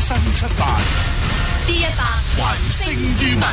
新出發。 D100 還聲於民。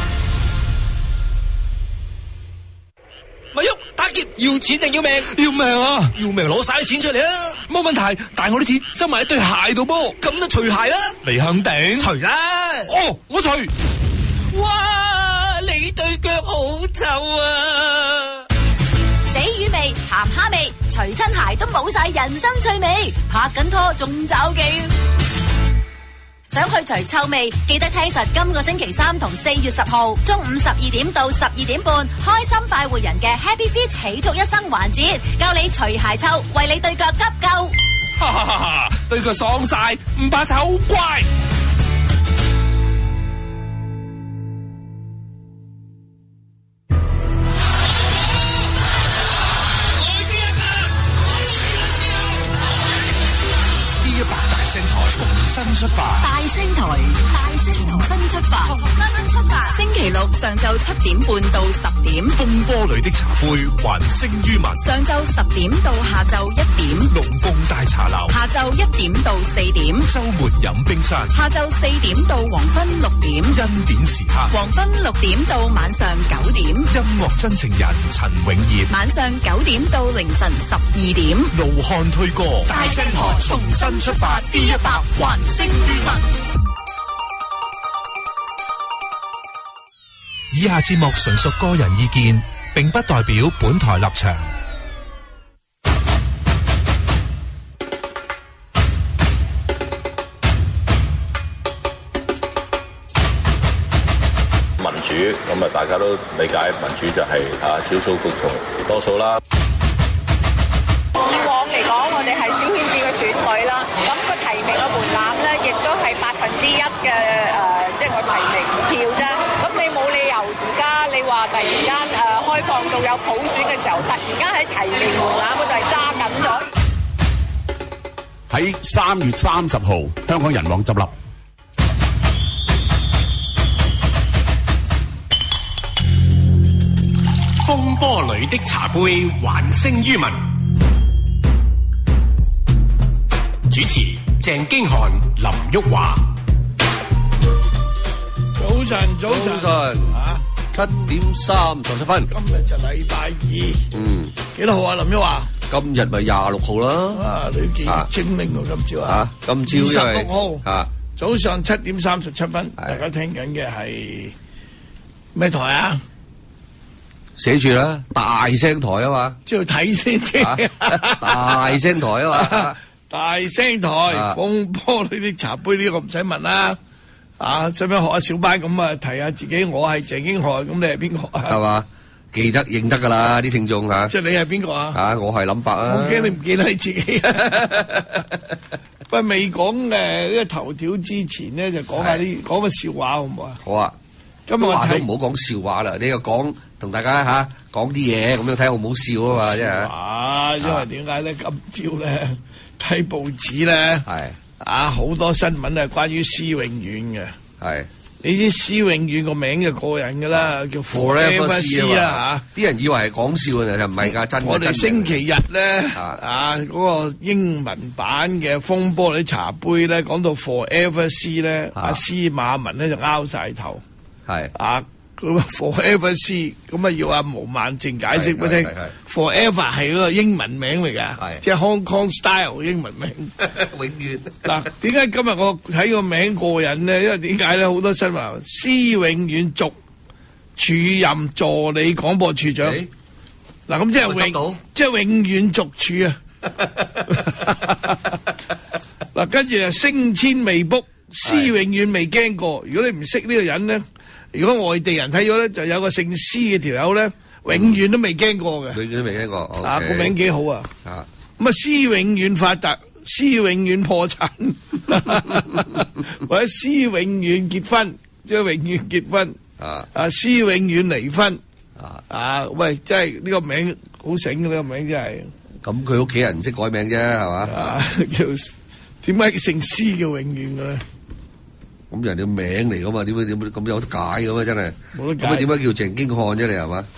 咪喐！打劫要錢定要命？ 要命啊！ 要命攞晒啲錢出嚟啊！ 冇問題，但係我啲錢收埋喺對鞋度噃。 咁就除鞋啦！ 你肯定？ 除啦！ 哦，我除。 哇！你對腳好臭啊！ 死魚味、鹹蝦味，除親鞋都冇晒人生趣味，拍緊拖仲找忌。想去除臭味，記得聽實今個星期3同4月10號中午12點到12點半，開心快活人嘅 Happy Feet 喜足一生環節，教你除鞋臭，為你對腳急救。 哈哈哈哈！對腳爽晒，唔怕醜，乖。 重新出發， 大聲台，重新出發，星期六上晝7點半到10點， 風波裏的茶杯還聲於民。 上晝10點到下晝1點， 龍鳳大茶樓， 下晝1點到4點， 週末飲冰山， 下晝4點到黃昏6點， 恩典時刻， 黃昏6點到晚上9點， 音樂真情人陳永業， 晚上9點到凌晨12點， 怒漢推歌， 大聲台重新出發，D100還聲於民。 以下節目純屬個人意見，並不代表本台立場。 民主咁啊，大家都理解民主就係少數服從多數啦。 以往嚟講，我哋係小圈子嘅選舉啦，咁個提名嘅門檻咧，亦都係1%嘅即係個提名票啫。咁你冇理由而家你話突然間開放到有普選嘅時候，突然間喺提名門檻嗰度係揸緊咗。 喺3月30號，香港人網執笠。 風波裏的茶杯還聲於民。主持鄭經翰、林旭華。 早晨 7點37分。 今日就禮拜2。幾多號啊？林旭華？ 今日咪26號啦。 你幾精靈喎今朝啊？ 今朝 26號。早上7點37分。大家聽緊嘅係咩台啊？ 寫住啦，大聲台啊嘛。 即係睇先啫。 大聲台啊嘛。 大聲台，風波裏的茶杯呢個唔使問啦。使唔使學下小班咁啊？提下自己，我係鄭經翰，咁你係邊個啊？ 係嘛？記得認得噶啦，啲聽眾吓。 即係你係邊個啊？ 我係林伯啊。 我驚你唔記得你自己。喂，未講呢個頭條之前呢，就講下講個笑話好唔好啊？ 好啊。今日話都唔好講笑話啦，你又講同大家講啲嘢，咁樣睇下好唔好笑啊嘛，即係。 因為點解咧？今朝咧睇報紙咧，好多新聞係關於施永遠嘅。係。你知施永遠個名就過癮噶啦，叫 Forever C 啊嚇！ 啲人以為係講笑嘅，就唔係㗎，真嘅。 我哋星期日咧嗰個英文版嘅風波啲茶杯咧，講到 Forever C 咧，司馬文咧就拗晒頭。係咁 Forever C 咁要阿毛孟靜解釋俾你聽。Forever 係嗰個英文名嚟㗎，即係 Hong Kong style 英文名。 永遠嗱，點解今日我睇個名過癮咧？因為點解咧？好多新聞施永遠續署任助理廣播處長。嗱，咁即係永遠續署啊！嗱，跟住就升遷未卜，施永遠未驚過。如果你唔識呢個人咧，如果外地人睇咗咧，就有個姓施嘅條友咧，永遠都未驚過嘅。 永遠都未驚過。 個名幾好啊！咁啊，施永遠發達，施永遠破產，或者施永遠結婚，即係永遠結婚。施永遠離婚。喂，真係呢個名好醒嘅，呢個名真係。 咁佢屋企人唔識改名啫，係嘛？ 叫點解姓施叫永遠嘅咧？ 咁人哋個名嚟噶嘛？點解咁有得解嘅咩？真係冇得解。 咁點解叫鄭經翰啫？你係嘛？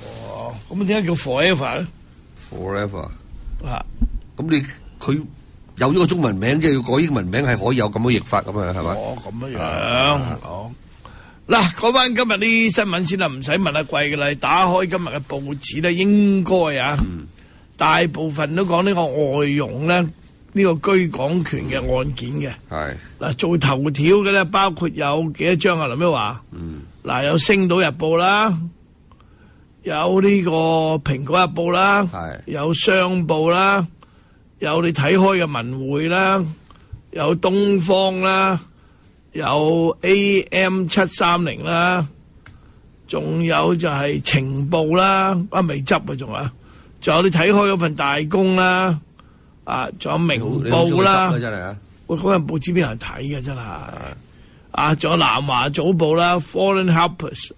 咁點解叫 Forever 咧 ？Forever 咁佢有咗個中文名，即係要改英文名，係可以有咁嘅譯法咁啊，係咪？ 哦，咁樣。好。嗱，講翻今日啲新聞先啦，唔使問阿貴噶啦。打開今日嘅報紙咧，應該大部分都講呢個外傭咧，呢個居港權嘅案件嘅。係。嗱，做頭條嘅咧，包括有幾多張啊？林咩話？嗱，有《星島日報》啦，有呢個《蘋果日報》啦，有《商報》啦，有你睇開嘅《文匯》啦，有《東方》啦。有 AM730 啦，仲有就係情報啦，未執啊，仲有你睇開嗰份大公啦，仲有明報啦，真係啊！喂，嗰份報紙邊有人睇嘅真係，仲有南華早報啦 ，Foreign Helpers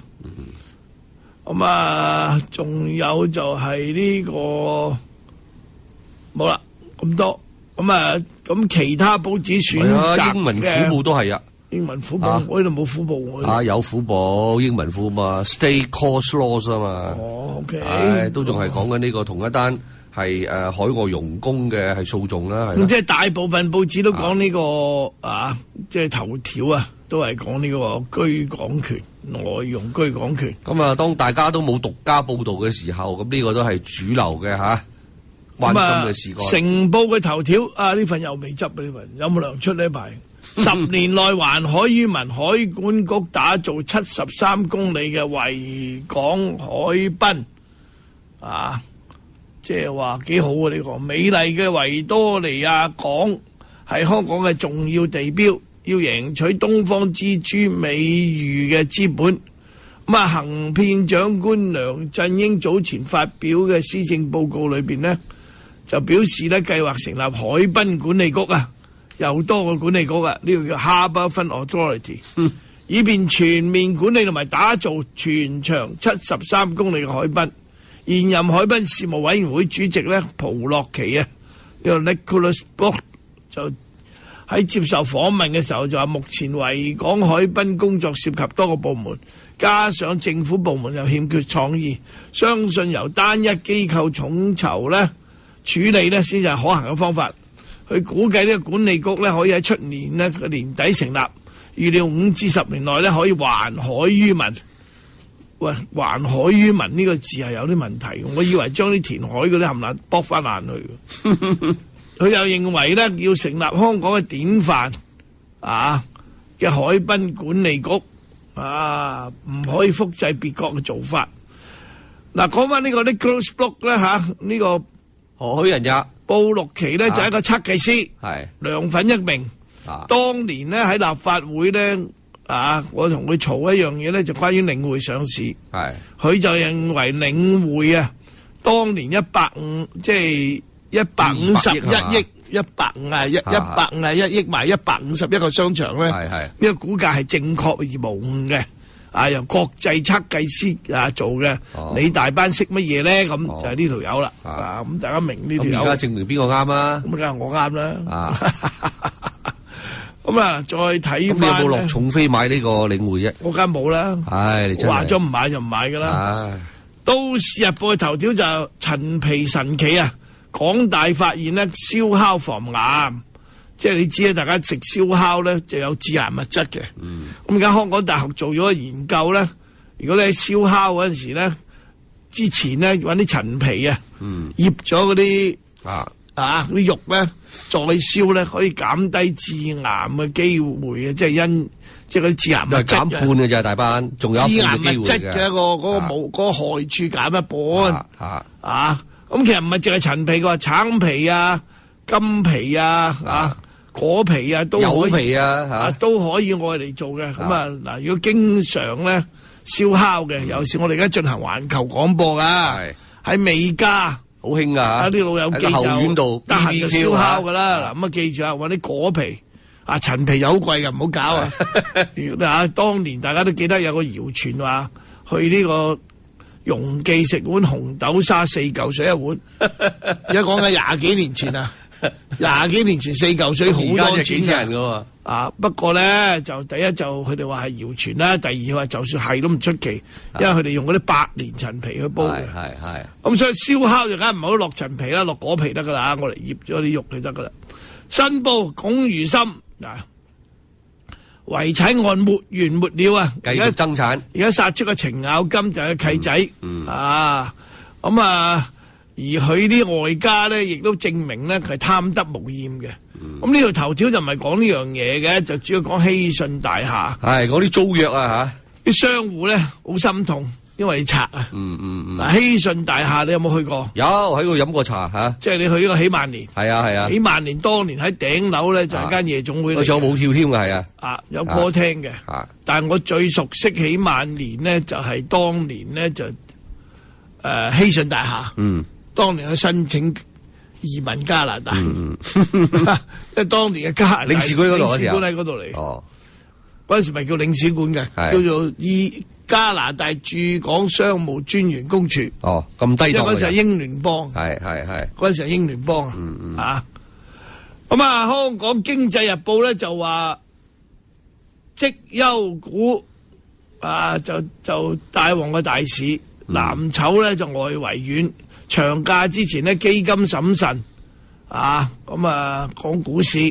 咁仲有就係呢個冇啦，咁多。咁其他報紙選擇英文虎報都係啊， 英文虎報我呢度冇虎報有虎報英文虎嘛 ，State Cause Laws 啊嘛。 哦 ，OK， 都仲係講緊呢個同一單係海外傭工嘅係訴訟啦。 咁即係大部分報紙都講呢個即係頭條都係講呢個居港權、外傭居港權。 咁當大家都冇獨家報導嘅時候，咁呢個都係主流嘅關心嘅事幹。 成報嘅頭條呢份又未執，呢份有冇糧出呢排？10年內環海於民，海管局打造73公里嘅維港海濱，即係話幾好啊！呢個美麗嘅維多利亞港係香港嘅重要地標，要贏取東方之珠美譽嘅資本。行騙長官梁振英早前發表嘅施政報告裏邊呢，就表示咧，計劃成立海濱管理局又多個管理局呢個叫 Harbourfront Authority，以便全面管理同埋打造全長73公里嘅海濱。現任海濱事務委員會主席咧，蒲樂琪呢個 Nicholas Brook 就喺接受訪問嘅時候就話，目前維港海濱工作涉及多個部門，加上政府部門又欠缺創意，相信由單一機構統籌咧處理咧先至係可行嘅方法。佢估計呢個管理局咧可以喺出年咧年底成立，預料5至10年內咧可以環海於民。喂，環海於民呢個字係有啲問題，我以為將啲填海嗰啲冚唪唥剝翻爛去。佢又認為咧要成立香港嘅典範嘅海濱管理局唔可以複製別國嘅做法。嗱，講翻呢個 Nicholas Brook 咧呢個何許人也？ 布洛奇呢就係一個測計師，良粉一名。當年呢喺立法會呢，我同佢嘈一樣嘢呢，就關於領匯上市。佢就認為領匯當年151億賣151個商場咧，呢個估價係正確而無誤嘅。由國際測計師做嘅，你大班識乜嘢咧？咁就係呢條友啦。咁大家明呢條友。 而家證明邊個啱啊？ 咁梗係我啱啦。咁再睇翻。 咁你有冇落重飛買呢個領匯啫？ 我梗係冇啦。 你真係話咗唔買就唔買噶啦。都市日報嘅頭條就陳皮神奇港大發現咧燒烤防癌。即係你知大家食燒烤咧就有致癌物質嘅。咁而家香港大學做咗個研究咧，如果你喺燒烤嗰陣時咧，之前咧搵啲陳皮醃咗嗰啲啲肉咧，再燒咧可以減低致癌嘅機會嘅，即係即係嗰啲致癌物質減半嘅咋，大班仲有致癌物質嘅嗰個害處減一半。咁其實唔係淨係陳皮，佢話橙皮金皮果皮都可以， 柚皮都可以愛嚟做嘅。咁嗱，如果經常咧燒烤嘅，尤其是我哋而家進行環球廣播噶，喺美加好興噶， 啲老友記就得閒就燒烤噶啦。嗱，咁記住搵啲果皮陳皮又好貴噶，唔好搞當年大家都記得有個謠傳話去呢個容記食碗紅豆沙4嚿水一碗，而家講緊20幾年前20幾年前4嚿水好多錢噶。 不過咧就第一就佢哋話係謠傳啦，第二話就算係都唔出奇，因為佢哋用嗰啲百年陳皮去煲嘅。咁所以燒烤就梗係唔好落陳皮啦，落果皮得噶啦，我嚟醃咗啲肉就得噶啦。 新報龔如心遺產案沒完沒了啊！ 繼續爭產， 而家殺出個程咬金就係契仔而佢啲外家咧，亦都證明咧佢係貪得無厭嘅。咁呢條頭條就唔係講呢樣嘢嘅，就主要講希慎大廈。 係講啲租約啊啲商戶咧好心痛，因為拆啊。希慎大廈你有冇去過？ 有喺度飲過茶嚇。 即係你去呢個喜萬年。係啊。喜萬年當年喺頂樓咧就係間夜總會嚟。 仲有舞跳添㗎，係啊。 有歌廳嘅。但係我最熟悉喜萬年呢，就係當年呢，就希慎大廈。當年去申請移民加拿大，因為當年嘅加拿大領事館喺嗰度嚟。嗰陣時咪叫領事館嘅，叫做加拿大駐港商務專員公署。 咁低檔。因為嗰陣時係英聯邦。係。 嗰陣時係英聯邦咁香港經濟日報咧就話績優股就大旺嘅大市，藍籌咧就外圍軟。長假之前呢，基金審慎講股市，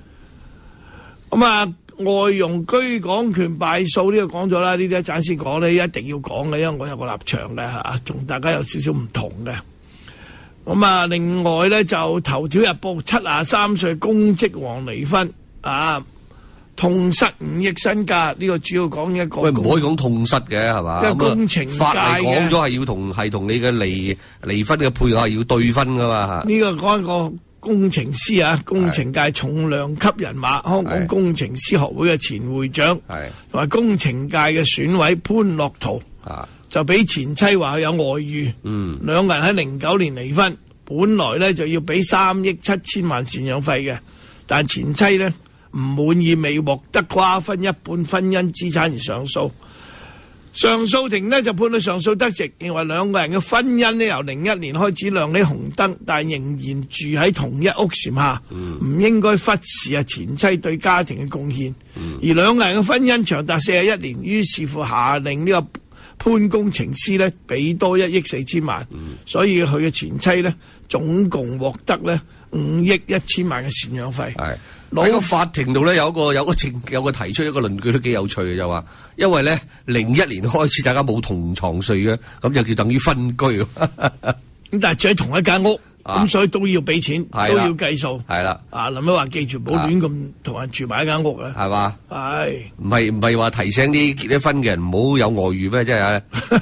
外傭居港權敗訴呢個講咗啦，呢啲一陣先講咧，一定要講嘅，因為我有個立場嘅同大家有少少唔同嘅。另外咧就頭條日報73歲公職王離婚痛失5億身家，呢個主要講一個。喂，唔可以講痛失嘅係嘛？因為工程界法例講咗係要同你嘅離婚嘅配偶係要對分噶嘛。呢個講一個工程師工程界重量級人馬，香港工程師學會嘅前會長，同埋工程界嘅選委潘樂圖，就俾前妻話佢有外遇，兩個人喺09年離婚，本來咧就要俾3億7千萬贍養費嘅，但前妻咧唔滿意未獲得瓜分一半婚姻資產而上訴，上訴庭呢就判佢上訴得直，認為兩個人嘅婚姻呢由01年開始亮起紅燈，但仍然住喺同一屋檐下，唔應該忽視前妻對家庭嘅貢獻。而兩個人嘅婚姻長達41年，於是乎下令呢個潘工程師呢俾多1億4千萬，所以佢嘅前妻呢總共獲得呢5億1千萬嘅贍養費。喺個法庭度咧有個提出一個論據都幾有趣嘅，就話因為咧01年開始大家冇同床睡嘅，咁就叫等於分居。咁但係住喺同一間屋，咁所以都要俾錢，都要計數。係啦，林一話記住唔好亂咁同人住埋一間屋啊。係嘛？係。唔係話提醒啲結咗婚嘅人唔好有外遇咩？真係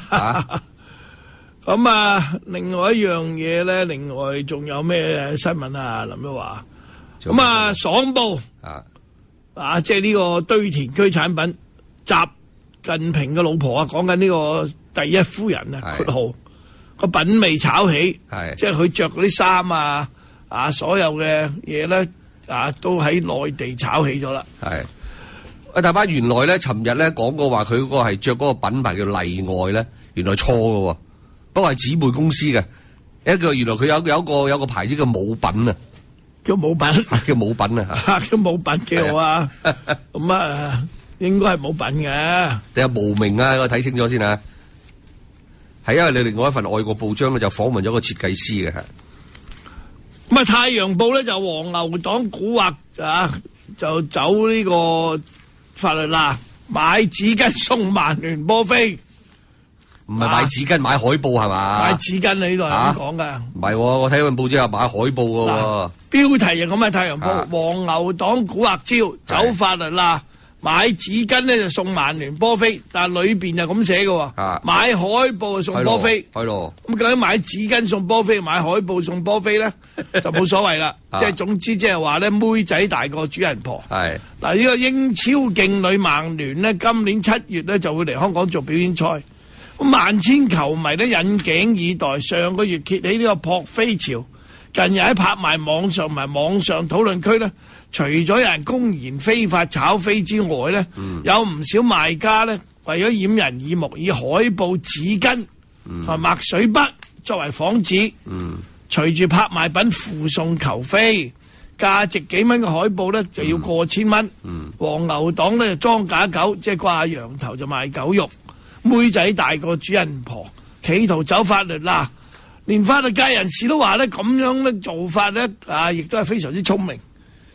咁另外一樣嘢咧，另外仲有咩新聞啊？林一話。爽報即係呢個堆填區產品，習近平嘅老婆講緊呢個第一夫人括號個品味炒起，即係佢着嗰啲衫所有嘅嘢咧都喺內地炒起咗啦。大班原來咧，尋日咧講過話佢嗰個係着嗰個品牌叫例外咧，原來錯嘅，不過係姊妹公司嘅一個，原來佢有個牌子叫冇品啊。叫冇品，叫冇品叫冇品幾好啊！咁應該係冇品嘅，定係無名我睇清楚先啊！係因為你另外一份外國報章咧就訪問咗個設計師嘅。咁太陽報咧就黃牛黨蠱惑就走呢個法律啦，買紙巾送曼聯波飛。唔係買紙巾，買海報係嘛？買紙巾你呢度係咁講噶？唔係，我睇份報紙係買海報噶。標題就咁嘅《太陽報》，黃牛黨蠱惑招，走法律啦！買紙巾咧就送曼聯波飛，但係裏邊就咁寫嘅，買海報就送波飛。係咯。咁究竟買紙巾送波飛，買海報送波飛咧，就冇所謂啦。即係總之即係話咧，妹仔大過主人婆。係嗱，呢個英超勁旅曼聯呢，今年7月咧就會嚟香港做表演賽。咁萬千球迷咧引頸以待，上個月揭起呢個撲飛潮，近日喺拍賣網上同埋網上討論區咧，除咗有人公然非法炒飛之外咧，有唔少賣家咧為咗掩人耳目，以海報、紙巾同埋墨水筆作為幌子，隨住拍賣品附送球飛，價值幾蚊嘅海報咧就要過千蚊。黃牛黨咧就裝假狗，即係掛羊頭就賣狗肉。妹仔大過主人婆，企圖走法律啦！連法律界人士都話咧，咁樣咧做法咧亦都係非常之聰明。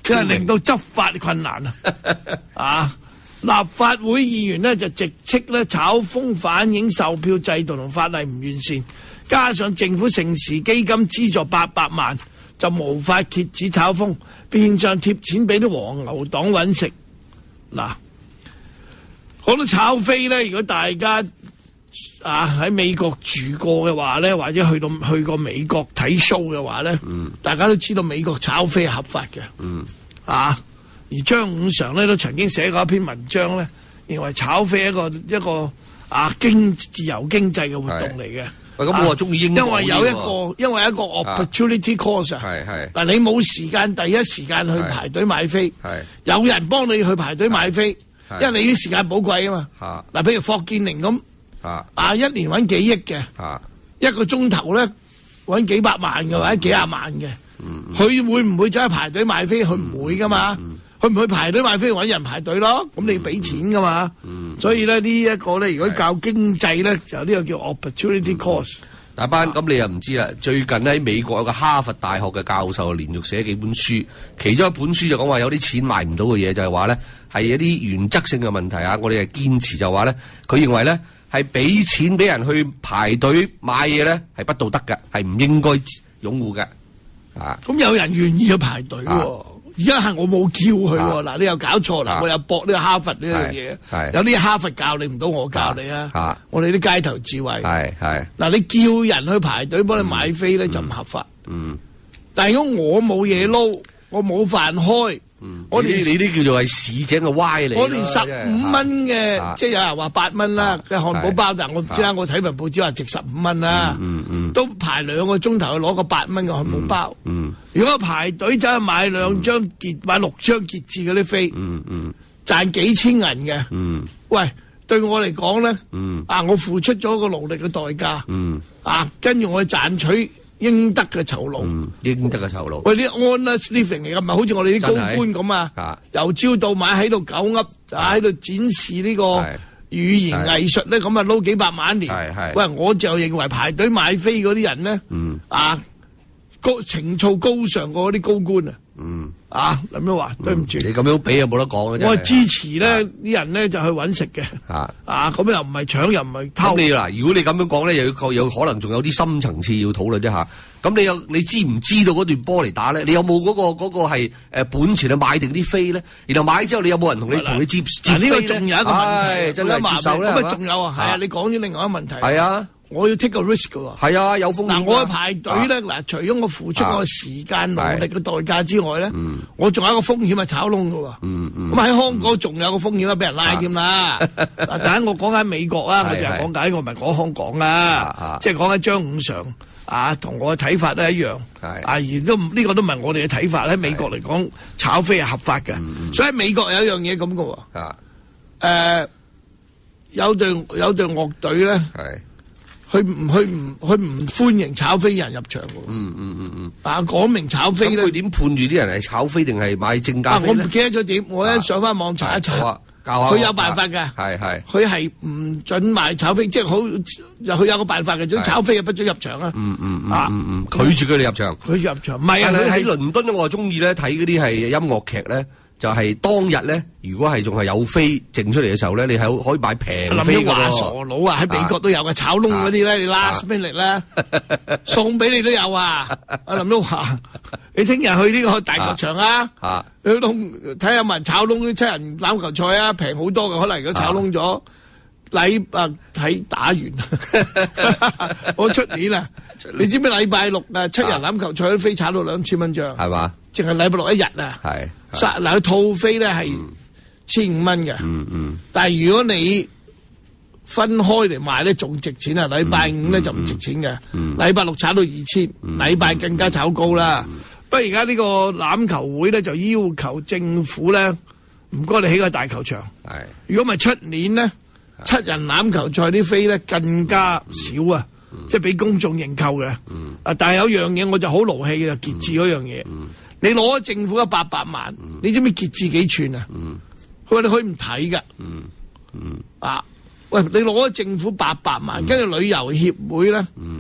即係令到執法困難啊！立法會議員呢就直斥咧炒風反映售票制度同法例唔完善，加上政府盛事基金資助800萬，就無法遏止炒風，變相貼錢俾啲黃牛黨揾食。嗱，講到炒飛呢，如果大家喺美國住過嘅話呢，或者去過美國睇 show 嘅話呢，大家都知道美國炒飛係合法嘅。而張五常呢都曾經寫過一篇文章呢，認為炒飛一個自由經濟嘅活動嚟嘅。 喂，咁我話中意英國呢喎，因為一個 opportunity cost 嗱，你冇時間第一時間去排隊買飛，有人幫你去排隊買飛，因為你啲時間寶貴啊嘛。嗱，譬如霍建寧咁，一年揾幾億嘅，一個鐘頭咧揾幾百萬嘅或者幾廿萬嘅，佢會唔會走去排隊買飛？佢唔會噶嘛。佢唔去排隊買飛揾人排隊咯，咁你要俾錢噶嘛。所以咧呢一個咧，如果教經濟咧，就呢個叫 opportunity cost。 大班咁你又唔知啦。最近喺美國有個哈佛大學嘅教授連續寫幾本書，其中一本書就講話有啲錢買唔到嘅嘢，就係話咧係一啲原則性嘅問題啊。我哋係堅持就話咧，佢認為咧係俾錢俾人去排隊買嘢咧係不道德嘅，係唔應該擁護嘅。 咁有人願意去排隊喎。而家係我冇叫佢喎，嗱你又搞錯啦，我又駁呢個哈佛呢樣嘢，有啲哈佛教你唔到，我教你啊，我哋啲街頭智慧，嗱你叫人去排隊幫你買飛咧就唔合法，但係如果我冇嘢撈，我冇飯開，我連你啲叫做係市井嘅歪理， 我連15蚊嘅，即係有人話8蚊啦嘅漢堡包，但係我唔知啦，我睇份報紙話值15蚊啦，都排2個鐘頭去攞個8蚊嘅漢堡包。如果排隊走去買買6張傑志嗰啲飛，賺幾千銀嘅，喂，對我嚟講咧，我付出咗個勞力嘅代價，跟住我去賺取應得嘅酬勞， 應得嘅酬勞。 喂，啲 honest living 嚟㗎，唔係好似我哋啲高官咁啊，由朝到晚喺度狗噏，喺度展示呢個語言藝術咧，咁啊撈幾百萬一年。喂，我就認為排隊買飛嗰啲人咧，情操高尚過嗰啲高官啊！咁樣話對唔住， 你咁樣比又冇得講嘅。 我係支持咧啲人咧就去揾食嘅。咁又唔係搶又唔係偷。 你嗱，如果你咁樣講咧，又有可能仲有啲深層次要討論一下。咁你知唔知道嗰段波嚟打咧？你有冇嗰個係本錢去買定啲飛咧？然後買之後你有冇人同你接飛咧？ 呢個仲有一個問題， 真係接受咧。 咁仲有啊？係啊，你講咗另外一個問題。 係啊。 我要 take 個 risk 嘅喎， 係啊，有風險。 我去排隊咧，除咗我付出我時間勞力嘅代價之外咧，我仲有一個風險係炒窿嘅喎。咁喺香港仲有個風險啦，俾人拉添啦。但係我講緊美國啊，我就係講緊，我唔係講香港啊，即係講緊張五常同我嘅睇法都一樣。而都呢個都唔係我哋嘅睇法，喺美國嚟講，炒飛係合法嘅。所以美國有一樣嘢咁嘅喎。有隊樂隊咧。佢唔歡迎炒飛人入場喎。講明炒飛咧。 佢點判斷啲人係炒飛定係買正價飛咧？ 我唔記得咗點，我咧上翻網查一查。佢有辦法㗎。佢係唔準賣炒飛，即係佢有個辦法嘅，總之炒飛就不准入場啊。 拒絕佢哋入場。 佢入場，唔係啊！ 佢喺倫敦我中意咧睇嗰啲係音樂劇咧。就係當日咧，如果係仲係有飛剩出嚟嘅時候咧，你係可以買平飛嘅喎。 話傻佬啊！喺美國都有嘅，炒窿嗰啲咧，你 last minute 咧送俾你都有啊！阿林都話：你聽日去呢個大球場啊！你去睇下有冇人炒窿啲7人欖球賽啊，平好多嘅。可能如果炒窿咗，睇打完，我出年啊！你知唔知禮拜67人欖球賽啲飛炒到2000蚊張？係嘛？淨係禮拜6一日啊！佢套飛咧係1500蚊嘅，但係如果你分開嚟賣咧，仲值錢啊！禮拜5咧就唔值錢嘅，禮拜6炒到2000，禮拜更加炒高啦。不過而家呢個欖球會咧就要求政府咧，唔該你起個大球場。如果唔係出年呢，7人欖球賽啲飛咧更加少啊，即係俾公眾認購嘅。但係有樣嘢我就好勞氣嘅，傑志嗰樣嘢。你攞咗政府嘅800萬，你知唔知傑志幾寸啊？佢話你可以唔睇噶。喂，你攞咗政府800萬，跟住旅遊協會咧，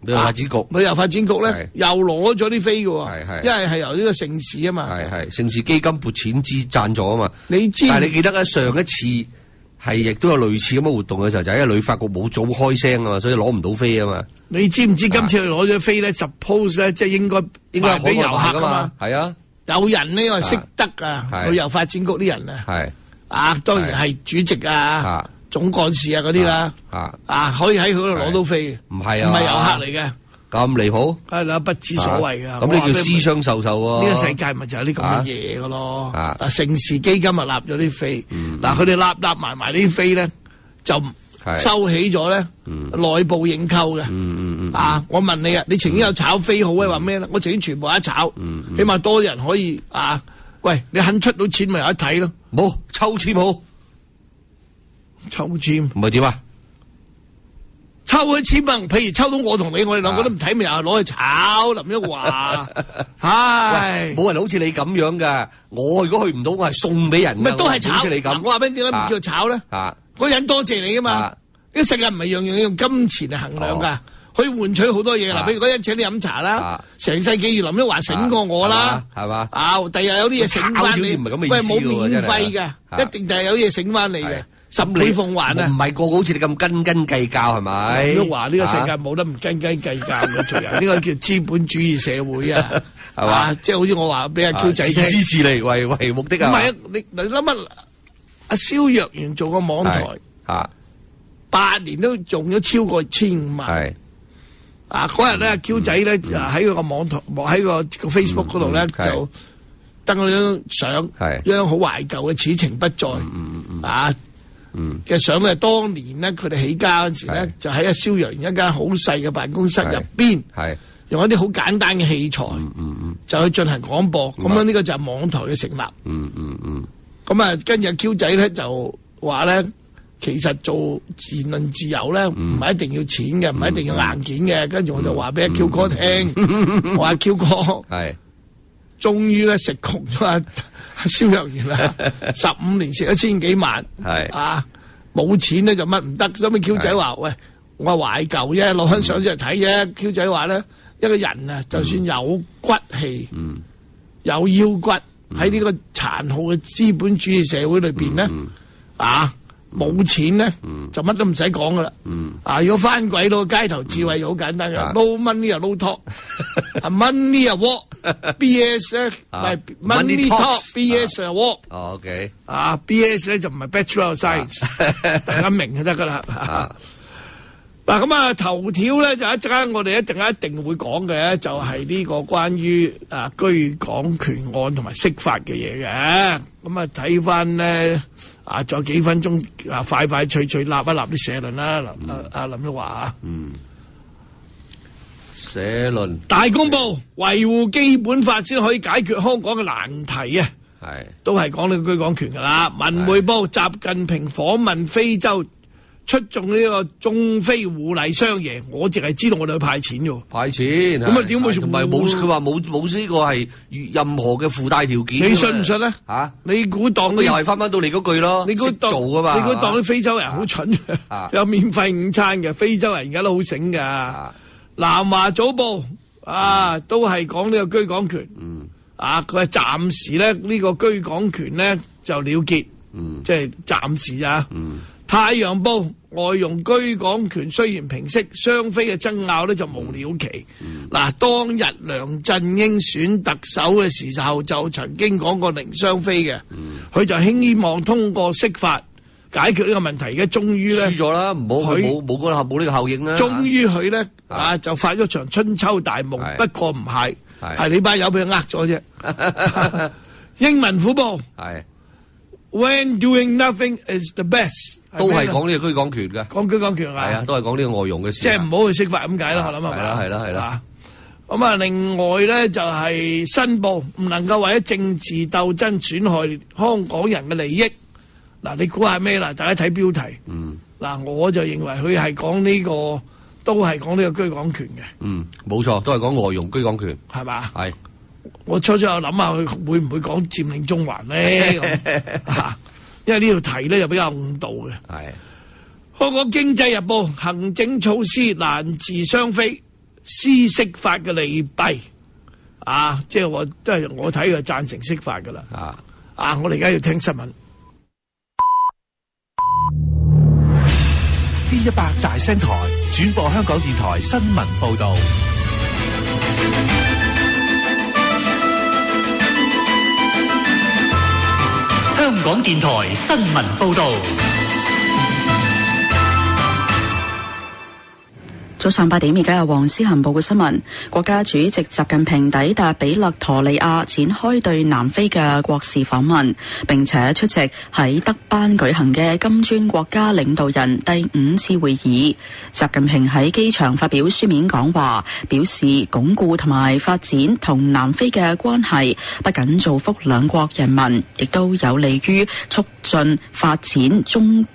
旅遊發展局， 旅遊發展局咧係又攞咗啲飛嘅喎， 係因為係由呢個盛事啊嘛， 係盛事基金撥錢贊助啊嘛。 你知？ 但係你記得咧，上一次係亦都有類似咁嘅活動嘅時候，就係因為旅發局冇早開聲啊嘛，所以攞唔到飛啊嘛。 你知唔知今次佢攞咗飛咧？suppose 咧，即係應該賣俾遊客噶嘛？ 係啊， 有人呢個識得啊，旅遊發展局啲人啊， 係啊，當然係主席啊、總幹事啊嗰啲啦，可以喺佢度攞到飛， 唔係啊， 唔係遊客嚟嘅。 咁離譜， 係啦，不知所謂噶。 咁你叫私相授受喎？ 呢個世界咪就係啲咁嘅嘢噶咯。盛事基金咪立咗啲飛，嗱佢哋立埋啲飛咧，就收起咗咧，內部認購嘅。我問你啊，你曾經有炒飛好咧，話咩咧？我曾經全部一炒，起碼多人可以喂，你肯出到錢咪有得睇咯。 冇抽籤好， 抽籤唔係點啊？ 抽咗籤啊！譬如抽到我同你，我哋兩個都唔睇，咪又攞去炒林旭華。唉， 冇人好似你咁樣噶。我如果去唔到，我係送俾人。 咪都係炒。 好似你咁。 我話俾你點解唔叫炒咧？嗰人多謝你啊嘛。呢個世界唔係樣樣用金錢嚟衡量噶，可以換取好多嘢。嗱，譬如嗰人請你飲茶啦，成世記住林旭華醒過我啦，係嘛？第日有啲嘢醒翻你。喂，冇免費嘅，一定第日有啲嘢醒翻你嘅。十倍奉還啊！ 唔係個個好似你咁斤斤計較係咪？ 林旭華呢個世界冇得唔斤斤計較嘅，做人呢個叫資本主義社會啊，係嘛？即係好似我話俾阿 Q 仔聽， 自私自利為目的啊！ 唔係啊，你諗下阿蕭若元做個網台8年都用咗超過1500萬。嗰日咧 Q 仔咧喺個網台喺個 Facebook 嗰度咧就登咗張相，一張好懷舊嘅此情不再嘅相咧，當年咧佢哋起家嗰陣時咧，就喺阿蕭若元一間好細嘅辦公室入邊，用一啲好簡單嘅器材，就去進行廣播。咁樣呢個就係網台嘅成立。咁啊，跟住阿 Q 仔咧就話咧，其實做言論自由咧唔係一定要錢嘅，唔係一定要硬件嘅。跟住我就話俾阿 Q 哥聽，我話 Q 哥終於咧食窮咗阿蕭若元啦，15年食咗1000幾萬，冇錢咧就乜唔得。所以 Q 仔話：喂，我話懷舊啫，攞翻相出嚟睇啫。Q 仔話咧，一個人啊，就算有骨氣，有腰骨，喺呢個殘酷嘅資本主義社會裏邊咧，冇錢咧就乜都唔使講噶啦。如果翻鬼佬街頭智慧就好簡單嘅，no money 啊 no talk，money 啊 walk，BS 咧係 money talk，BS 啊 walk。 OK， BS 咧就唔係 Bachelor of Science， 大家明就得噶啦。嗱咁啊，頭條咧就一陣間我哋一定會講嘅，就係呢個關於居港權案同埋釋法嘅嘢嘅。咁啊睇翻咧仲有幾分鐘快快脆脆立一立啲社論啦。林旭華社論大公報維護基本法先可以解決香港嘅難題啊！都係講呢個居港權噶啦。文匯報習近平訪問非洲，出中呢個中非互利雙贏，我淨係知道我哋去派錢啫。派錢咁啊？點會同埋冇？佢話冇呢個係任何嘅附帶條件。你信唔信咧？你估當又係翻到你嗰句咯？你估做啊嘛？你估當啲非洲人好蠢？有免費午餐嘅非洲人而家都好醒噶。南華早報都係講呢個居港權。佢話暫時咧呢個居港權咧就了結。即係暫時啊。太陽報外傭居港權雖然平息，雙非嘅爭拗咧就無了期。當日梁振英選特首嘅時候就曾經講過零雙非嘅，佢就希望通過釋法解決呢個問題。而家終於咧輸咗啦，冇呢個效應啦。終於佢咧就發咗場春秋大夢，不過唔係你班友俾佢呃咗啫。英文虎報When doing nothing is the best。都係講呢個居港權嘅，講居港權係都係講呢個外傭嘅事，即係唔好去釋法咁解啦，我諗係啦。咁另外咧就係新報唔能夠為咗政治鬥爭損害香港人嘅利益。你估下咩啦？大家睇標題。我就認為佢係講呢個，都係講呢個居港權嘅。冇錯，都係講外傭居港權，係嘛？係。我初初有諗下佢會唔會講佔領中環咧？因為呢條題咧又比較誤導嘅。係香港經濟日報行政措施難治雙非， 施釋法嘅利弊啊，即係我都係我睇佢贊成釋法噶啦。我哋而家要聽新聞。 D100 大聲台轉播香港電台新聞報道。 香港電台新聞報道。 早上8點，而家有黃思涵報嘅新聞。國家主席習近平抵達比勒陀利亞，展開對南非嘅國事訪問，並且出席喺德班舉行嘅金磚國家領導人第5次會議。習近平喺機場發表書面講話，表示鞏固同埋發展同南非嘅關係，不僅造福兩國人民，亦都有利於促進發展中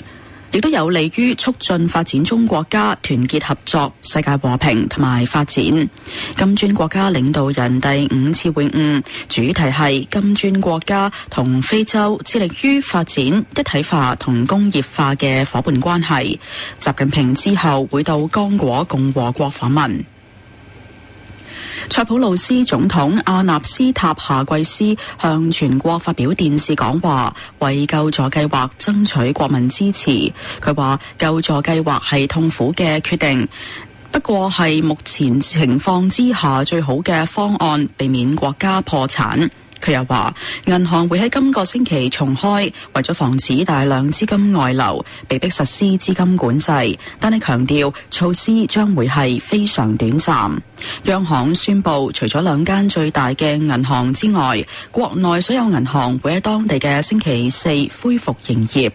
國家團結合作、世界和平同埋發展。金磚國家領導人第5次會晤主題係金磚國家同非洲致力於發展一體化同工業化嘅伙伴關係。習近平之後會到剛果共和國訪問。塞浦路斯總統阿納斯塔夏季斯向全國發表電視講話，為救助計劃爭取國民支持。佢話救助計劃係痛苦嘅決定，不過係目前情況之下最好嘅方案，避免國家破產。佢又話銀行會喺今個星期重開，為咗防止大量資金外流，被迫實施資金管制，但係強調措施將會係非常短暫。央行宣布，除咗2間最大嘅銀行之外，國內所有銀行會喺當地嘅星期四恢復營業。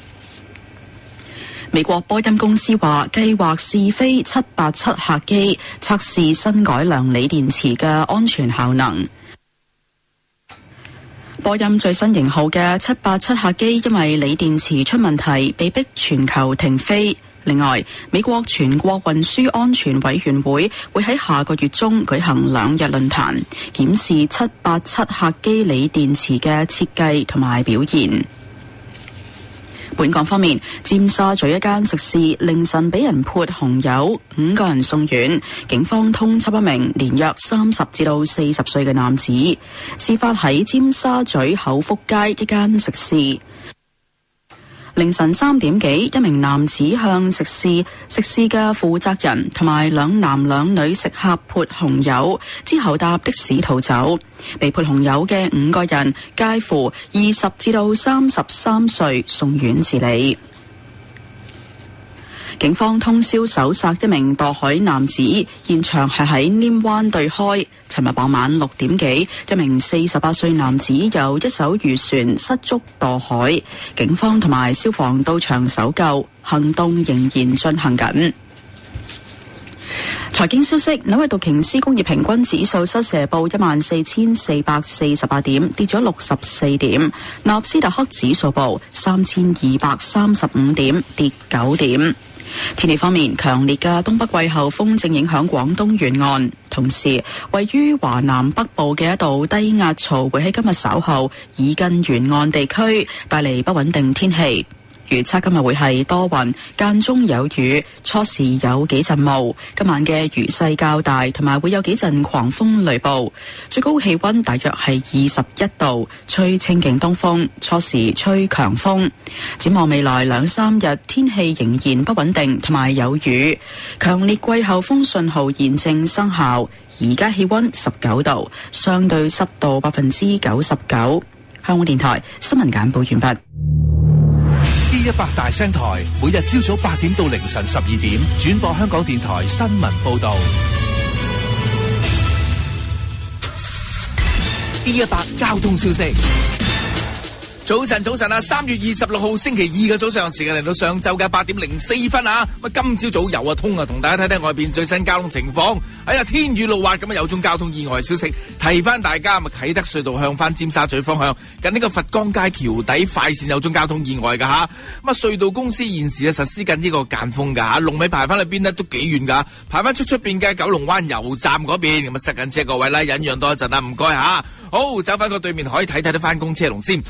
美國波音公司話計劃試飛787客機，測試新改良鋰電池嘅安全效能。波音最新型號嘅787客機因為鋰電池出問題，被迫全球停飛。另外，美國全國運輸安全委員會會喺下個月中舉行2日論壇，檢視787客機鋰電池嘅設計同埋表現。本港方面，尖沙咀一間食肆凌晨俾人潑紅油，5個人送院。警方通緝一名年約30至到40歲嘅男子。事發喺尖沙咀口福街一間食肆。凌晨3點幾，一名男子向食肆嘅負責人同埋2男2女食客潑紅油，之後搭的士逃走。被潑紅油嘅5個人介乎20至到33歲，送院治理。警方通宵搜索一名墮海男子，現場係喺稔灣對開。尋日傍晚6點幾，一名48歲男子由一艘漁船失足墮海，警方同埋消防到場搜救，行動仍然進行緊。財經消息，紐約道瓊斯工業平均指數收市報14,448點，跌咗64點；納斯達克指數報3,235點，跌9點。天氣方面，強烈嘅東北季候風正影響廣東沿岸，同時位於華南北部嘅一道低壓槽會喺今日稍後移近沿岸地區，帶嚟不穩定天氣。預測今日會係多雲，間中有雨，初時有幾陣霧。今晚嘅雨勢較大，同埋會有幾陣狂風雷暴。最高氣溫大約係21度，吹清勁東風，初時吹強風。展望未來2-3日，天氣仍然不穩定，同埋有雨。強烈季候風信號現正生效。而家氣溫19度，相對濕度99%。香港電台新聞簡報完畢。 D100大聲台每日朝早8點到凌晨12點轉播香港電台新聞報道。 D100交通消息。早晨啊！3月26號星期2嘅早上，時間嚟到上晝嘅8點04分啊！咁今朝早有通啊，同大家睇睇外邊最新交通情況。天雨路滑咁有宗交通意外消息，提翻大家啟德隧道向翻尖沙咀方向，近呢個佛光街橋底快線有宗交通意外噶吓。隧道公司現時實施緊呢個間封噶吓，龍尾排翻去邊呢都幾遠噶，排翻出邊嘅九龍灣油站嗰邊，咁塞緊車各位啦，忍讓多一陣啊，唔該吓。好，走翻個對面可以睇得翻公車龍先。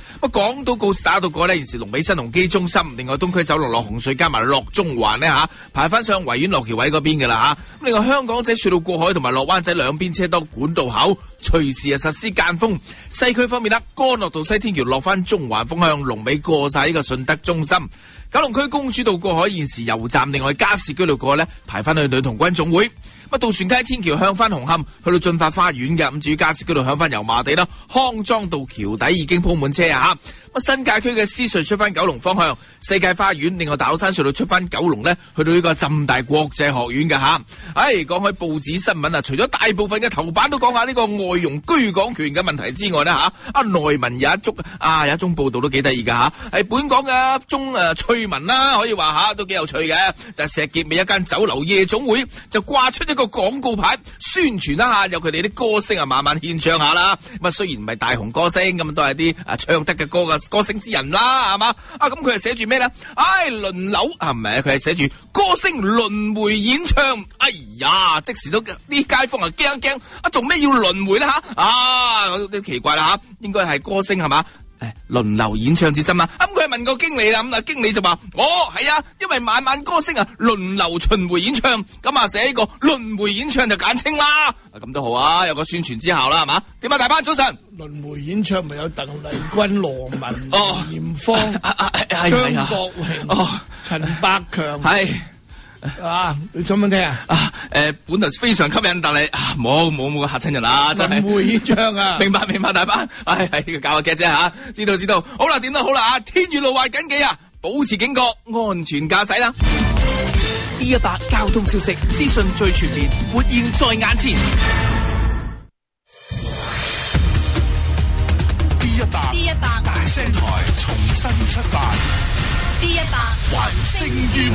港島告士打道過呢，現時龍尾新鴻基中心，另外東區走廊落紅隧加埋落中環呢吓，排翻上維園落橋位嗰邊噶啦吓。另外香港仔隧道過海同埋落灣仔兩邊車多管道口，隨時實施間封。西區方面啦，干諾道西天橋落翻中環方向，龍尾過晒呢個順德中心。九龍區公主道過海現時油站，另外加士居道過呢，排翻去女童軍總會。渡船街天橋向翻紅磡，去到駿發花園嘅。咁至於加士居道向翻油麻地啦，康莊道橋底已經鋪滿車啊！新界區嘅獅隧出翻九龍方向，世界花園，另外大老山隧道出翻九龍呢，去到呢個浸大國際學院嘅吓。講開報紙新聞啊，除咗大部分嘅頭版都講下呢個外傭居港權嘅問題之外呢吓，內文有一宗報道都幾得意噶吓，係本港嘅一宗趣聞啦，可以話吓都幾有趣嘅，就係石硤尾一間酒樓夜總會就掛出一個廣告牌，宣傳一下有佢哋啲歌星慢慢獻唱下啦。雖然唔係大紅歌星，咁都係啲唱得嘅歌嘅歌星之人啦，係嘛？咁佢係寫住咩咧？輪流係咪？佢係寫住歌星輪迴演唱。哎呀，即時都啲街坊驚，做咩要輪迴咧吓？都奇怪啦吓，應該係歌星係嘛？輪流演唱至真啊！咁佢係問個經理啦，咁經理就話：係啊，因為晚晚歌星輪流巡迴演唱，咁寫呢個輪迴演唱就簡稱啦。咁都好啊，有個宣傳之效啦，係嘛？點啊，大班早晨！ 輪迴演唱咪有鄧麗君、羅文、嚴芳、張國榮、陳百強係。你想唔想聽啊？ 本來非常吸引，但係冇嚇親人啦，真係。輪迴演唱啊！明白，大班。呢個教下劇啫吓，知道。好啦，點都好啦天雨路滑緊記啊，保持警覺，安全駕駛啦。D100交通消息，資訊最全面，活現在眼前。D100 大聲台重新出發。D100 還聲於民。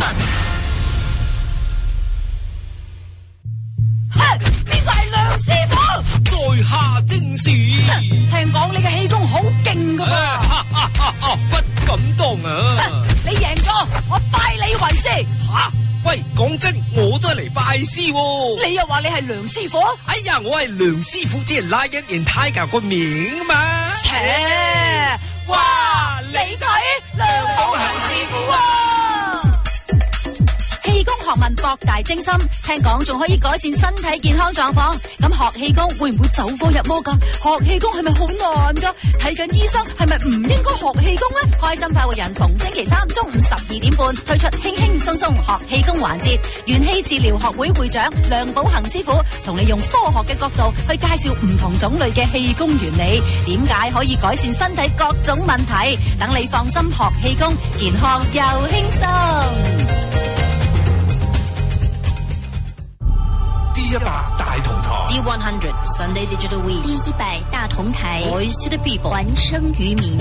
邊個係梁師傅？ 在下正是。 聽講你嘅氣功好勁噶噃。 不敢當啊！ 你贏咗，我拜你為師。 吓？喂，講真，我都係嚟拜師喎。 你又話你係梁師傅？ 哎呀，我係梁師傅，只係拉一人 Tiger 個名啊嘛。 哇！你睇梁寶恒師傅啊！氣功學問博大精深，聽講仲可以改善身體健康狀況。咁學氣功會唔會走火入魔噶？學氣功係咪好難噶？睇緊醫生係咪唔應該學氣功呢？開心快活人逢星期三中午12點半推出輕輕鬆鬆學氣功環節，元氣治療學會會長梁寶恒師傅同你用科學嘅角度去介紹唔同種類嘅氣功原理，點解可以改善身體各種問題，等你放心學氣功，健康又輕鬆。 D100 大同台 D100 Sunday Digital Week D100 大同台 Voice to the People 還聲於民。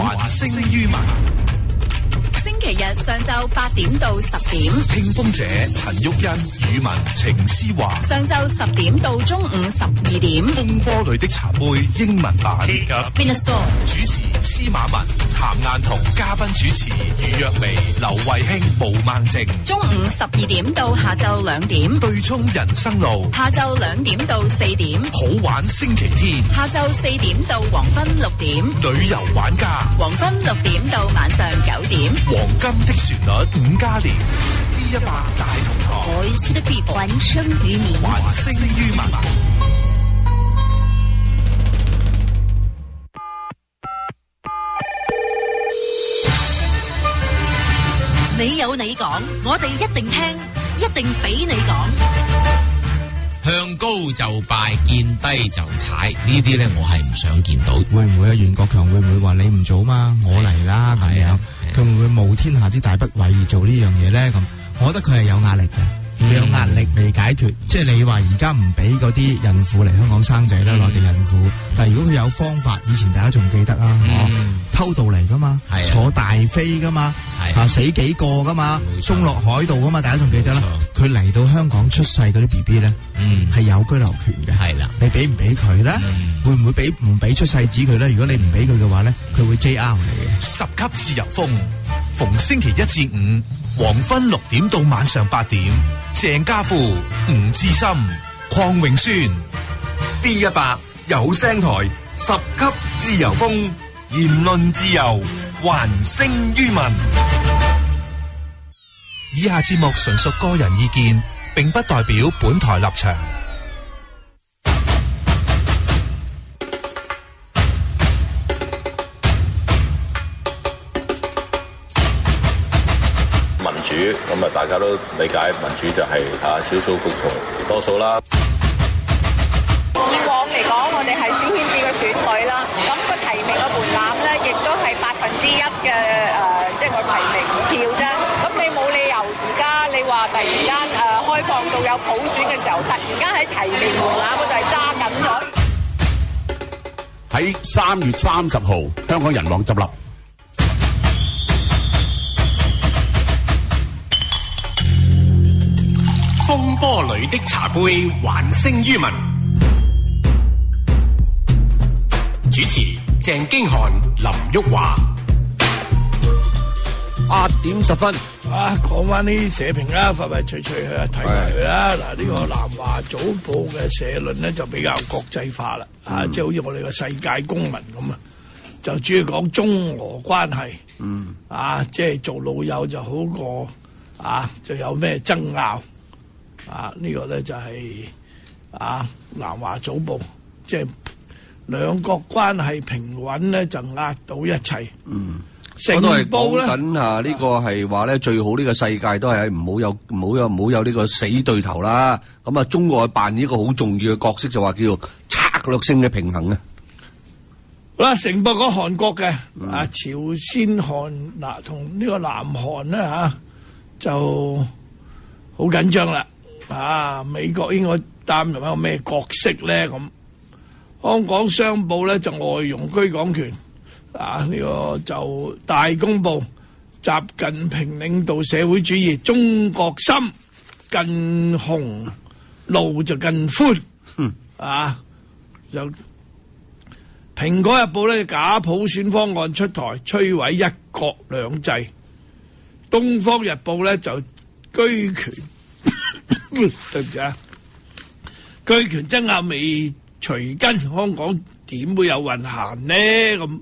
星期日上晝8點到10點， 聽風者陳旭欣、宇文、程思華。 上晝10點到中午12點， 風波裏的茶杯英文版。主持司馬文、譚雁彤，嘉賓主持余若薇、劉慧卿、毛孟靜。 中午12點到下晝2點， 對沖人生路。 下晝2點到4點， 好玩星期天。 下晝4點到黃昏6點， 旅遊玩家。 黃昏6點到晚上9點。 黃金的旋律5加年 D100 大同台 Voice to the People 還聲於民， 還聲於民。 你有你講，我哋一定聽，一定俾你講。 向高就拜，見低就踩，呢啲咧我係唔想見到。 會唔會啊？袁國強會唔會話你唔做嘛？我嚟啦咁樣，佢會唔會冒天下之大不韙而做呢樣嘢咧？咁，我覺得佢係有壓力嘅，佢有壓力未解決。即係你話而家唔俾嗰啲孕婦嚟香港生仔啦，內地孕婦。但係如果佢有方法，以前大家仲記得啊，偷渡嚟噶嘛，坐大飛噶嘛，死幾個噶嘛，中落海度噶嘛，大家仲記得啦。佢嚟到香港出世嗰啲 BB 咧，係有居留權嘅。係啦，你俾唔俾佢咧？會唔會唔俾出世紙佢咧？如果你唔俾佢嘅話咧，佢會 JR 你嘅。 十級自由風，逢星期一至五，黃昏6點到晚上8點。鄭家富、吳志森、鄺永宣 ，D100 有聲台，10級自由風，言論自由， 還聲於民。以下節目純屬個人意見，並不代表本台立場。 民主咁啊，大家都理解民主就係少數服從多數啦。 以往嚟講，我哋係小圈子嘅選舉啦，咁個提名嘅門檻咧，亦都係1%嘅即係個提名票啫。咁你冇理由而家你話突然間開放到有普選嘅時候，突然間喺提名門檻嗰度係揸緊咗。 喺3月30號，香港人王執笠。 風波裏的茶杯，還聲於民。主持鄭經翰、林旭華。 8點10分。 講翻啲社評啦，快快脆脆去睇埋佢啦。嗱，呢個南華早報嘅社論咧就比較國際化啦，即係好似我哋個世界公民咁啊，就主要講中俄關係，即係做老友就好過就有咩爭拗。呢個咧就係南華早報，即係兩國關係平穩咧，就壓倒一切。 我都係講緊呢個係話咧，最好呢個世界都係唔好有呢個死對頭啦。咁啊，中國扮演一個好重要嘅角色，就話叫做策略性嘅平衡啊。 好啦，成報講韓國嘅朝鮮韓同呢個南韓咧就好緊張啦。美國應該擔任一個咩角色咧？咁香港商報咧就外傭居港權。呢個就大公報，習近平領導社會主義，中國心更紅，路就更寬。就蘋果日報咧假普選方案出台，摧毀一國兩制。東方日報咧就居權，對唔住居權爭拗未除根，香港點會有運行呢？咁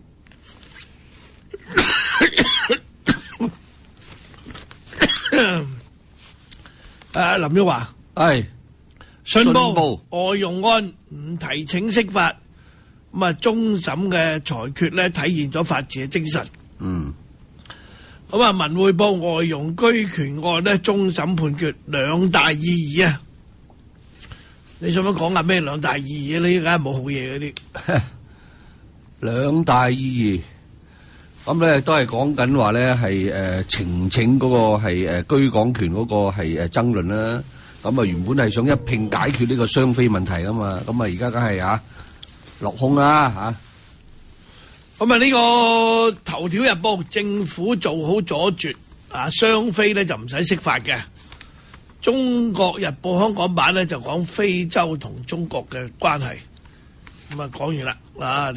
林旭華係信報外傭案唔提請釋法，咁終審嘅裁決咧體現咗法治嘅精神。咁文匯報外傭居權案咧終審判決兩大意義啊！你想唔想講下咩兩大意義啊？呢梗係冇好嘢嗰啲。 兩大意義。咁咧都係講緊話咧係呈請嗰個係居港權嗰個係爭論啦。咁原本係想一併解決呢個雙非問題噶嘛。咁而家梗係落空啦咁呢個頭條日報政府做好阻絕雙非咧就唔使釋法嘅。中國日報香港版咧就講非洲同中國嘅關係。講完啦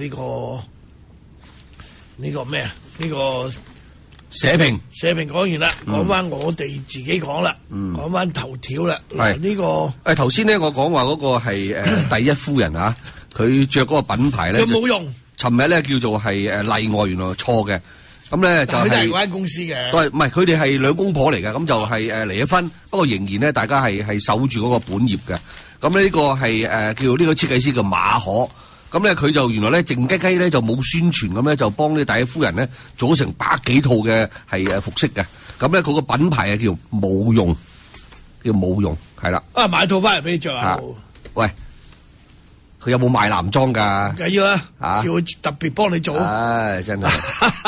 呢個咩啊？呢個社評講完啦，講翻我哋自己講啦，講翻頭條啦。呢個頭先咧，我講話嗰個係第一夫人佢着嗰個品牌咧， 佢冇用。 尋日咧叫做係例外，原來錯嘅。咁咧就係佢哋係嗰間公司嘅， 都係唔係佢哋係兩公婆嚟嘅。咁就係離咗婚，不過仍然咧大家係守住嗰個本業嘅。咁呢個係叫呢個設計師叫馬可。咁咧佢就原來咧靜雞雞咧就冇宣傳咁咧就幫呢第一夫人咧做咗成百幾套嘅係服飾嘅。咁咧佢個品牌叫冇用，係啦。 買套翻嚟俾你着啊！ 喂，佢有冇賣男裝㗎？ 唔緊要啦，叫佢特別幫你做。 唉，真係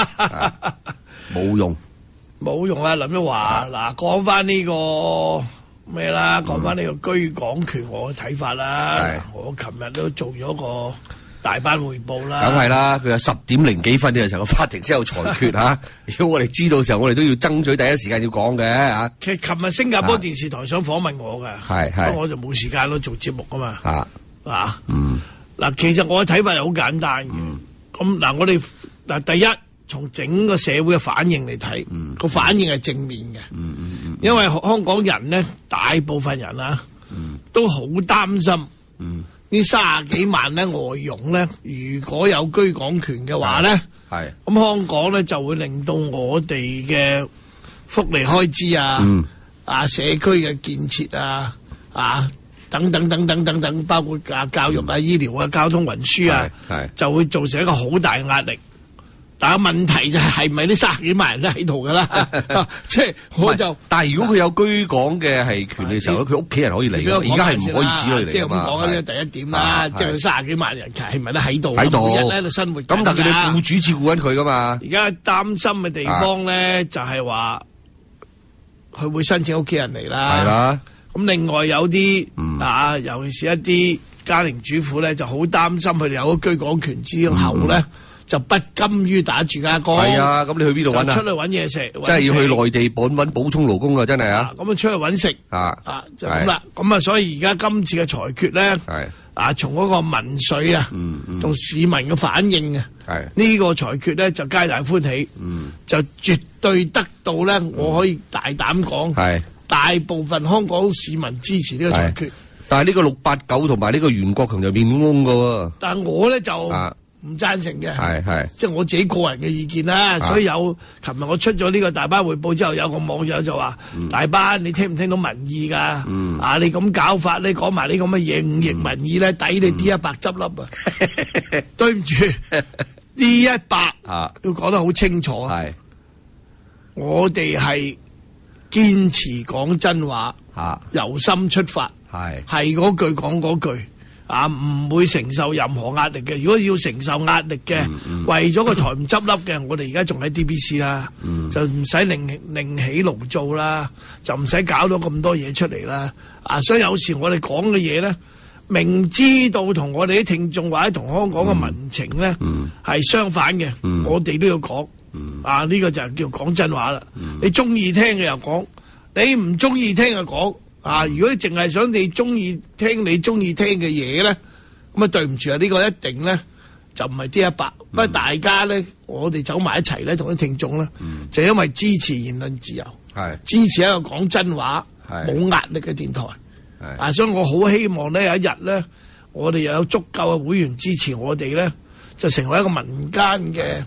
冇用啊！林旭華講翻呢個咩啦？講翻呢個居港權我嘅睇法啦。我琴日都做咗個大班匯報啦。 梗係啦，佢有10點零幾分嘅時候，個法庭先有裁決如果我哋知道嘅時候，我哋都要爭取第一時間要講嘅其實琴日新加坡電視台想訪問我嘅，不過我就冇時間咯，做節目啊嘛。其實我嘅睇法係好簡單嘅。咁我哋第一從整個社會嘅反應嚟睇，個反應係正面嘅。因為香港人呢，大部分人都好擔心呢30幾萬咧外傭咧，如果有居港權嘅話咧， 係咁香港咧就會令到我哋嘅福利開支社區嘅建設等等，包括教育醫療教通運輸就會造成一個好大嘅壓力。但係問題就係咪啲30幾萬人都喺度㗎啦？即係我就， 但係如果佢有居港嘅係權利嘅時候，佢屋企人可以嚟㗎。而家係唔可以子女嚟㗎嘛。即係咁講呢第一點啦，即係佢30幾萬人係咪都喺度？喺度，每日喺度生活。咁但係佢哋僱主照顧緊佢㗎嘛？而家擔心嘅地方咧，就係話佢會申請屋企人嚟啦。係啦。咁另外有啲尤其是一啲家庭主婦咧，就好擔心佢哋有咗居港權之後咧。就不甘於打住家工，係啊！咁你去邊度揾啊？出去揾嘢食，真係要去內地揾補充勞工啊！真係啊！咁出去揾食就咁啦。咁所以而家今次嘅裁決咧，從嗰個民粹同市民嘅反應呢個裁決咧就皆大歡喜，就絕對得到咧，我可以大膽講，大部分香港市民支持呢個裁決。 但係呢個689同埋呢個袁國強就面懵㗎喎。但係我咧就唔贊成嘅，即係我自己個人嘅意見啦。所以琴日我出咗呢個大班匯報之後，有個網友就話：大班你聽唔聽到民意㗎？你咁搞法，你講埋呢咁嘅嘢，忤逆民意咧，抵你 D100 執笠啊！對唔住，D100要講得好清楚。我哋係堅持講真話，由心出發，係嗰句講嗰句。唔會承受任何壓力嘅。如果要承受壓力嘅，為咗個台唔執笠嘅，我哋而家仲喺 DBC 啦，就唔使另起爐灶啦，就唔使搞到咁多嘢出嚟啦。所以有時我哋講嘅嘢咧，明知道同我哋啲聽眾或者同香港嘅民情咧係相反嘅，我哋都要講。呢個就係叫講真話啦。你中意聽嘅又講，你唔中意聽就講。如果你淨係想你中意聽嘅嘢咧，咁對唔住呢個一定咧就唔係 D100。不過大家咧，我哋走埋一齊咧，同啲聽眾咧，就因為支持言論自由，支持一個講真話、冇壓力嘅電台。所以我好希望呢，有一日咧，我哋又有足夠嘅會員支持我哋咧，就成為一個民間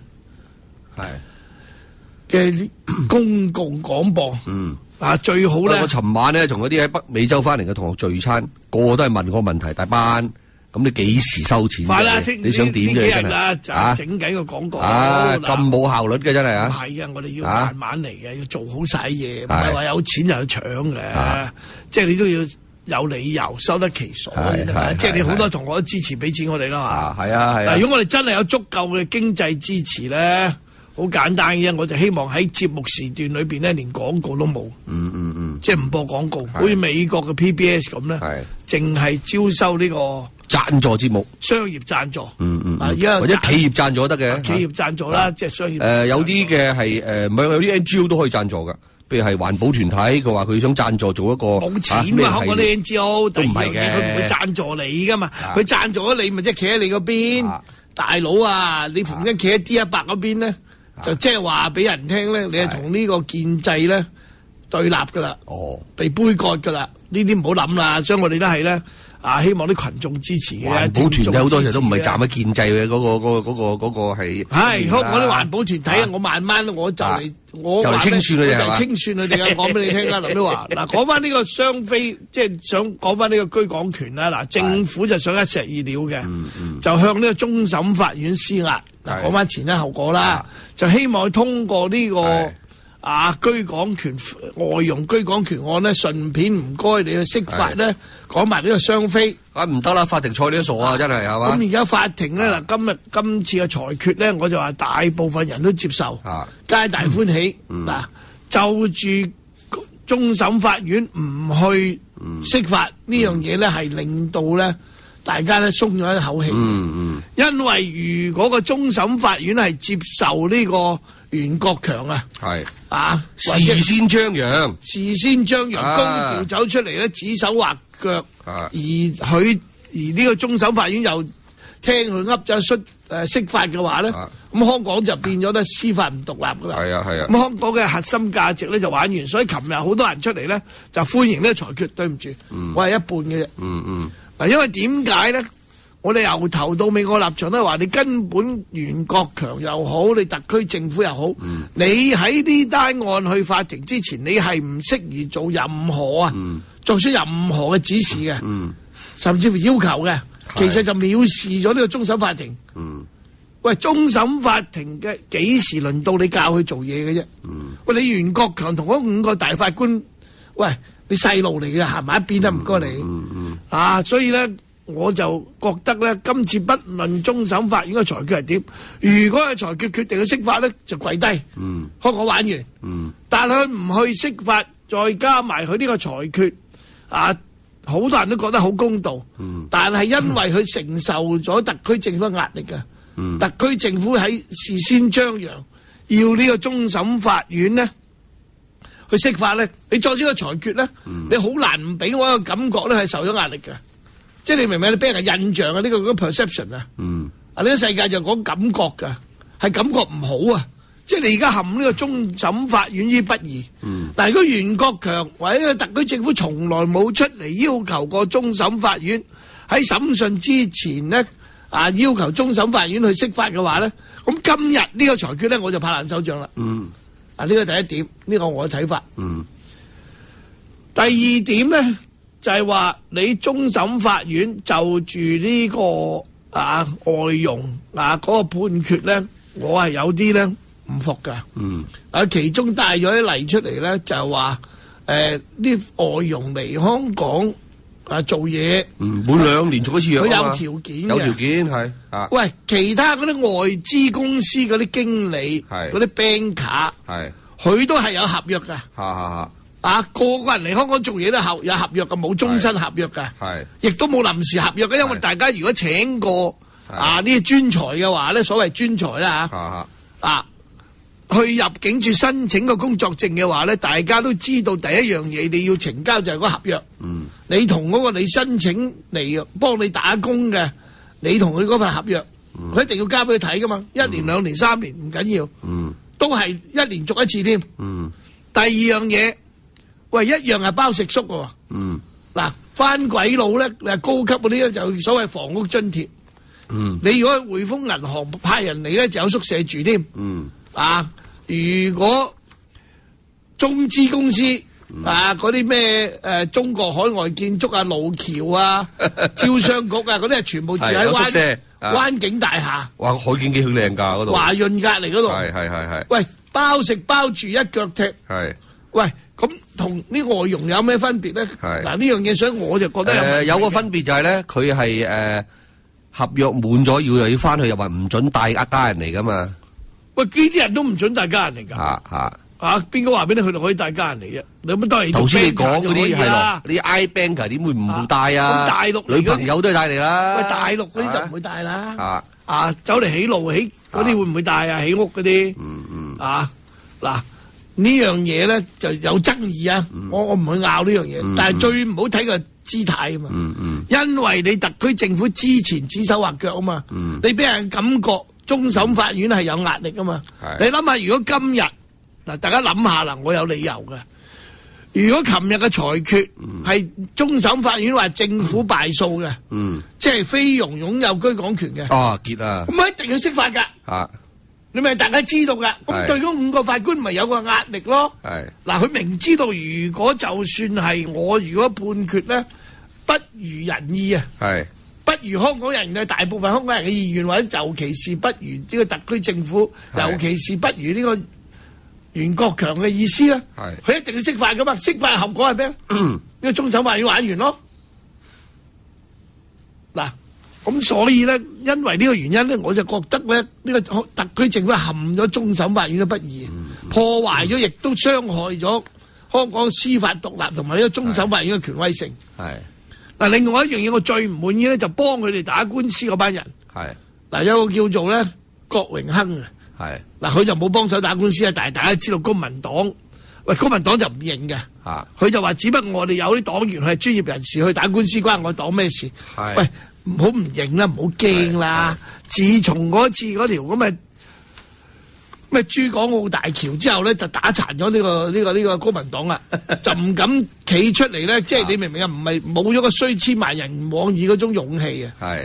嘅公共廣播。最好咧！我尋晚咧同嗰啲喺北美洲翻嚟嘅同學聚餐，個個都係問我問題，大班咁你幾時收錢？快啦！你想點嘅真係整緊個廣告咁冇效率嘅真係唔係啊！我哋要慢慢嚟嘅，要做好晒嘢，唔係話有錢就去搶嘅。即係你都要有理由收得其所，即係你好多同學都支持俾錢我哋啦嘛。係啊！如果我哋真係有足夠嘅經濟支持咧。好簡單嘅，我就希望喺節目時段裏邊咧，連廣告都冇，即係唔播廣告，好似美國嘅 PBS 咁咧，淨係招收呢個贊助節目、 商業贊助， 而家或者企業贊助得嘅， 企業贊助啦，即係商業。 有啲嘅係唔係有啲 NGO 都可以贊助㗎，譬如係環保團體，佢話佢想贊助做一個冇錢嘛，香港啲 NGO 都唔係嘅，佢唔會贊助你㗎嘛，佢贊助咗你咪即係企喺你嗰邊，大佬啊，你逢親企喺 D100嗰邊咧。就即係話俾人聽咧，你係同呢個建制咧對立噶啦，被杯葛噶啦，呢啲唔好諗啦。所以我哋都係咧希望啲群眾支持嘅。環保團體好多時都唔係站喺建制嘅，嗰個係。 係香港啲環保團體我慢慢我就嚟清算佢哋， 就清算佢哋啊！講俾你聽啦，林都話嗱，講翻呢個雙非，即係想講翻呢個居港權啦。嗱，政府就想一石二鳥嘅，就向呢個終審法院施壓。嗱，講翻前因後果啦，就希望通過呢個居港權外傭居港權案咧，順便唔該你去釋法咧，講埋呢個雙非。 唔得啦，法庭裁你都傻啊，真係係嘛？ 咁而家法庭咧嗱，今次嘅裁決咧，我就話大部分人都接受，皆大歡喜。嗱，就住終審法院唔去釋法呢樣嘢咧，係令到咧。大家咧鬆咗一口氣，因為如果個終審法院係接受呢個袁國強事先張揚， 高調走出嚟咧指手畫腳，而呢個終審法院又聽佢噏咗釋法嘅話咧，咁香港就變咗咧司法唔獨立噶啦。咁香港嘅核心價值咧就玩完，所以琴日好多人出嚟咧就歡迎呢個裁決。對唔住，我係一半嘅啫。因為點解咧？ 我哋由頭到尾個立場都係話，你根本袁國強又好，你特區政府又好，你喺呢單案去法庭之前，你係唔適宜做任何作出任何嘅指示嘅，甚至乎要求嘅，其實就藐視咗呢個終審法庭。喂，終審法庭嘅幾時輪到你教佢做嘢嘅啫？喂，你袁國強同嗰5個大法官，喂，你細路嚟嘅，行埋一邊得唔該你。所以咧。我就覺得咧，今次不論終審法院嘅裁決係點，如果係裁決決定去釋法咧，就跪低，香港玩完。但係佢唔去釋法，再加埋佢呢個裁決，好多人都覺得好公道。但係因為佢承受咗特區政府嘅壓力嘅，特區政府喺事先張揚要呢個終審法院咧去釋法咧，你作出個裁決咧，你好難唔俾我一個感覺咧係受咗壓力嘅。即係你明唔明？你俾人嘅印象啊，呢個 perception 啊，呢個世界就講感覺㗎，係感覺唔好啊！即係你而家陷呢個終審法院於不義。但係如果袁國強或者特區政府從來冇出嚟要求過終審法院喺審訊之前呢，要求終審法院去釋法嘅話咧，咁今日呢個裁決咧我就拍爛手掌啦。呢個第一點，呢個我嘅睇法。第二點咧。就係話你終審法院就住呢個外傭嗰個判決咧，我係有啲咧唔服噶。其中帶咗啲例出嚟咧，就係話啲外傭嚟香港做嘢， 每2年續一次約啊嘛。 佢有條件嘅， 有條件係。 喂，其他嗰啲外資公司嗰啲經理，嗰啲 banker，佢都係有合約噶。個個人嚟香港做嘢都有合約嘅，冇終身合約嘅，亦都冇臨時合約嘅。因為大家如果請過呢啲專才嘅話咧，所謂專才啦去入境處申請個工作證嘅話咧，大家都知道第一樣嘢你要呈交就係嗰個合約。你同嗰個你申請嚟幫你打工嘅，你同佢嗰份合約，佢一定要交俾佢睇噶嘛。1年、2年、3年唔緊要，都係1年續一次添。第二樣嘢。喂，一樣係包食宿嘅喎。翻鬼佬咧，高級嗰啲咧就所謂房屋津貼。你如果匯豐銀行派人嚟咧，就有宿舍住添。如果中資公司嗰啲咩中國海外建築啊、路橋啊、招商局啊嗰啲係全部住喺灣景大廈。哇，海景幾好靚㗎嗰度。華潤隔離嗰度。係。喂，包食包住一腳踢。喂。咁同呢外傭有咩分別咧？嗱，呢樣嘢，所以我就覺得有個分別就係咧，佢係合約滿咗又要翻去，又話唔准帶一家人嚟噶嘛。 喂，呢啲人都唔准帶家人嚟㗎。邊個話俾你去到可以帶家人嚟啫？你乜都係頭先你講嗰啲係咯，你 I-Banker 點會唔帶啊？ 咁大陸女朋友都係帶嚟啦。 喂，大陸嗰啲就唔會帶啦。走嚟起路起嗰啲會唔會帶啊？起屋嗰啲。嗱。呢樣嘢咧就有爭議啊！我唔去拗呢樣嘢，但係最唔好睇個姿態啊嘛。因為你特區政府之前指手畫腳啊嘛，你俾人感覺終審法院係有壓力啊嘛。你諗下，如果今日嗱，大家諗下啦，我有理由嘅。如果琴日嘅裁決係終審法院話政府敗訴嘅，即係菲傭擁有居港權嘅， 結啊， 咁一定要釋法㗎。你咪大家知道噶，咁對嗰5個法官咪有個壓力咯。嗱，佢明知道如果就算係我如果判決咧不如人意啊，不如香港人嘅大部分香港人嘅意願，或者尤其是不如呢個特區政府，尤其是不如呢個袁國強嘅意思咧，佢一定要釋法噶嘛。釋法嘅後果係咩？呢個終審法院玩完咯。嗱。咁所以咧，因為呢個原因咧，我就覺得咧，呢個特區政府陷咗終審法院嘅不義，破壞咗，亦都傷害咗香港司法獨立同埋呢個終審法院嘅權威性。嗱，另外一樣嘢我最唔滿意咧，就幫佢哋打官司嗰班人。嗱，有個叫做咧郭榮鏗啊。嗱，佢就冇幫手打官司啊，但係大家知道公民黨，公民黨就唔認嘅。佢就話只不過我哋有啲黨員係專業人士去打官司，關我黨咩事？喂。唔好唔認啦，唔好驚啦！自從嗰次嗰條咁嘅咩珠港澳大橋之後咧，就打殘咗呢個公民黨啦，就唔敢企出嚟咧。即係你明唔明啊？唔係冇咗個雖千萬人往矣嗰種勇氣啊！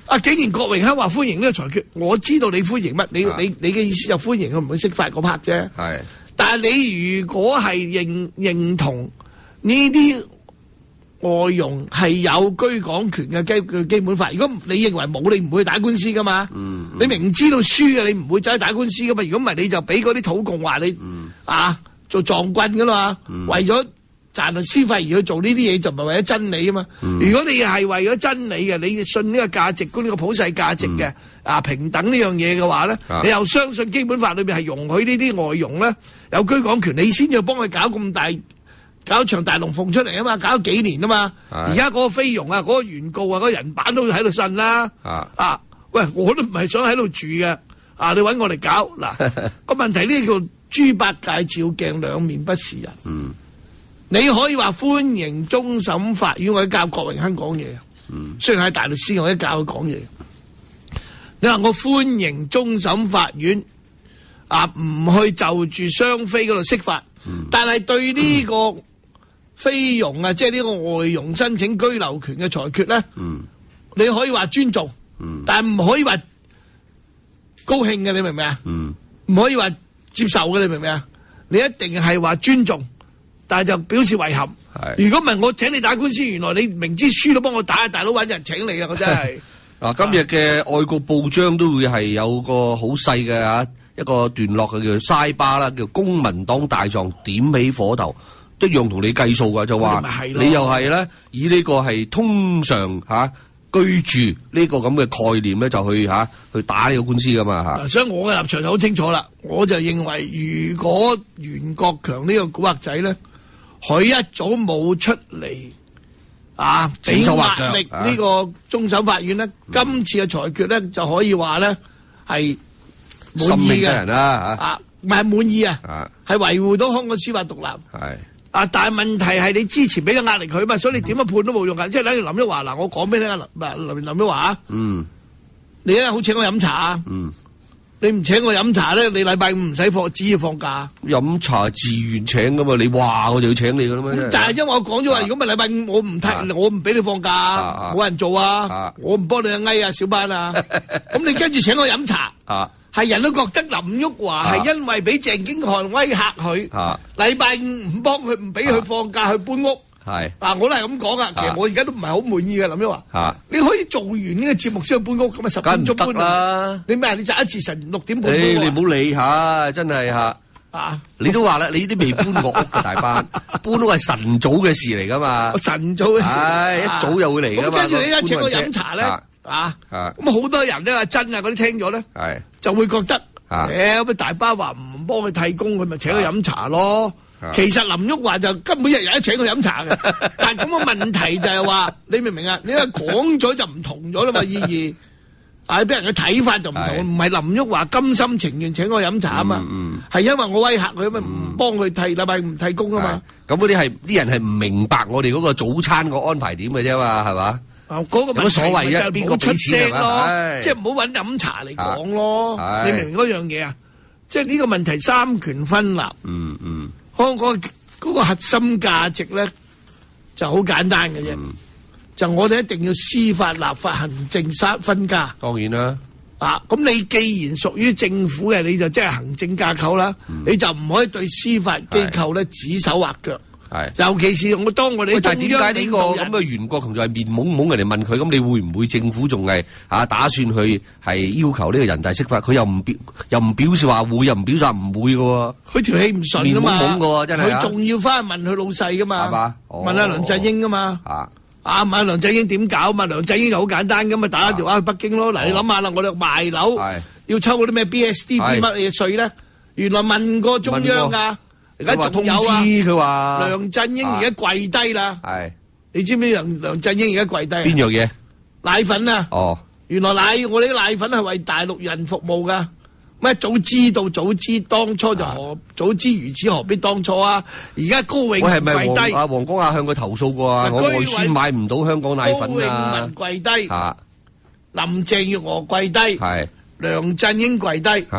竟然郭榮鏗話歡迎呢個裁決，我知道你歡迎乜？你嘅意思就歡迎佢唔會釋法嗰 part 啫。 係， 但係你如果係認同呢啲外傭係有居港權嘅基本法，如果你認為冇，你唔會打官司噶嘛。你明知道輸嘅，你唔會走去打官司噶嘛。如果唔係，你就俾嗰啲土共話你做撞棍噶啦嘛。為咗賺律師費而去做呢啲嘢，就唔係為咗真理啊嘛。如果你係為咗真理嘅，你信呢個價值觀、呢個普世價值嘅平等呢樣嘢嘅話咧，你又相信基本法裏邊係容許呢啲外傭咧有居港權，你先要幫佢搞場大龍鳳出嚟啊嘛，搞咗幾年啊嘛。而家嗰個菲傭嗰個原告嗰個人版都喺度呻啦。喂，我都唔係想喺度住嘅。你揾我嚟搞嗱個問題呢，叫豬八戒照鏡，兩面不是人。你可以話歡迎終審法院，我教郭榮鏗講嘢。雖然係大律師，我都教佢講嘢。你話我歡迎終審法院唔去就住雙非嗰度釋法，但係對呢個菲傭即係呢個外傭申請居留權嘅裁決咧，你可以話尊重，但係唔可以話高興嘅，你明唔明啊？唔可以話接受嘅，你明唔明啊？你一定係話尊重。但係就表示遺憾。如果唔係我請你打官司，原來你明知輸都幫我打，大佬揾人請你啊！我真係。 今日嘅外國報章都會係有個好細嘅一個段落嘅，叫西巴啦，叫公民黨大狀點起火頭，一樣同你計數㗎，就話你又係咧以呢個係通常居住呢個咁嘅概念咧，就去打呢個官司噶嘛。 所以我嘅立場就好清楚啦，我就認為如果袁國強呢個古惑仔咧，佢一早冇出嚟俾壓力呢個終審法院咧，今次嘅裁決咧就可以話咧係滿意嘅人啦唔係滿意係維護到香港司法獨立。但係問題係你之前俾咗壓力佢嘛，所以你點樣判都冇用噶。即係例如林旭華我講俾你聽林旭華你咧好請我飲茶你唔請我飲茶咧，你禮拜五唔使放，只要放假。 飲茶自願請噶嘛，你話我就要請你噶啦嘛。 就係因為我講咗話，如果唔係禮拜五我唔俾你放假，冇人做我唔幫你嗌小班咁你跟住請我飲茶係人都覺得林旭華係因為俾鄭經翰威嚇佢，禮拜五唔幫佢，唔俾佢放假去搬屋。我都係咁講噶。其實我而家都唔係好滿意嘅林旭華。你可以做完呢個節目先去搬屋，咁10分鐘搬啦。你咩？你擇一次晨6點半搬屋。你唔好理真係你都話啦，你啲未搬過屋嘅大班，搬屋係晨早嘅事嚟噶嘛。晨早嘅事，一早又會嚟噶嘛。跟住你而家請我飲茶咧。咁好多人咧真嗰啲聽咗咧，就會覺得咁大巴話唔幫佢替工，佢咪請佢飲茶咯。其實林旭華就根本日日都請佢飲茶嘅，但係咁個問題就係話，你明唔明啊？你話講咗就唔同咗啦嘛，意義俾人嘅睇法就唔同，唔係林旭華甘心情願請我飲茶啊嘛，係因為我威嚇佢，咪唔幫佢替禮拜唔替工啊嘛。咁嗰啲係啲人係唔明白我哋嗰個早餐個安排點嘅啫嘛，係嘛？嗰個問題所謂就邊個出聲咯，即係唔好揾飲茶嚟講咯。你明唔明嗰樣嘢啊？即係呢個問題三權分立。香港嗰個核心價值咧就好簡單嘅啫，就我哋一定要司法、立法、行政分家。當然啦。咁你既然屬於政府嘅，你就即係行政架構啦，你就唔可以對司法機構咧指手畫腳。尤其是當我哋中央領導人，但係點解呢個咁嘅袁國強就係面懵懵人哋問佢，咁你會唔會政府仲係打算去係要求呢個人大釋法？佢又唔表示話會，又唔表示話唔會嘅喎。佢條氣唔順啊嘛，面懵懵嘅喎，真係。佢仲要翻去問佢老細噶嘛，係嘛？問下梁振英噶嘛。問下梁振英點搞嘛？梁振英就好簡單咁，咪打電話去北京咯。嗱，你諗下啦，我哋賣樓要抽嗰啲咩 BSD 乜嘢稅咧？原來問過中央㗎。而家仲有佢話梁振英而家跪低啦，你知唔知梁振英而家跪低？邊樣嘢？奶粉啊！原來我哋啲奶粉係為大陸人服務噶，咩早知當初就早知如此何必當初啊！而家高永文跪低，黃光亞向佢投訴過啊，我外孫買唔到香港奶粉啊！高永文跪低，林鄭月娥跪低，梁振英跪低。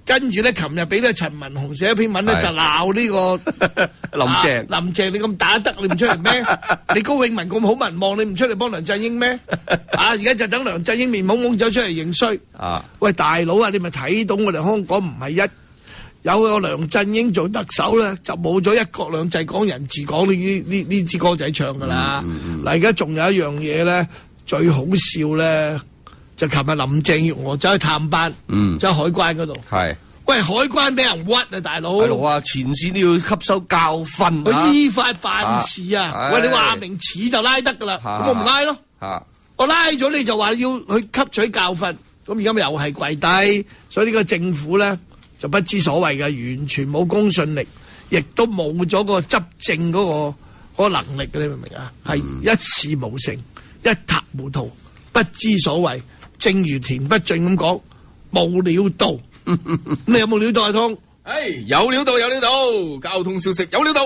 跟住咧，琴日俾咧陳文雄寫一篇文咧，就鬧呢個林鄭。 林鄭你咁打得，你唔出嚟咩？你高永文咁好民望，你唔出嚟幫梁振英咩？而家就等梁振英面懵懵走出嚟認衰。喂，大佬啊，你咪睇到我哋香港唔係有個梁振英做特首咧，就冇咗一國兩制講人治講呢支歌仔唱噶啦。嗱，而家仲有一樣嘢咧，最好笑咧。就琴日林鄭月娥走去探班，走去海關嗰度。係，喂，海關俾人屈啊，大佬！ 係咯啊，前線都要吸收教訓。 佢依法辦事啊！喂，你話明似就拉得噶啦，咁我唔拉咯。我拉咗你就話要去吸取教訓，咁而家咪又係跪低。所以呢個政府咧就不知所謂嘅，完全冇公信力，亦都冇咗個執政嗰個能力嘅，你明唔明啊？係一事無成，一塌糊塗，不知所謂。正如田北俊咁講，冇料到。你有冇料到阿湯？ 有料到，有料到，交通消息有料到。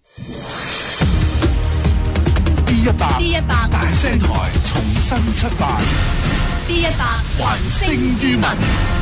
D100 大聲台重新出發。 D100 還聲於民。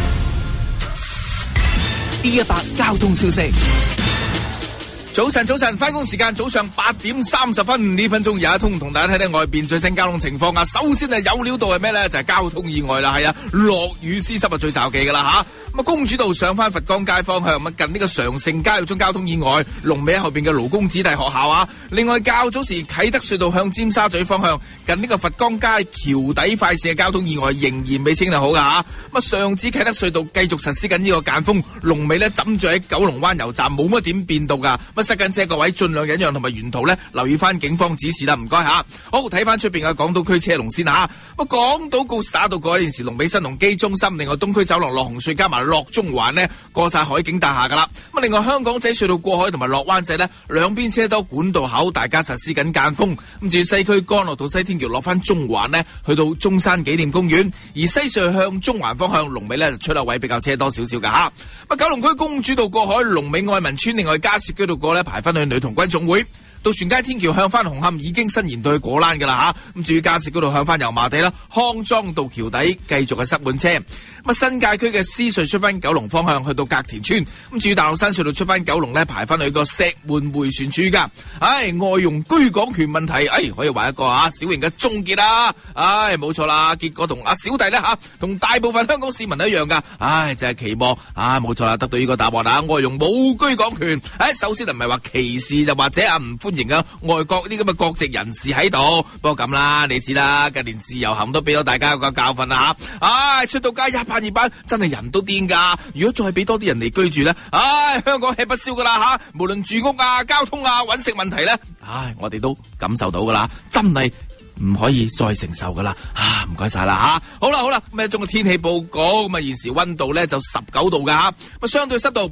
D100 交通消息。早晨，翻工時間早上8點30分，呢分鐘有一通同大家睇睇外邊最新交通情況啊！首先係有料到係咩咧？就係交通意外啦，係啊，落雨絲濕啊最罩忌噶啦吓。咁啊，公主道上翻佛岡街方向，咁近呢個常盛街有宗交通意外，龍尾喺後邊嘅勞工子弟學校啊。另外較早時啟德隧道向尖沙咀方向，近呢個佛岡街橋底快線嘅交通意外仍然未清理好噶吓。咁啊，上址啟德隧道繼續實施緊呢個間封，龍尾咧枕住喺九龍灣油站，冇乜點變動噶。塞緊車各位盡量忍讓，同埋沿途咧留意翻警方指示啦，唔該吓。好，睇翻出邊嘅港島區車龍先吓。咁港島告士打道過一段時龍尾新鴻基中心，另外東區走廊落紅隧加埋落中環呢過晒海景大廈噶啦。咁另外香港仔隧道過海同埋落灣仔呢兩邊車多管道口，大家實施緊間封。咁至於西區干諾道西天橋落翻中環呢，去到中山紀念公園，而西隧向中環方向龍尾呢出口位比較車多少少噶吓。咁九龍區公主道過海龍尾愛民村，另外加士居道過排翻去女童軍總會，渡船街天橋向翻紅磡已經伸延到去果欄噶啦吓。咁至於加士居道向翻油麻地啦，康莊道橋底繼續係塞滿車。咁新界區嘅獅隧出翻九龍方向去到隔田村，咁至於大老山隧道出翻九龍呢，排翻去個石門迴旋處噶。外傭居港權問題，可以話一個小型嘅終結啦。冇錯啦，結果同阿小弟呢，同大部分香港市民一樣噶。就係期望冇錯啦，得到呢個答案啦。外傭冇居港權，首先唔係話歧視，就或者唔歡迎外國啲咁嘅國籍人士喺度。不過咁啦，你知啦，近年自由行都俾咗大家一個教訓啦吓。出到街一班二班，真係人都癲噶。如果再俾多啲人嚟居住咧，香港吃不消噶啦吓。無論住屋交通揾食問題咧，我哋都感受到噶啦，真係唔可以再承受噶啦。唔該晒啦吓。好啦，咁一種嘅天氣報告，咁現時溫度咧就19度噶吓，咁相對濕度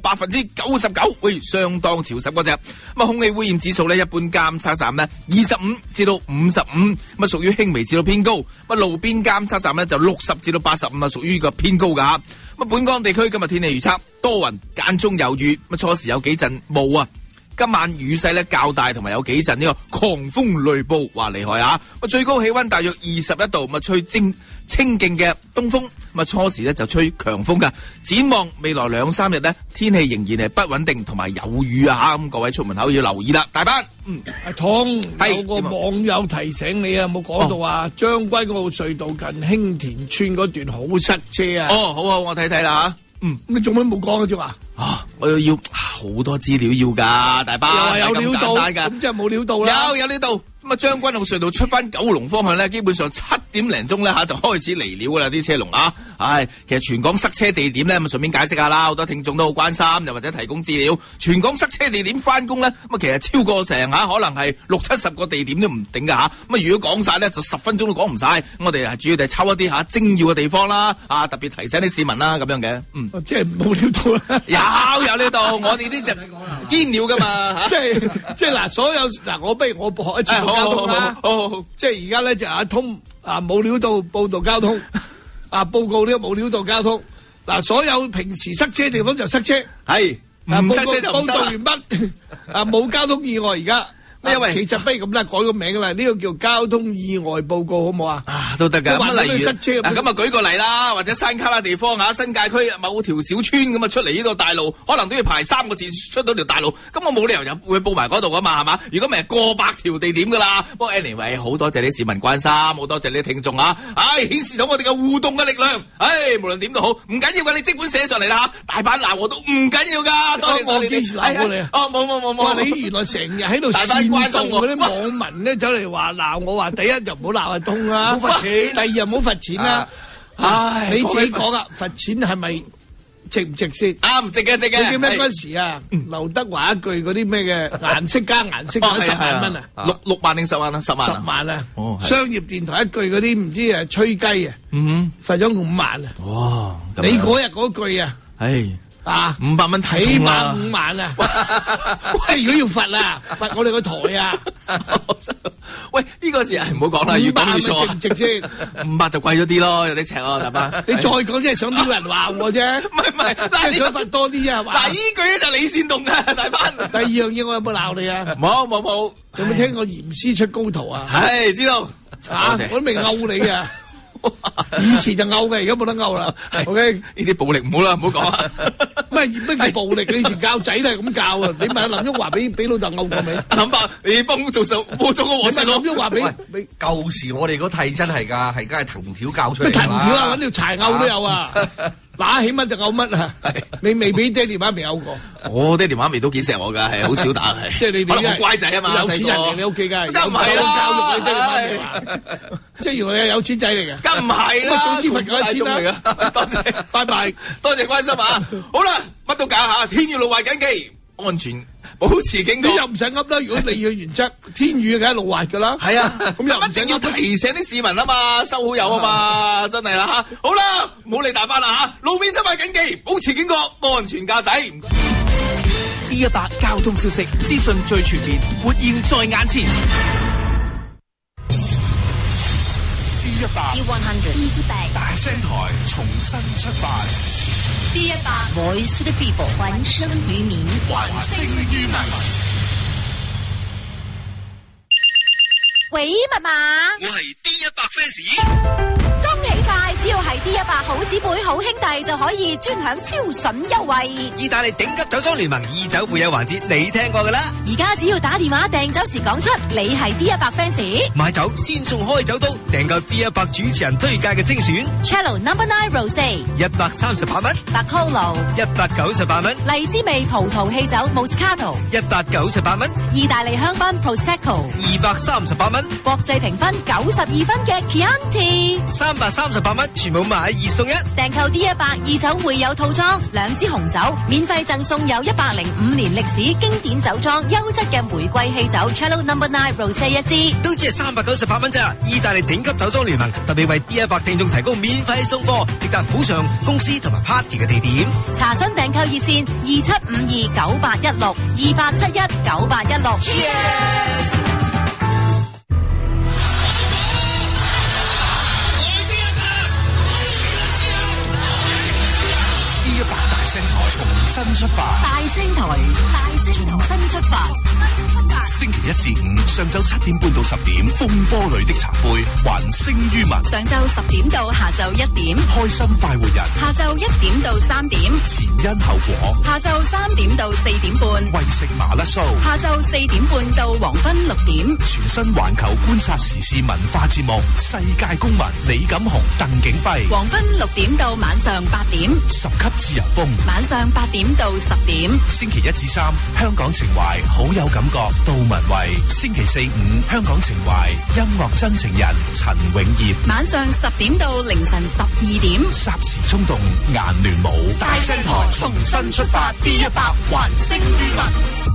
99%，喂，相當潮濕嗰隻。咁空氣污染指數咧，一般監測站咧25至到55，咁屬於輕微至到偏高。咁路邊監測站咧就60至到85，屬於個偏高噶吓。咁本港地區今日天氣預測多雲間中有雨，咁初時有幾陣霧啊。今晚雨勢咧較大，同埋有幾陣呢個狂風雷暴，哇厲害啊！咁最高氣溫大約21度，咁吹清勁嘅東風，咁初時咧就吹強風噶。展望未來2-3日呢，天氣仍然係不穩定，同埋有雨啊吓，咁各位出門口要留意啦。大班， 阿湯有個網友提醒你啊，冇講到話將軍澳隧道近興田村嗰段好塞車啊！ 好，我睇睇啦吓。 你做咩冇講嘅啫嘛？ 我要好多資料要噶，大班又話有料到，咁即係冇料到啦。 有料到。咁啊，將軍澳隧道出翻九龍方向咧，基本上7點零鐘咧就開始嚟料噶啦，啲車龍啊！其實全港塞車地點咧，咁順便解釋下啦，好多聽眾都好關心，又或者提供資料。全港塞車地點翻工咧，咁其實超過成可能係60-70個地點都唔定噶吓。咁如果講晒咧，就10分鐘都講唔晒。咁我哋係主要就係抽一啲精要嘅地方啦，特別提醒啲市民啦，咁樣嘅。 即係冇料到啦。有料到，我哋呢隻堅料噶嘛。即係嗱，所有嗱，我不如我學一次交通啦。即係而家咧就阿通冇料到報道交通報告呢個冇料到交通嗱，所有平時塞車地方就塞車， 係唔塞車就唔塞。 報道完畢冇交通意外而家。 因為其實不如咁啦，改個名啦，呢個叫交通意外報告，好唔好啊？ 啊，都得㗎。咁例如塞車咁啊，舉個例啦，或者山卡拉地方啊，新界區某條小村咁啊，出嚟呢度大路，可能都要排3個字出到條大路，咁我冇理由又會報埋嗰度噶嘛，係嘛？如果唔係過百條地點㗎啦。不過 anyway， 好多謝啲市民關心，好多謝你啲聽眾啊，顯示到我哋嘅互動嘅力量。無論點都好，唔緊要㗎，你即管寫上嚟啦，大班鬧我都唔緊要㗎。多謝晒你哋。我幾時鬧過你啊？冇。你原來成日喺度煽動嗰啲網民咧，走嚟話鬧我，話第一就唔好鬧阿通啦，唔好罰錢；第二又唔好罰錢啦。你自己講啊，罰錢係咪值唔值先？唔值嘅，值嘅。你記唔記得嗰陣時啊？劉德華一句嗰啲咩嘅顏色加顏色10萬蚊啊？6萬定10萬啊？10萬啊？10萬啊！商業電台一句嗰啲唔知誒吹雞啊，罰咗5萬啊！哇！你嗰日嗰句啊， 500蚊起碼5萬啊！即係如果要罰啊，罰我哋個台啊！喂，呢個事唔好講啦，越講越錯。值唔值先？500就貴咗啲咯，有啲尺咯，大班。你再講即係想撩人話我啫。唔係，即係想罰多啲啊！嗱，呢句咧就你煽動嘅，大班。第二樣嘢我有冇鬧你啊？冇。有冇聽過嚴師出高徒啊？係知道。我都未勾你啊！以前就勾嘅，而家冇得勾啦。OK， 呢啲暴力唔好啦，唔好講啊。咩叫暴力？你以前教仔都係咁教啊。你問林旭華俾老豆勾過未？林伯，你幫我做手，我做個和事佬。林旭華俾舊時我哋嗰替真係㗎，係梗係藤條教出嚟。咩藤條啊？揾條柴勾都有啊！嗱，起乜就勾乜啊！你未俾爹哋媽咪勾過？我爹哋媽咪都幾錫我㗎，係好少打係。即係你哋好乖仔啊嘛，有錢人嚟你屋企㗎，梗唔係啦，教育你爹哋媽咪話，即係原來係有錢仔嚟嘅。梗唔係啦，總之罰夠一千啦。多謝，拜拜，多謝關心啊！好啦，乜都搞下，天雨路滑緊記，安全保持警覺。你又唔使噏啦，如果你嘅原則，天雨梗係路滑㗎啦。係啊，咁又一定要提醒啲市民啊嘛，收好友啊嘛，真係啦嚇。好啦，唔好理大班啦嚇，路面濕滑緊記，保持警覺，安全駕駛。 D100交通消息，資訊最全面，活現在眼前。D100 大聲台重新出發。 D100 Voice to the People， 還聲於民， 還聲於民。 喂，密碼？ 我係 D100 fans。 恭喜晒！只要係 D100 好姊妹好兄弟就可以專享超筍優惠。 意大利頂級酒莊聯盟義酒會友環節，你聽過㗎啦？ 而家只要打電話訂酒時講出你係 D100 fans， 買酒先送開酒刀，訂購 D100 主持人推介嘅精選 Cello No. 9 Rosé 138蚊， Barolo 198蚊， 荔枝味葡萄氣酒 Moscato 198蚊， 意大利香檳 Prosecco 238蚊， 國際評分92分嘅 Chianti 338蚊，全部買2送1。 訂購 D100 義酒會友套裝，2支紅酒免費贈送有105年歷史經典酒莊優質嘅玫瑰氣酒 Cello No. 9 Rosé 1支， 都只係398蚊咋。意大利頂級酒莊聯盟特別為 D100 聽眾提供免費送貨，直達府上、公司同埋 party 嘅地點。 查詢訂購熱線27529816 28719816。Cheers！ 重新出發， 大聲台重新出發。 星期1至5上晝7點半到10點，風波裏的茶杯還聲於民。 上晝10點到下晝1點， 開心快活人。 下晝1點到3點， 前因後果。 下晝3點到4點半， 為食麻甩酥。 下晝4點半到黃昏6點， 全新環球觀察時事文化節目《世界公民》，李錦雄、鄧景輝。 黃昏6點到晚上8點 ，10級自由風。 晚上8點到10點， 星期1至3香港情懷好有感覺，杜文慧。星期4、5香港情懷音樂真情人陳永業。 晚上10點到凌晨12點， 霎時衝動顏聯舞。 大聲台重新出發 ，D100 還聲於民。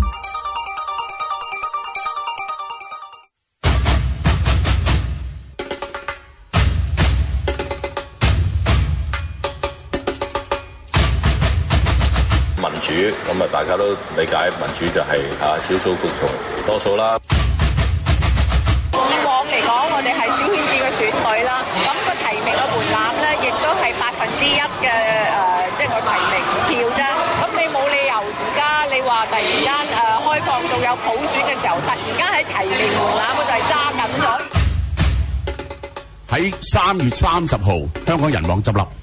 咁啊，大家都理解民主就係少數服從多數啦。 以往嚟講，我哋係小圈子嘅選舉啦，咁個提名嘅門檻咧，亦都係1%嘅即係個提名票啫。咁你冇理由而家你話突然間開放港度有普選嘅時候，突然間喺提名門檻嗰度係揸緊咗。 喺3月30號，香港人網執笠。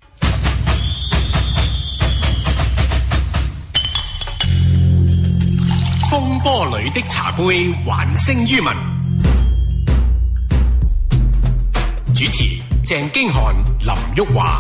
風波裏的茶杯還聲於民。主持鄭經翰、林旭華。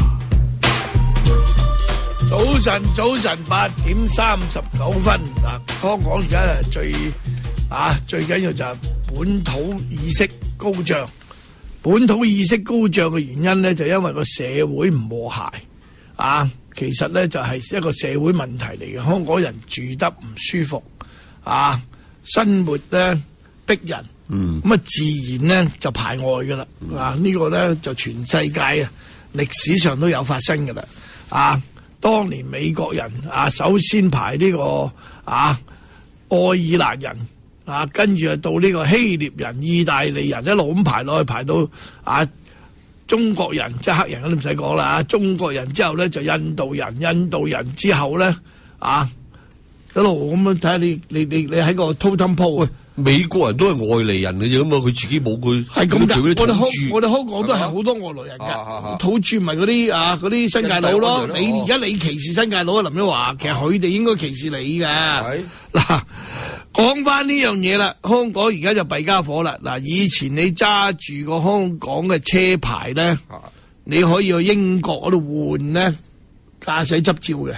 早晨8點39分。香港而家最緊要就係本土意識高漲。本土意識高漲嘅原因咧，就因為個社會唔和諧。其實咧就係一個社會問題嚟嘅。香港人住得唔舒服。生活咧逼人，咁自然咧就排外噶啦。呢個咧就全世界歷史上都有發生噶啦。當年美國人首先排呢個愛爾蘭人，跟住到呢個希臘人、意大利人，一路咁排落去，排到中國人，即係黑人都唔使講啦。中國人之後咧就印度人之後咧一路咁樣睇下你喺個 totem pole。 喂，美國人都係外嚟人嘅啫嘛，佢自己冇佢係咁㗎。 我哋香港都係好多外來人㗎。土著咪嗰啲新界佬咯。你而家你歧視新界佬啊，林旭華，其實佢哋應該歧視你㗎。嗱，講翻呢樣嘢啦，香港而家就弊家伙啦。嗱，以前你揸住個香港嘅車牌咧，你可以去英國嗰度換咧駕駛執照嘅。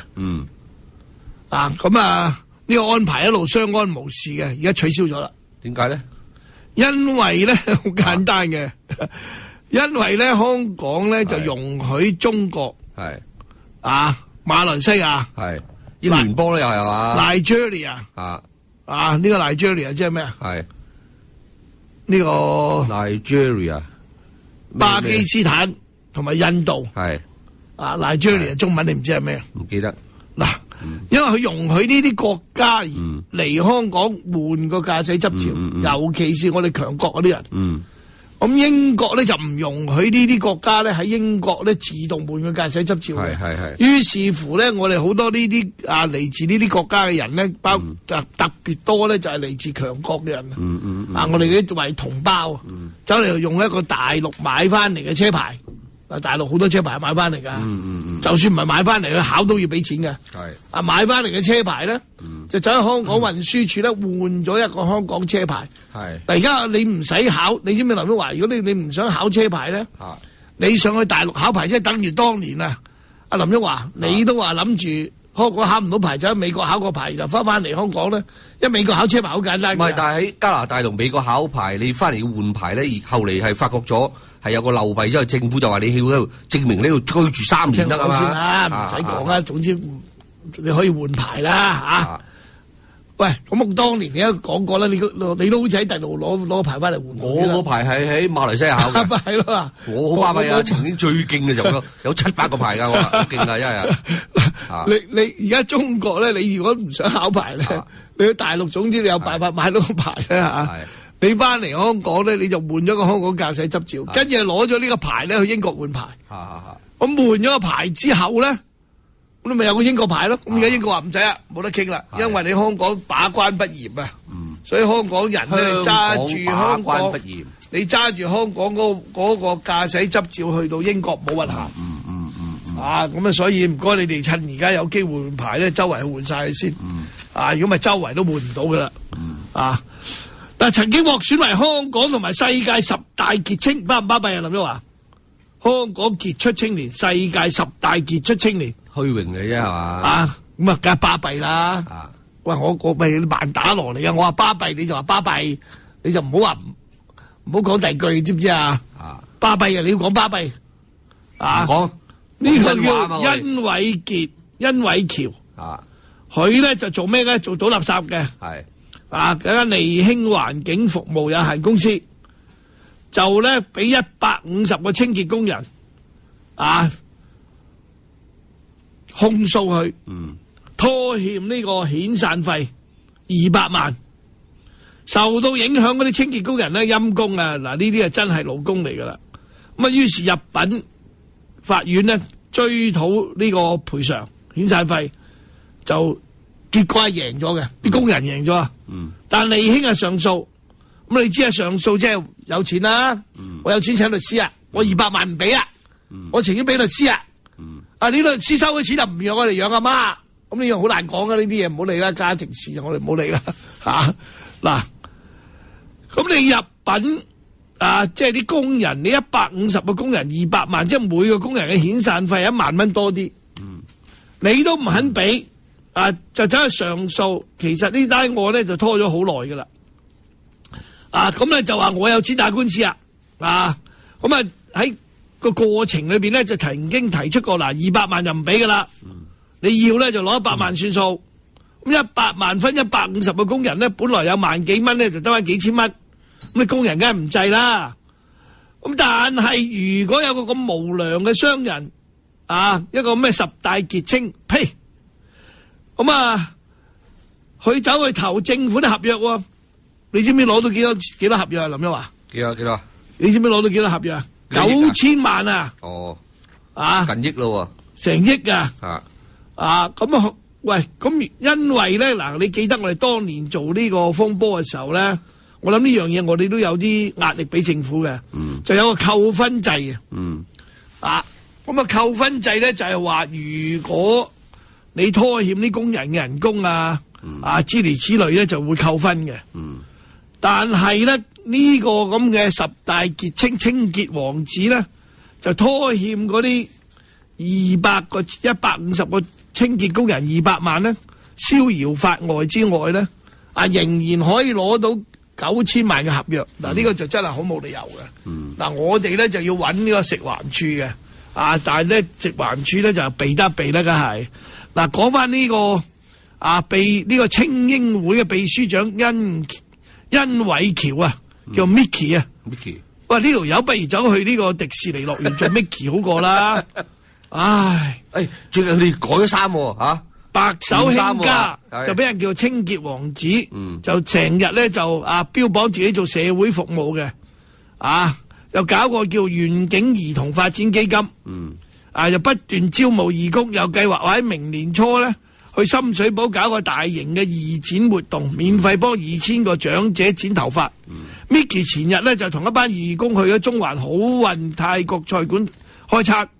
呢個安排一路相安無事嘅，而家取消咗啦。 點解咧？ 因為咧好簡單嘅，因為咧香港咧就容許中國馬來西亞英聯邦咧又係嘛 ？Nigeria 呢個 Nigeria 即係咩啊？係呢個 Nigeria 巴基斯坦同埋印度Nigeria 中文你唔知係咩？ 唔記得嗱。因為佢容許呢啲國家嚟香港換個駕駛執照，尤其是我哋強國嗰啲人。咁英國咧就唔容許呢啲國家咧喺英國咧自動換個駕駛執照嘅。於是乎咧，我哋好多呢啲嚟自呢啲國家嘅人咧，就特別多咧就係嚟自強國嘅人。我哋啲為同胞，走嚟用一個大陸買翻嚟嘅車牌。大陸好多車牌買翻嚟噶，就算唔係買翻嚟，佢考都要俾錢嘅。買翻嚟嘅車牌咧，就走去香港運輸處咧換咗一個香港車牌。嗱，而家你唔使考，你知唔知林旭華？如果你唔想考車牌咧，你上去大陸考牌，即係等於當年阿林旭華，你都話諗住香港考唔到牌，就喺美國考個牌，就翻嚟香港咧。因為美國考車牌好簡單。唔係， 但係喺加拿大同美國考牌，你翻嚟要換牌咧，而後嚟係發覺咗。係有個漏弊，之後政府就話你要喺度證明呢度居住3年得啊嘛， 唔使講啦。總之你可以換牌啦喂，咁我當年你都講過啦，你都好似喺大陸攞牌翻嚟換。 我個牌係喺馬來西亞考嘅。係咯，我好巴閉啊！曾經最勁嘅就有700個牌噶，我話好勁啊，一日。 你而家中國咧，你如果唔想考牌咧，你去大陸，總之你有辦法買到個牌咧你翻嚟香港咧，你就換咗個香港駕駛執照，跟住攞咗呢個牌咧去英國換牌。咁換咗個牌之後咧，咁你咪有個英國牌咯。咁而家英國話唔使啦，冇得傾啦，因為你香港把關不嚴啊。所以香港人咧揸住香港，你揸住香港嗰個駕駛執照去到英國冇運行。咁所以唔該你哋趁而家有機會換牌咧，周圍去換晒佢先。如果咪周圍都換唔到噶啦。但曾經獲選為香港同埋世界10大傑青，巴唔巴閉啊？林旭華，香港傑出青年，世界10大傑出青年， 虛榮嘅啫係嘛？ 咁梗係巴閉啦。喂，我咪萬打羅嚟噶，我話巴閉你就話巴閉，你就唔好講第二句，知唔知啊？巴閉啊，你要講巴閉。 講呢個叫殷偉傑、殷偉橋。佢咧就做咩咧？做倒垃圾嘅。嗰間利興環境服務有限公司就咧俾150個清潔工人控訴佢拖欠呢個遣散費200萬，受到影響嗰啲清潔工人咧陰公啊！嗱，呢啲係真係勞工嚟噶啦。咁於是入稟法院咧追討呢個賠償遣散費，就結果係贏咗嘅，啲工人贏咗啊。但利興係上訴，咁你知啊，上訴即係有錢啦。我有錢請律師啊，我200萬唔俾啊，我情願俾律師啊。啊，你律師收嘅錢就唔讓我哋養阿媽，咁呢樣好難講噶，呢啲嘢唔好理啦，家庭事就我哋唔好理啦嚇。嗱，咁你入稟啊，即係啲工人，你150個工人200萬，即係每個工人嘅遣散費1萬蚊多啲，你都唔肯俾啊，就走去上訴。其實呢單案咧就拖咗好耐噶啦。啊，咁咧就話我有錢打官司啊，咁啊喺個過程裏邊咧就曾經提出過嗱，200萬就唔俾噶啦，你要咧就攞100萬算數，咁100萬分150個工人咧，本來有萬幾蚊咧，就得翻幾千蚊，咁你工人梗係唔制啦。咁但係如果有個咁無良嘅商人啊，一個咩10大傑青，呸，咁啊，佢走去投政府啲合約喎。你知唔知攞到幾多合約啊？林一華幾多？ 你知唔知攞到幾多合約啊？9000萬啊！ 哦， 近億咯喎，成億噶。咁啊，喂，咁因為咧嗱，你記得我哋當年做呢個風波嘅時候咧，我諗呢樣嘢我哋都有啲壓力俾政府嘅，就有個扣分制嘅。咁啊扣分制咧就係話，如果你拖欠啲工人嘅人工啊，諸如此類咧就會扣分嘅。但係咧呢個咁嘅10大傑青清潔王子咧，就拖欠嗰啲150個清潔工人200萬咧，逍遙法外之外咧，仍然可以攞到9000萬嘅合約。嗱，呢個就真係好冇理由嘅。嗱，我哋咧就要揾呢個食環署嘅，但係咧食環署咧就避得避啦，梗係。嗱，講翻呢個被呢個青英會嘅秘書長殷偉橋啊，叫 Mickey 啊。喂，呢條友不如走去呢個迪士尼樂園做 Mickey 好過啦。唉， 最近佢哋改咗衫喎， 白手興家就俾人叫清潔王子，就成日咧就標榜自己做社會服務嘅，又搞個叫願景兒童發展基金，又不斷招募義工，又計劃喺明年初咧去深水埗搞個大型嘅義剪活動，免費幫2000個長者剪頭髮。Mickey 前日咧就同一班義工去咗中環好運泰國菜館開餐。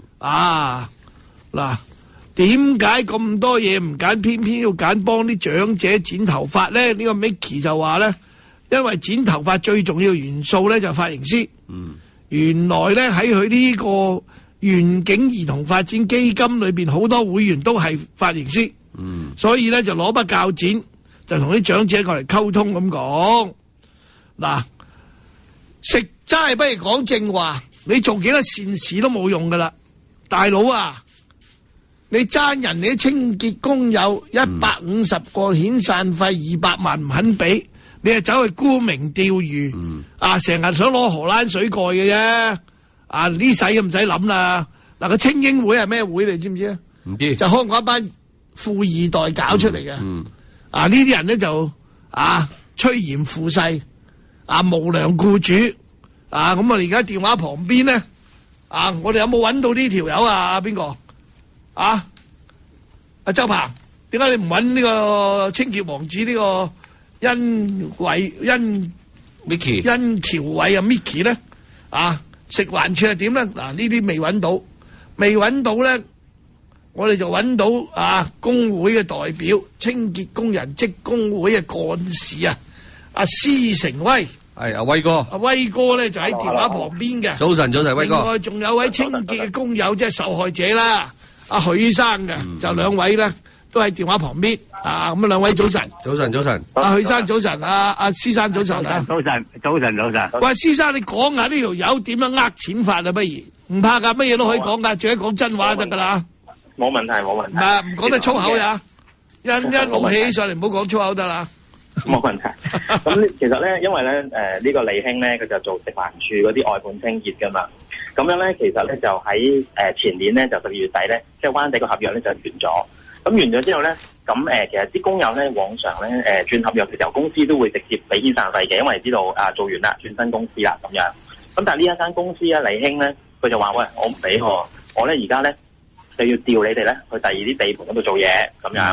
嗱，點解咁多嘢唔揀，偏偏要揀幫啲長者剪頭髮咧？呢個 Mickey 就話咧，因為剪頭髮最重要嘅元素咧就係髮型師。原來咧喺佢呢個願景兒童發展基金裏邊，好多會員都係髮型師。所以咧就攞把鉸剪就同啲長者過嚟溝通咁講。嗱，食齋不如講正話，你做幾多善事都冇用噶啦。大佬啊，你爭人哋啲清潔工友150個遣散費200萬唔肯俾，你係走去沽名釣譽，成日想攞荷蘭水蓋嘅啫。呢世都唔使諗啦。嗱，個青英會係咩會你知唔知啊？唔知，就香港一班富二代搞出嚟嘅。呢啲人咧就趨炎附勢，無良僱主。咁我哋而家電話旁邊咧。我哋有冇揾到呢條友啊？邊個？阿周鵬，點解你唔揾呢個清潔王子呢個殷橋偉啊 Mickey 咧？食環署係點咧？嗱，呢啲未揾到咧，我哋就揾到工會嘅代表，清潔工人職工會嘅幹事阿施成威。 係阿威哥， 阿威哥咧就喺電話旁邊嘅。 早晨，威哥。 另外仲有位清潔嘅工友，即係受害者啦，阿許生嘅，就兩位咧都喺電話旁邊。咁啊，兩位早晨。 早晨。 阿許生早晨，阿施生早晨啊。 早晨。 喂，施生，你講下呢條友點樣呃錢法啊？不如唔怕噶，乜嘢都可以講噶，最緊講真話得噶啦。 冇問題。 唔講得粗口呀，一怒氣起上嚟唔好講粗口得啦。 冇問題。咁其實咧，因為咧，呢個利興咧，佢就做食環署嗰啲外判清潔噶嘛。咁樣咧，其實咧就喺前年咧，就12月底咧，即係灣仔個合約咧就完咗。咁完咗之後咧，咁其實啲工友咧往常咧轉合約嘅時候，公司都會直接俾遣散費嘅，因為知道做完啦，轉新公司啦咁樣。咁但係呢一間公司咧，利興咧，佢就話喂，我唔俾喎，我咧而家咧就要調你哋咧去第二啲地盤嗰度做嘢咁樣。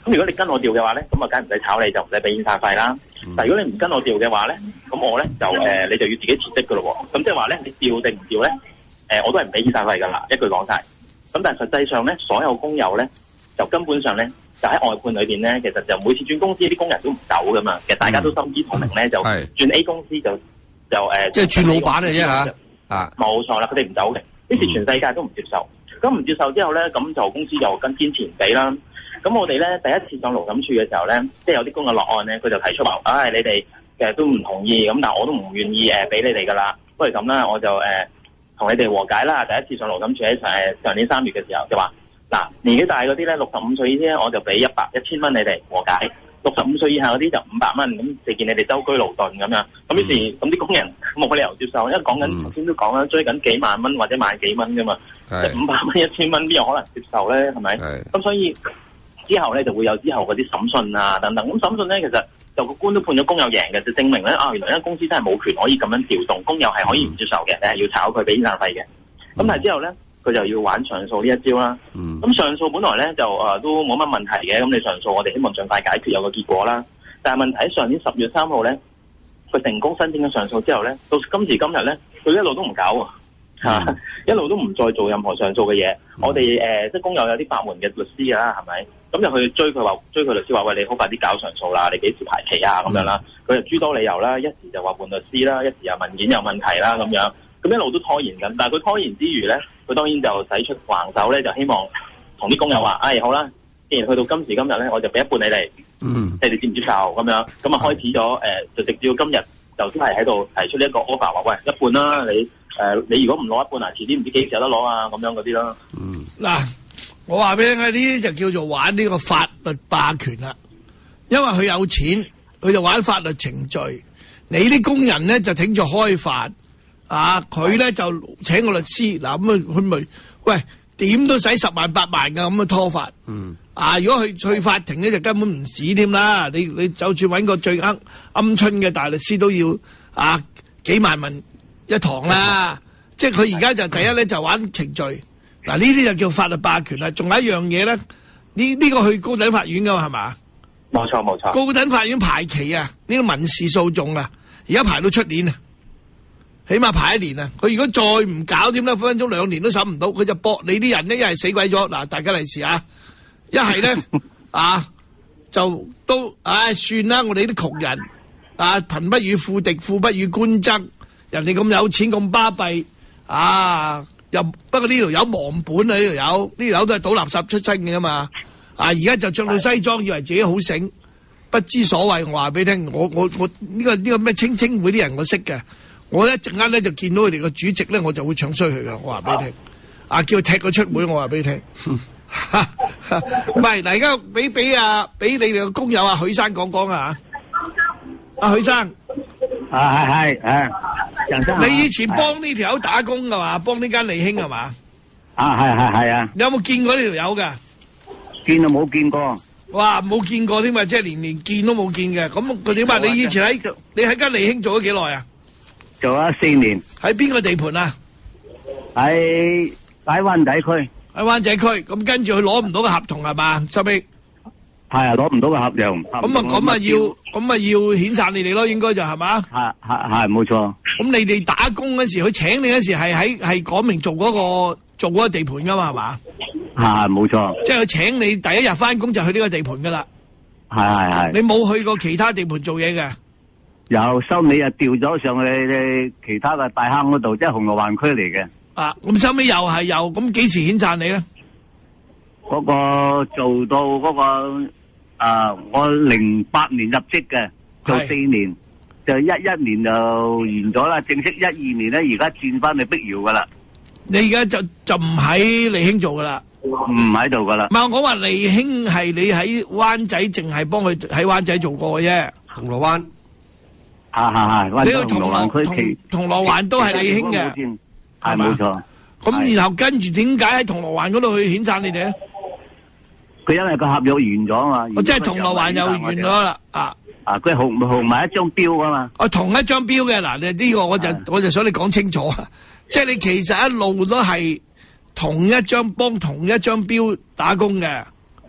咁如果你跟我調嘅話咧，咁啊梗係唔使炒你，就唔使俾遣散費啦。但係如果你唔跟我調嘅話咧，咁我咧就你就要自己辭職噶咯喎。咁即係話咧，你調定唔調咧，我都係唔俾遣散費噶啦，一句講晒。咁但係實際上咧，所有工友咧就根本上咧就喺外判裏邊咧，其實就每次轉公司啲工人都唔走噶嘛。其實大家都心知肚明咧，就轉 A 公司就即係轉老闆嚟啫嚇。 冇錯啦，佢哋唔走嘅，於是全世界都唔接受。咁唔接受之後咧，咁就公司就跟堅持唔俾啦。咁我哋咧第一次上勞審處嘅時候咧，即係有啲工友落案咧，佢就提出話，你哋其實都唔同意，咁但係我都唔願意俾你哋噶啦。不如咁啦，我就同你哋和解啦。第一次上勞審處喺上年3月嘅時候就話，嗱，年紀大嗰啲咧65歲呢，我就俾1000蚊你哋和解；65歲以下嗰啲就500蚊。咁就見你哋舟車勞頓咁樣。咁於是咁啲工人冇理由接受，因為講緊頭先都講啦，追緊幾萬蚊或者萬幾蚊噶嘛，即係500蚊、1000蚊，邊有可能接受咧？係咪？咁所以之後咧就會有之後嗰啲審訊啊等等。咁審訊咧其實就個官都判咗工友贏嘅，就證明咧原來間公司真係冇權可以咁樣調動，工友係可以唔接受嘅，你係要炒佢俾遣散費嘅。咁但係之後咧佢就要玩上訴呢一招啦。咁上訴本來咧就都冇乜問題嘅，咁你上訴我哋希望盡快解決有個結果啦。但係問題喺上年10月3號咧，佢成功申請咗上訴之後咧，到今時今日咧，佢一路都唔搞喎，一路都唔再做任何上訴嘅嘢。我哋即係工友有啲法援嘅律師啦，係咪？咁就去追佢律師話，喂，你好快啲搞上訴啦，你幾時排期啊？咁樣啦，佢就諸多理由啦，一時就話換律師啦，一時又文件有問題啦，咁樣，咁一路都拖延緊。但係佢拖延之餘咧，佢當然就使出橫手咧，就希望同啲工友話，好啦，既然去到今時今日咧，我就俾一半你哋，你哋接唔接受咁樣？咁啊開始咗就直至到今日就都係喺度提出呢一個 offer 話，喂，一半啦，你如果唔攞一半啊，遲啲唔知幾時有得攞啊，咁樣嗰啲啦。 嗱，我話俾你聽，呢啲就叫做玩呢個法律霸權啦。因為佢有錢，佢就玩法律程序。你啲工人咧就挺住開法，佢咧就請個律師。嗱咁佢咪喂點都使10萬8萬噶咁嘅拖法。如果去法庭咧就根本唔止添啦。你就算揾個最鵪鶉嘅大律師都要幾萬蚊一堂啦。即係佢而家就第一咧就玩程序。嗱呢啲就叫法律霸權啦。仲有一樣嘢咧，呢個去高等法院噶嘛係嘛？ 冇錯冇錯。高等法院排期啊，呢個民事訴訟啊，而家排到出年啊，起碼排1年啊。佢如果再唔搞掂咧，分分鐘2年都審唔到。佢就駁你啲人呢，一係死鬼咗。嗱，大家利是啊，一係咧就都算啦。我哋啲窮人貧不與富敵，富不與官爭。人哋咁有錢咁巴閉又不過呢條友忘本啊！呢條友都係倒垃圾出身嘅嘛。而家就着到西裝，以為自己好醒，不知所謂。我話俾你聽，我呢個咩青會啲人我識嘅，我一陣間咧就見到佢哋個主席咧，我就會唱衰佢嘅。我話俾你聽，叫佢踢佢出會。我話俾你聽，唔係嗱，而家俾你哋個工友許生講啊許生， 係你以前幫呢條友打工噶嘛？幫呢間利興係嘛？ 係啊！ 你有冇見過呢條友噶？ 見都冇見過。 哇，冇見過添嘛？即係連見都冇見嘅。咁佢點啊？你以前你喺間利興做咗幾耐啊？ 做咗4年。 喺邊個地盤啊？ 喺灣仔區。 喺灣仔區。咁跟住佢攞唔到個合同係嘛？收尾。 係啊，攞唔到個合同。 咁啊要遣散你哋咯，應該就係嘛？ 係冇錯。 咁你哋打工嗰時，佢請你嗰時係講明做嗰個地盤噶嘛，係嘛？ 係冇錯。 即係佢請你第一日翻工就去呢個地盤噶啦。 係。 你冇去過其他地盤做嘢嘅？ 有，收尾又調咗上去其他嘅大坑嗰度，即係紅綠灣區嚟嘅。 咁收尾又咁幾時遣散你咧？ 嗰個做到嗰個我08年入職嘅，做4年，就11年就完咗啦。正式12年咧，而家轉翻去碧瑤噶啦。 你而家就唔喺利興做噶啦？ 唔喺度噶啦。 唔係，我講話利興係你喺灣仔，淨係幫佢喺灣仔做過嘅啫。銅鑼灣。係。呢個銅鑼灣都係利興嘅， 係冇錯。 咁然後跟住點解喺銅鑼灣嗰度去遣散你哋咧？ 佢因為個合約完咗啊嘛。 即係銅鑼灣又完咗啦。 佢紅埋一張標噶嘛。 同一張標嘅。嗱，呢個我就想你講清楚。即係你其實一路都係幫同一張標打工嘅。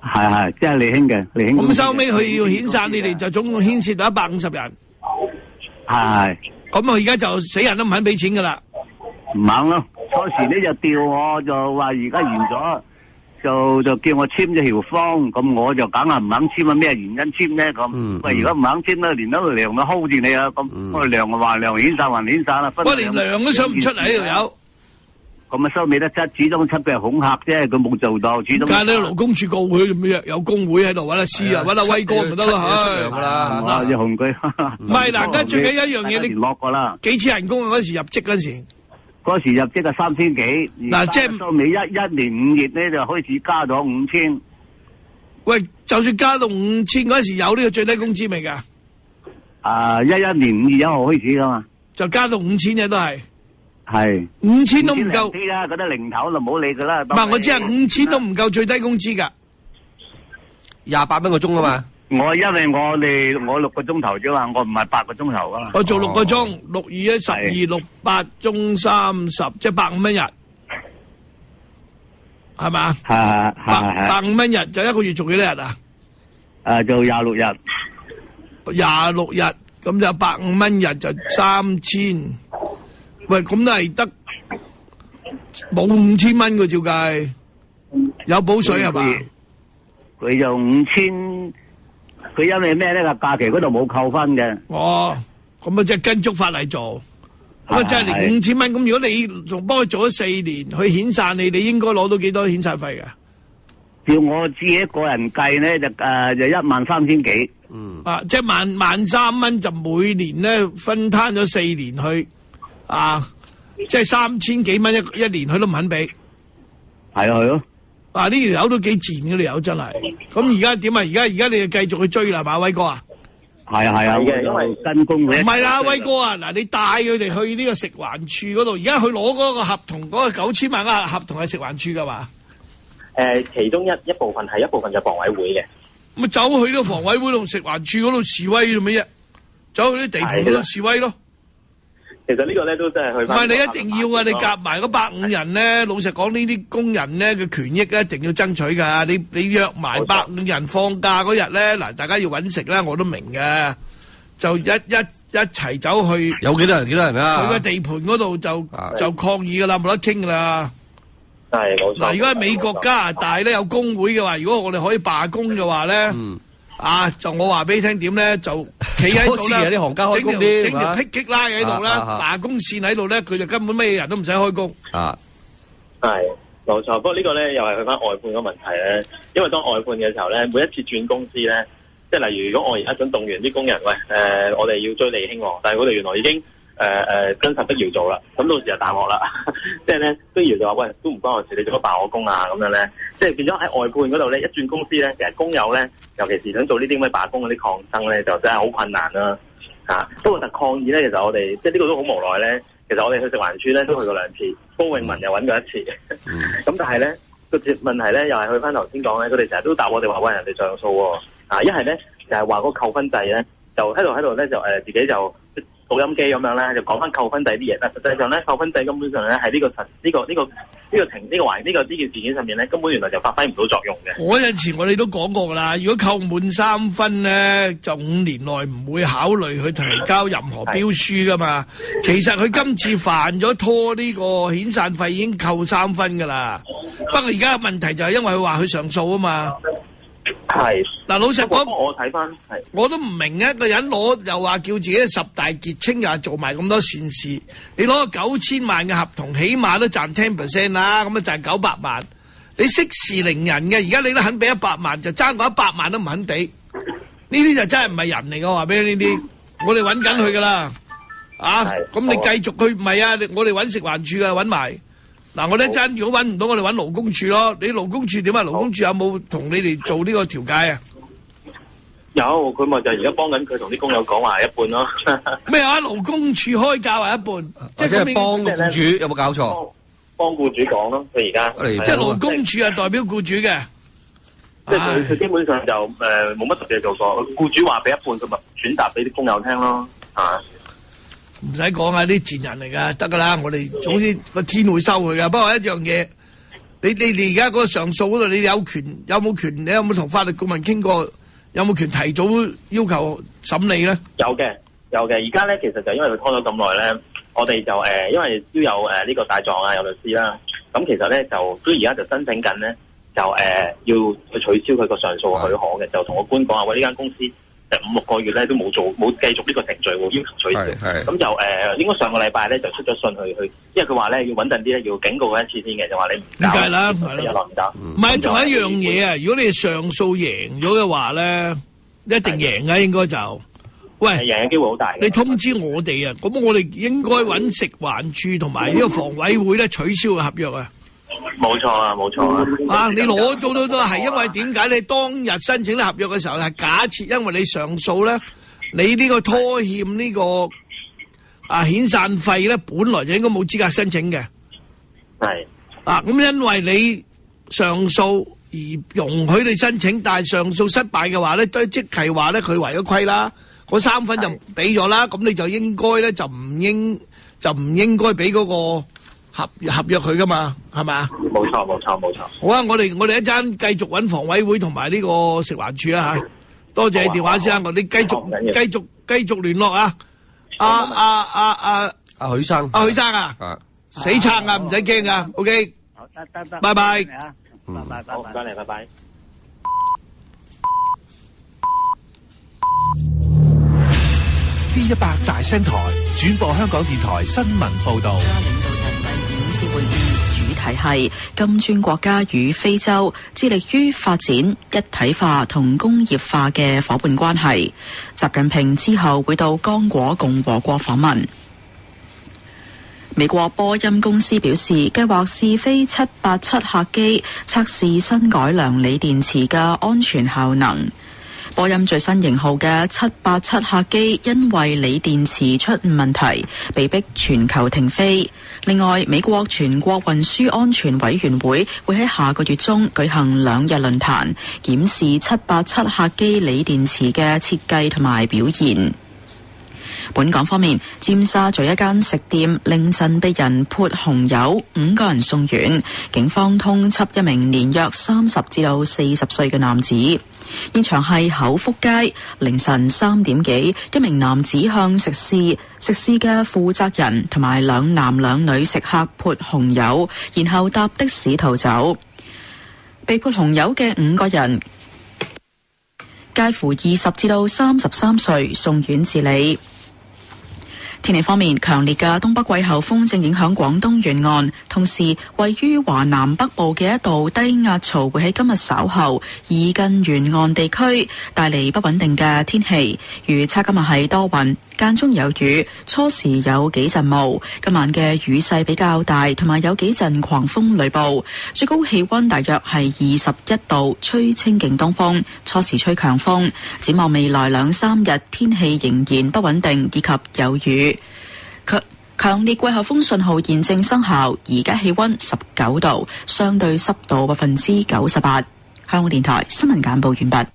係，即係利興嘅，利興。 咁收尾佢要遣散，你哋就總共牽涉到150人。 係。 咁佢而家就死人都唔肯俾錢噶啦。 唔肯咯，初時呢就調我，就話而家完咗，就叫我簽咗條方，咁我就梗係唔肯簽啊！咩原因簽咧？咁喂，如果唔肯簽咧，連嗰個糧都 hold 住你啊！咁個糧話糧遣散還遣散啦， 我連糧都想唔出嚟呢度有。 咁啊收尾得七，始終出嘅係恐嚇啫，佢冇做到，始終。 但係你勞工處告佢做咩？有工會喺度揾阿師啊，揾阿威哥咪得咯嚇。 出糧㗎啦， 嗱，隻紅居。 唔係嗱，而家最緊要一樣嘢，你落過啦。 幾錢人工啊？嗰時入職嗰時。 嗰時入職係3000幾， 嗱即係收尾一年5月咧就開始加咗5000。 喂，就算加到5000嗰時有呢個最低工資未㗎 ？11年5月1號開始噶嘛， 就加到5000嘅都係。 係。 5000都唔夠。 啲啦，嗰啲零頭就唔好理佢啦。 唔係，我知係5000都唔夠最低工資㗎。 28蚊個鐘啊嘛。 因為我6個鐘頭啫嘛，我唔係8個鐘頭噶嘛。 我做6個鐘，6、2、12、6、8中30，即係150蚊日，係嘛？ 係。 150蚊日就一個月做幾多日啊？ 做26日。 26日咁就150蚊日就3000。喂，咁都係得冇5000蚊嘅照計，有補水係嘛？ 佢就5000。佢因為咩咧？個假期嗰度冇扣分嘅。 哦，咁啊，即係跟足法例做。咁啊，即係連5000蚊。咁如果你仲幫佢做咗4年，去遣散你，你應該攞到幾多遣散費㗎？ 照我自己個人計咧，就13000幾。 即係萬3蚊，就每年咧分攤咗4年去，即係3000幾蚊一年，佢都唔肯俾。 係咯。 呢條友都幾賤嘅，條友真係。咁而家點啊？而家你就繼續去追啦，馬威哥啊？ 係啊，因為跟工會。 唔係啦，威哥啊，嗱，你帶佢哋去呢個食環署嗰度，而家佢攞嗰個合同，嗰個9000萬嘅合同係食環署噶嘛？ 其中一部分係一部分就房委會嘅。 咁走去呢個房委會同食環署嗰度示威做咩啫？走去啲地盤嗰度示威咯。 其實呢個咧都真係去翻。唔係， 你一定要啊！你夾埋嗰150人咧，老實講呢啲工人咧嘅權益咧，一定要爭取㗎。你約埋150人放假嗰日咧，嗱，大家要揾食啦，我都明嘅。就一齊走去。有幾多人啊？去個地盤嗰度就抗議㗎啦，冇得傾㗎啦。 係冇錯。 嗱，如果喺美國加拿大咧有工會嘅話，如果我哋可以罷工嘅話咧，就我話俾你聽點咧，就企喺度啦，整條霹靂拉喺度啦，罷工線喺度咧，佢就根本咩人都唔使開工。 係冇錯，不過呢個咧又係去翻外判嘅問題咧，因為當外判嘅時候咧，每一次轉公司咧，即係例如如果我而家想動員啲工人，喂，我哋要追利興喎，但係佢哋原來已經真實不要做啦，咁到時就大鑊啦，即係咧不如就話喂，都唔關我事，你做乜罷我工啊咁樣咧，即係變咗喺外判嗰度咧，一轉公司咧，其實工友咧，尤其是想做呢啲咁嘅罷工嗰啲抗爭咧，就真係好困難啦。不過抗議咧，其實我哋即係呢個都好無奈咧。其實我哋去食環署咧都去過2次，高永文又揾過1次。咁但係咧個問題咧又係去翻頭先講咧，佢哋成日都答我哋話喂，人哋上訴喎。一係咧就係話嗰個扣分制咧，就喺度咧就自己就錄音機咁樣咧，就講翻扣分制啲嘢。但實際上咧，扣分制根本上咧係呢件事件上面咧，根本原來就發揮唔到作用嘅。 嗰陣時我哋都講過噶啦，如果扣滿3分咧，就5年內唔會考慮去提交任何標書噶嘛。其實佢今次犯咗拖呢個遣散費已經扣3分噶啦。不過而家嘅問題就係因為佢話佢上訴啊嘛。 係嗱，老實講， 我睇翻係， 我都唔明一個人攞又話叫自己10大傑青，又做埋咁多善事，你攞個9000萬嘅合同，起碼都賺 10% 啦，咁啊賺900萬，你息事寧人嘅，而家你都肯俾100萬，就爭過100萬都唔肯俾，呢啲就真係唔係人嚟嘅，話俾你呢啲，我哋揾緊佢噶啦，咁你繼續去唔係啊？我哋揾食環署啊，揾埋。嗱，我哋一陣如果揾唔到，我哋揾勞工處咯。你勞工處點啊？勞工處有冇同你哋做呢個調解啊？ 有，佢咪就而家幫緊佢同啲工友講話一半咯。 咩啊？勞工處開價話一半，即係幫個僱主，有冇搞錯？ 幫僱主講咯，佢而家即係勞工處係代表僱主嘅， 即係佢基本上就冇乜特別做過。僱主話俾一半，佢咪轉達俾啲工友聽咯， 唔使講啊，啲賤人嚟噶，得噶啦。我哋總之個天會收佢噶。不過一樣嘢， 你而家嗰個上訴嗰度，你有冇權？你有冇同法律顧問傾過？有冇權提早要求審理咧？ 有嘅。而家咧，其實就因為佢拖咗咁耐咧，我哋就因為都有呢個大狀啊，有律師啦。咁其實咧就都而家就申請緊咧，就要去取消佢個上訴許可嘅，就同個官講話，喂，呢間公司5-6個月咧都冇繼續呢個程序喎，要求取消。咁就應該上個禮拜咧就出咗信去，因為佢話咧要穩陣啲咧，要警告佢一次先嘅，就話你唔搞。 梗係啦， 有落唔搞。 唔係，仲有一樣嘢啊！如果你上訴贏咗嘅話咧，一定贏啊，應該就。喂， 贏嘅機會好大。 你通知我哋啊，咁我哋應該揾食環署同埋呢個房委會咧取消個合約啊。 冇錯啊。 你攞咗都係因為點解你當日申請呢合約嘅時候係假設因為你上訴咧，你呢個拖欠呢個遣散費咧，本來就應該冇資格申請嘅。 係。 咁因為你上訴而容許你申請，但係上訴失敗嘅話咧，都即係話咧佢違咗規啦。嗰3分就俾咗啦，咁你就應該咧就唔應該俾嗰個合約佢噶嘛，係咪啊？ 冇錯。 好啊，我哋一陣繼續揾房委會同埋呢個食環署啦嚇。多謝你電話先，我哋繼續聯絡啊！ 許生， 許生啊，死撐啊，唔使驚啊 ，OK。 好，得， 拜拜。 好，唔該你，拜拜。 D100大聲台轉播香港電台新聞報道。 領導人第5次會議主題係金磚國家與非洲致力於發展一體化同工業化嘅伙伴關係。習近平之後會到剛果共和國訪問。美國波音公司表示，計劃試飛787客機測試新改良鋰電池嘅安全效能。波音最新型號嘅787客機因為鋰電池出問題，被迫全球停飛。另外，美國全國運輸安全委員會會喺下個月中舉行2日論壇，檢視787客機鋰電池嘅設計同埋表現。本港方面，尖沙咀一間食店凌晨被人潑紅油，5個人送院。警方通緝一名年約30至40歲嘅男子。現場係口福街，凌晨3點幾，一名男子向食肆嘅負責人同埋2男2女食客潑紅油，然後搭的士逃走。被潑紅油嘅5個人介乎20至33歲，送院治理。天氣方面，強烈嘅東北季候風正影響廣東沿岸，同時位於華南北部嘅一道低壓槽會喺今日稍後移近沿岸地區，帶嚟不穩定嘅天氣。預測今日係多雲，間中有雨，初時有幾陣霧。今晚嘅雨勢比較大，同埋有幾陣狂風雷暴。最高氣溫大約係21度，吹清勁東風，初時吹強風。展望未來2-3日，天氣仍然不穩定以及有雨。強烈季候風信號現正生效，而家氣溫19度，相對濕度98%。香港電台新聞簡報完畢。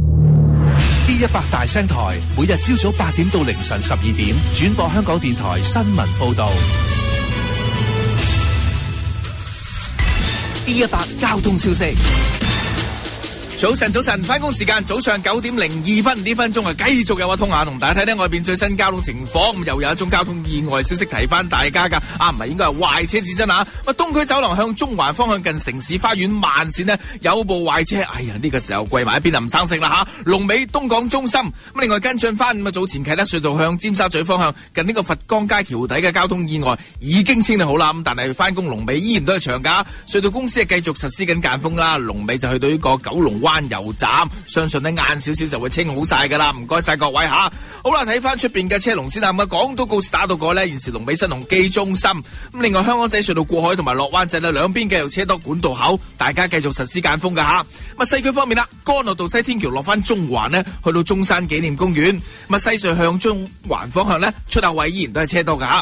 D100大聲台每日朝早8點到凌晨12點轉播香港電台新聞報道。D100交通消息。 早晨，翻工時間早上9點02分呢分鐘啊，繼續有阿通下同大家睇睇外邊最新交通情況。咁又有一宗交通意外消息提翻大家噶，唔係應該係壞車指真啊！東區走廊向中環方向近城市花園慢線呢，有部壞車，哎呀呢個時候跪埋一邊唔生性啦吓！龍尾東港中心。咁另外跟進翻早前啟德隧道向尖沙咀方向近呢個佛光街橋底嘅交通意外已經清理好啦，咁但係翻工龍尾依然都係長噶。隧道公司係繼續實施緊間封啦，龍尾就去到呢個九龍灣油站，相信呢晏少少就會清好晒噶啦，唔該晒各位吓。好啦，睇翻出邊嘅車龍先啦。咁港島告士打道過呢，現時龍尾新鴻基中心。咁另外香港仔隧道過海同埋落灣仔呢，兩邊繼續車多管道口，大家繼續實施間封噶吓。咁西區方面啦，干諾道西天橋落翻中環呢，去到中山紀念公園。咁西隧向中環方向呢，出口位依然都係車多噶吓。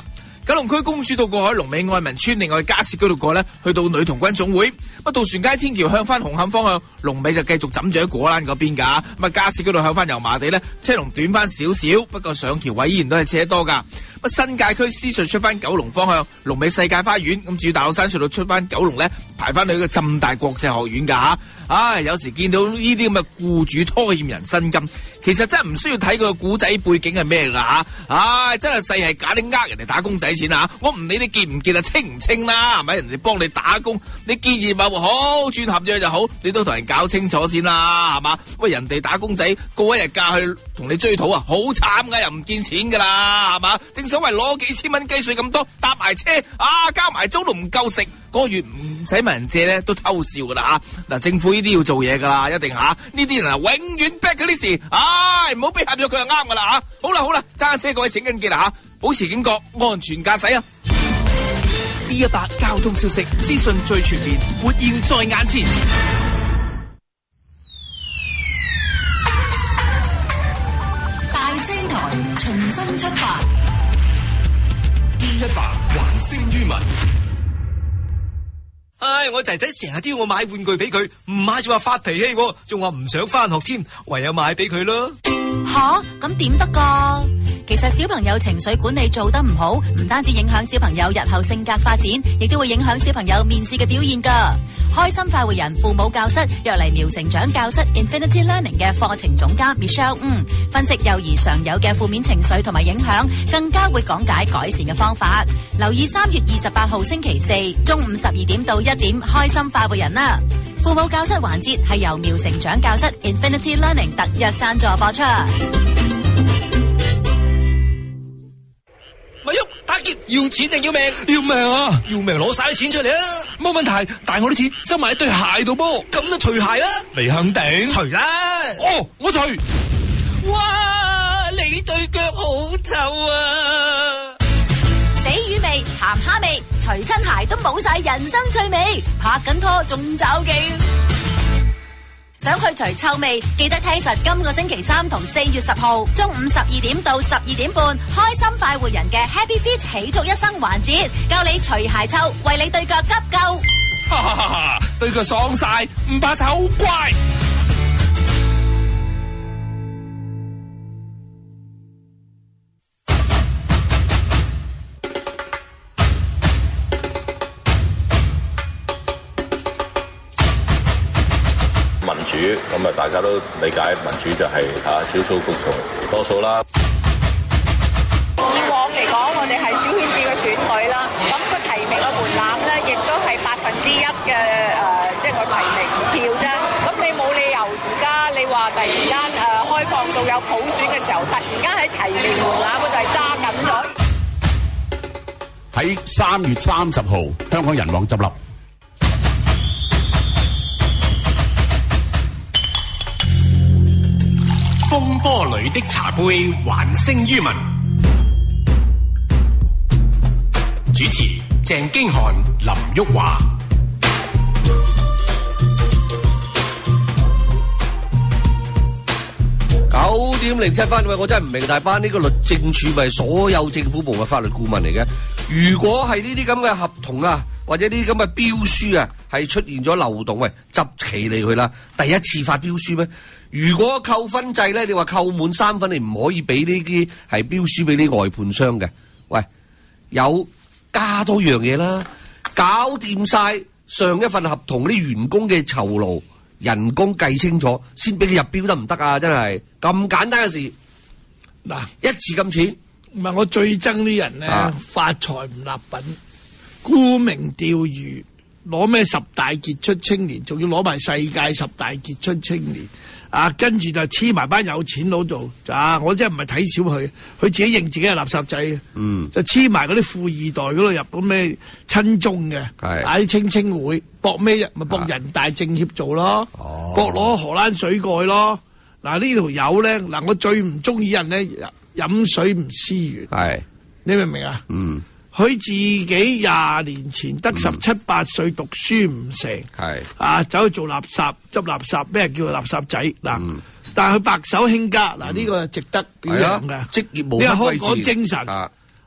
九龍區公主道過海，龍尾愛民村，另外加士居道過呢，去到女童軍總會。渡船街天橋向翻紅磡方向，龍尾就繼續枕住喺果欄嗰邊㗎。加士居道向翻油麻地呢，車龍短翻少少，不過上橋位依然都係車多㗎。新界區獅隧出翻九龍方向，龍尾世界花園。咁至於大老山隧道出翻九龍呢，排翻去個浸大國際學院㗎嚇。唉，有時見到呢啲咁嘅僱主拖欠人薪金，其實真係唔需要睇個古仔背景係咩㗎嚇。唉，真係細係假，你呃人哋打工仔錢啊！我唔理你結唔結啊，清唔清啦，係咪？人哋幫你打工，你結業咪好，轉合約就好，你都同人搞清楚先啦，係嘛？喂，人哋打工仔告一日假去同你追討啊，好慘㗎，又唔見錢㗎啦，係嘛？正所謂攞幾千蚊雞稅咁多，搭埋車啊，交埋租都唔夠食，嗰個月唔使問人借咧，都偷笑㗎啦嚇！嗱，政府呢啲要做嘢㗎啦，一定嚇，呢啲人啊永遠逼嗰啲事，唉，唔好俾合約佢就啱㗎啦嚇！好啦，揸車各位請緊記啦嚇，保持警覺，安全駕駛啊！D100交通消息，資訊最全面，活現在眼前。 大聲台重新出發。 D100還聲於民。 唉，我仔仔成日都要我買玩具俾佢，唔買就話發脾氣，仲話唔想翻學添，唯有買俾佢咯。 吓，咁點得噶？其實小朋友情緒管理做得唔好，唔單止影響小朋友日後性格發展，亦都會影響小朋友面試嘅表現噶。開心快活人父母教室約嚟苗成長教室 Infinity Learning 嘅課程總監 Michelle 分析幼兒常有嘅負面情緒同埋影響，更加會講解改善嘅方法。留意3月28號星期4中午12點到1點，開心快活人啦！父母教室環節係由苗成長教室 Infinity Learning 特約贊助播出。 咪喐，打劫要錢定要命？ 要命啊！ 要命攞晒啲錢出嚟啊！ 冇問題，但係我啲錢收埋喺對鞋度噃。 咁就除鞋啦！ 你肯定？ 除啦！ 哦，我除。 哇！你對腳好臭啊！ 死魚味、鹹蝦味，除親鞋都冇晒人生趣味，拍緊拖仲找忌。想去除臭味，記得聽實今個星期3同4月10號中午12點到12點半，開心快活人嘅 Happy Feet 喜足一生環節，教你除鞋臭，為你對腳急救。 哈哈哈哈！對腳爽晒，唔怕醜，乖。 民主咁啊，大家都理解民主就係少數服從多數啦。 以往嚟講，我哋係小圈子嘅選舉啦，咁個提名嘅門檻咧，亦都係1%嘅即係個提名票啫。咁你冇理由而家你話突然間開放到有普選嘅時候，突然間喺提名門檻嗰度係揸緊咗。 喺3月30號，香港人網執笠。 風波裏的茶杯，還聲於民。主持鄭經翰、林旭華。 9點07分，喂，我真係唔明大班呢個律政處咪所有政府部嘅法律顧問嚟嘅？如果係呢啲咁嘅合同啊，或者呢啲咁嘅標書啊，係出現咗漏洞，喂，執起你佢啦！第一次發標書咩？如果扣分制咧，你話扣滿3分，你唔可以俾呢啲係標書俾啲外判商嘅。喂，有加多樣嘢啦，搞掂晒上一份合同啲員工嘅酬勞、人工計清楚，先俾佢入標得唔得啊？真係咁簡單嘅事， 嗱， 一次咁錢， 唔係我最憎啲人咧，發財唔立品，沽名釣譽，攞咩10大傑出青年，仲要攞埋世界10大傑出青年。跟住就黐埋班有錢佬做，我真係唔係睇小佢，佢自己認自己係垃圾仔，就黐埋嗰啲富二代嗰度入到咩親中嘅，啲青青會搏咩啫？咪搏人大政協做咯，搏攞荷蘭水蓋咯。嗱呢條友咧，我最唔中意人咧飲水唔思源，你明唔明啊？佢自己20年前得17、18歲讀書唔成，走去做垃圾執垃圾，咩叫做垃圾仔嗱？但係佢白手興家嗱，呢個係值得表揚嘅職業無分貴賤，呢個香港精神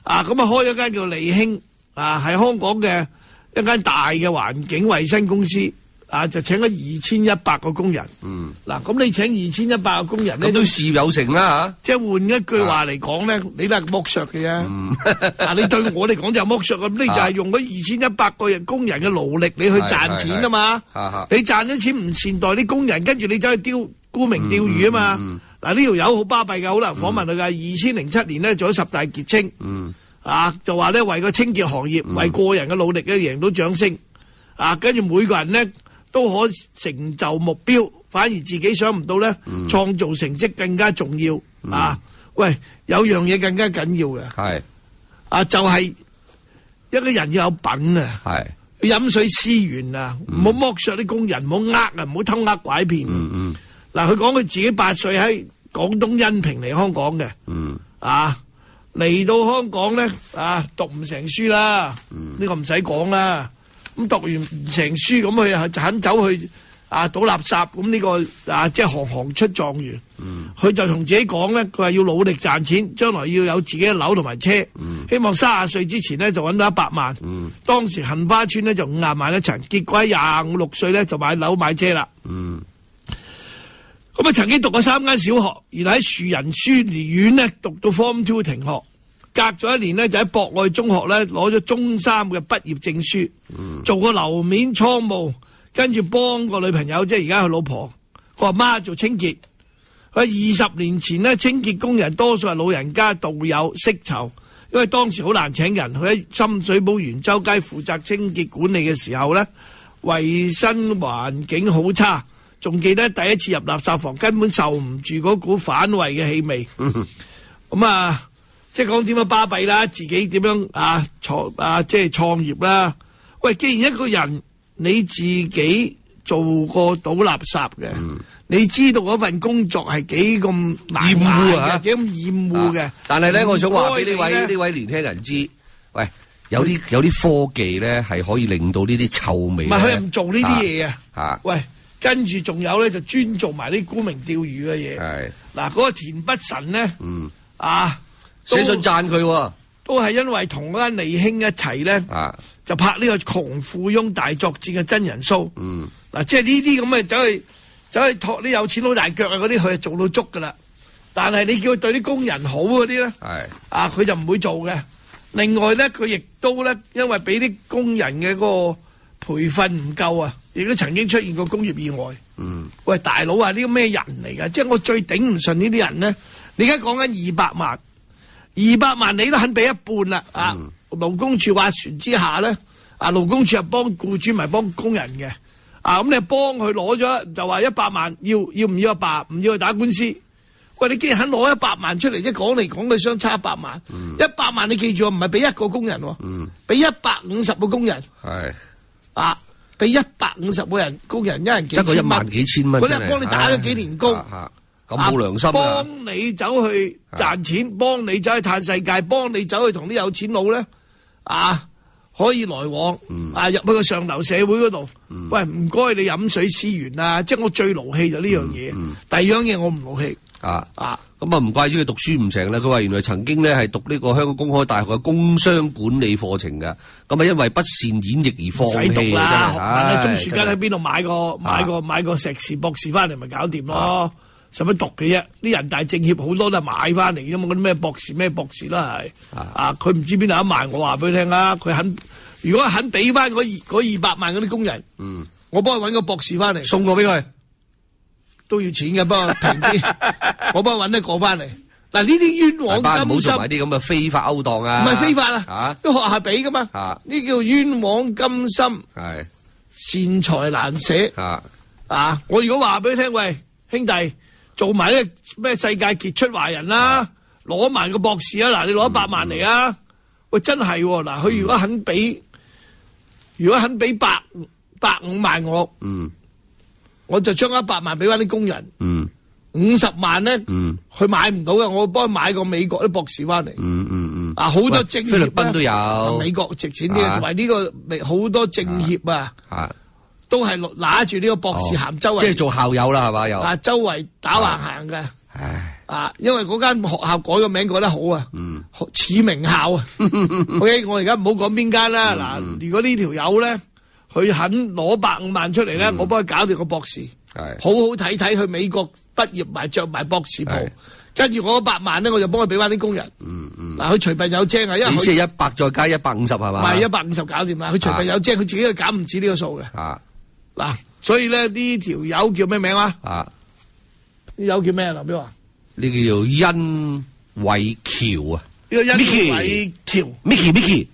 咁開咗間叫利興係香港嘅一間大嘅環境衛生公司。就請咗2100個工人。咁你請2100個工人咧， 都事業有成啦嚇。 即係換一句話嚟講咧，你都係剝削嘅啫。你對我嚟講就係剝削，咁你就係用嗰2100個工人嘅勞力，你去賺錢啊嘛。你賺咗錢唔善待啲工人，跟住你走去沽名釣譽啊嘛。呢條友好巴閉㗎，好難訪問佢㗎。2007年咧做咗10大傑青。就話咧為個清潔行業，為個人嘅努力咧贏到掌聲。跟住每個人咧都可成就目標，反而自己想唔到咧，創造成績更加重要。喂，有樣嘢更加緊要嘅，就係一個人要有品啊，飲水思源啊，唔好剝削啲工人，唔好呃啊，唔好偷呃拐騙。佢講佢自己8歲喺廣東恩平嚟香港嘅，嚟到香港咧讀唔成書啦，呢個唔使講啦。咁讀完唔成書，咁佢就肯走去倒垃圾，咁呢個即係行出狀元。佢就同自己講咧，佢話要努力賺錢，將來要有自己嘅樓同埋車。希望30歲之前咧就揾到100萬。當時杏花村咧就50萬一層，結果喺25、26歲咧就買樓買車啦。咁曾經讀過3間小學，然後喺樹仁書院咧讀到 Form 2停學。隔咗1年呢，就喺博愛中學咧攞咗中3嘅畢業證書，做個樓面倉務，跟住幫個女朋友，即係而家佢老婆個阿媽做清潔。佢20年前呢，清潔工人多數係老人家、道友、識籌，因為當時好難請人。佢喺深水埗元州街負責清潔管理嘅時候呢，衛生環境好差，仲記得第一次入垃圾房根本受唔住嗰股反胃嘅氣味。即係講點樣巴閉啦，自己點樣即係創業啦。喂，既然一個人你自己做過倒垃圾嘅，你知道嗰份工作係幾咁難嘅，幾咁厭惡嘅。 但係咧，我想話俾呢位年輕人知，喂，有啲科技咧係可以令到呢啲臭味。唔係佢唔做呢啲嘢啊。喂，跟住仲有咧就專做埋啲沽名釣譽嘅嘢。係嗱，嗰個田北辰咧， 寫信讚佢， 都係因為同嗰間利興一齊咧，就拍呢個窮富翁大作戰嘅真人 show。即係呢啲咁嘅走去托啲有錢佬大腳啊嗰啲，佢就做到足噶啦。但係你叫佢對啲工人好嗰啲咧，佢就唔會做嘅。另外咧，佢亦都咧，因為俾啲工人嘅嗰個培訓唔夠啊，亦都曾經出現過工業意外。喂，大佬啊，呢個咩人嚟噶？即係我最頂唔順呢啲人咧。你而家講緊200萬。200萬你都肯俾一半啦，勞工處斡旋之下咧，勞工處係幫僱主咪幫工人嘅，咁你幫佢攞咗就話100萬，要唔要100？唔要去打官司。喂，你既然肯攞100萬出嚟，即係講嚟講去相差100萬，100萬你記住唔係俾一個工人，俾150個工人，俾150個人工人，一人幾千蚊， 得個1萬幾千蚊， 嗰啲幫你打咗幾年工。 咁冇良心啊！ 幫你走去賺錢，幫你走去嘆世界，幫你走去同啲有錢佬咧，可以來往，入去個上流社會嗰度。喂，唔該你飲水思源啊！即係我最勞氣就呢樣嘢。第二樣嘢我唔勞氣。 咁唔怪之佢讀書唔成啦。佢話原來曾經咧係讀呢個香港公開大學嘅工商管理課程㗎。咁因為不善演繹而放棄。 唔使讀啦，鍾樹根喺邊度買個碩士博士翻嚟咪搞掂咯。使乜讀嘅啫？啲人大政協好多都係買翻嚟嘅嘛，嗰啲咩博士啦係。佢唔知邊度得賣，我話俾佢聽啦。佢如果肯俾翻嗰200萬嗰啲工人，我幫佢揾個博士翻嚟， 送過俾佢， 都要錢嘅，不過平啲。我幫佢揾一個翻嚟。嗱，呢啲冤枉甘心，唔好做埋啲咁嘅非法勾當啊！ 唔係非法啊，啲學校係俾噶嘛。呢叫冤枉甘心，係善財難捨。我如果話俾你聽，喂，兄弟。做埋呢咩世界傑出華人啦，攞埋個博士啊！嗱，你攞100萬嚟啊！喂，真係嗱，佢如果肯俾105萬我就將100萬俾翻啲工人。50萬咧，佢買唔到嘅，我幫佢買個美國啲博士翻嚟。好多政協菲律賓都有， 美國值錢啲，同埋呢個好多政協都係拿住呢個博士銜周圍， 即係做校友啦，係嘛又？ 周圍打橫行嘅， 因為嗰間學校改個名改得好啊，似名校啊。OK， 我而家唔好講邊間啦。嗱，如果呢條友咧，佢肯攞150萬出嚟咧，我幫佢搞掂個博士，好好睇睇去美國畢業埋着埋博士袍，跟住我100萬咧，我就幫佢俾翻啲工人。嗱，佢隨便有精啊，因為你先係100再加150係嘛？ 唔係150搞掂啦，佢隨便有精，佢自己去減唔止呢個數嘅。嗱，所以咧呢條友叫咩名啊？呢友叫咩啊？劉彪啊？ 呢個叫殷偉橋啊！ 呢個殷偉橋 ，Mickey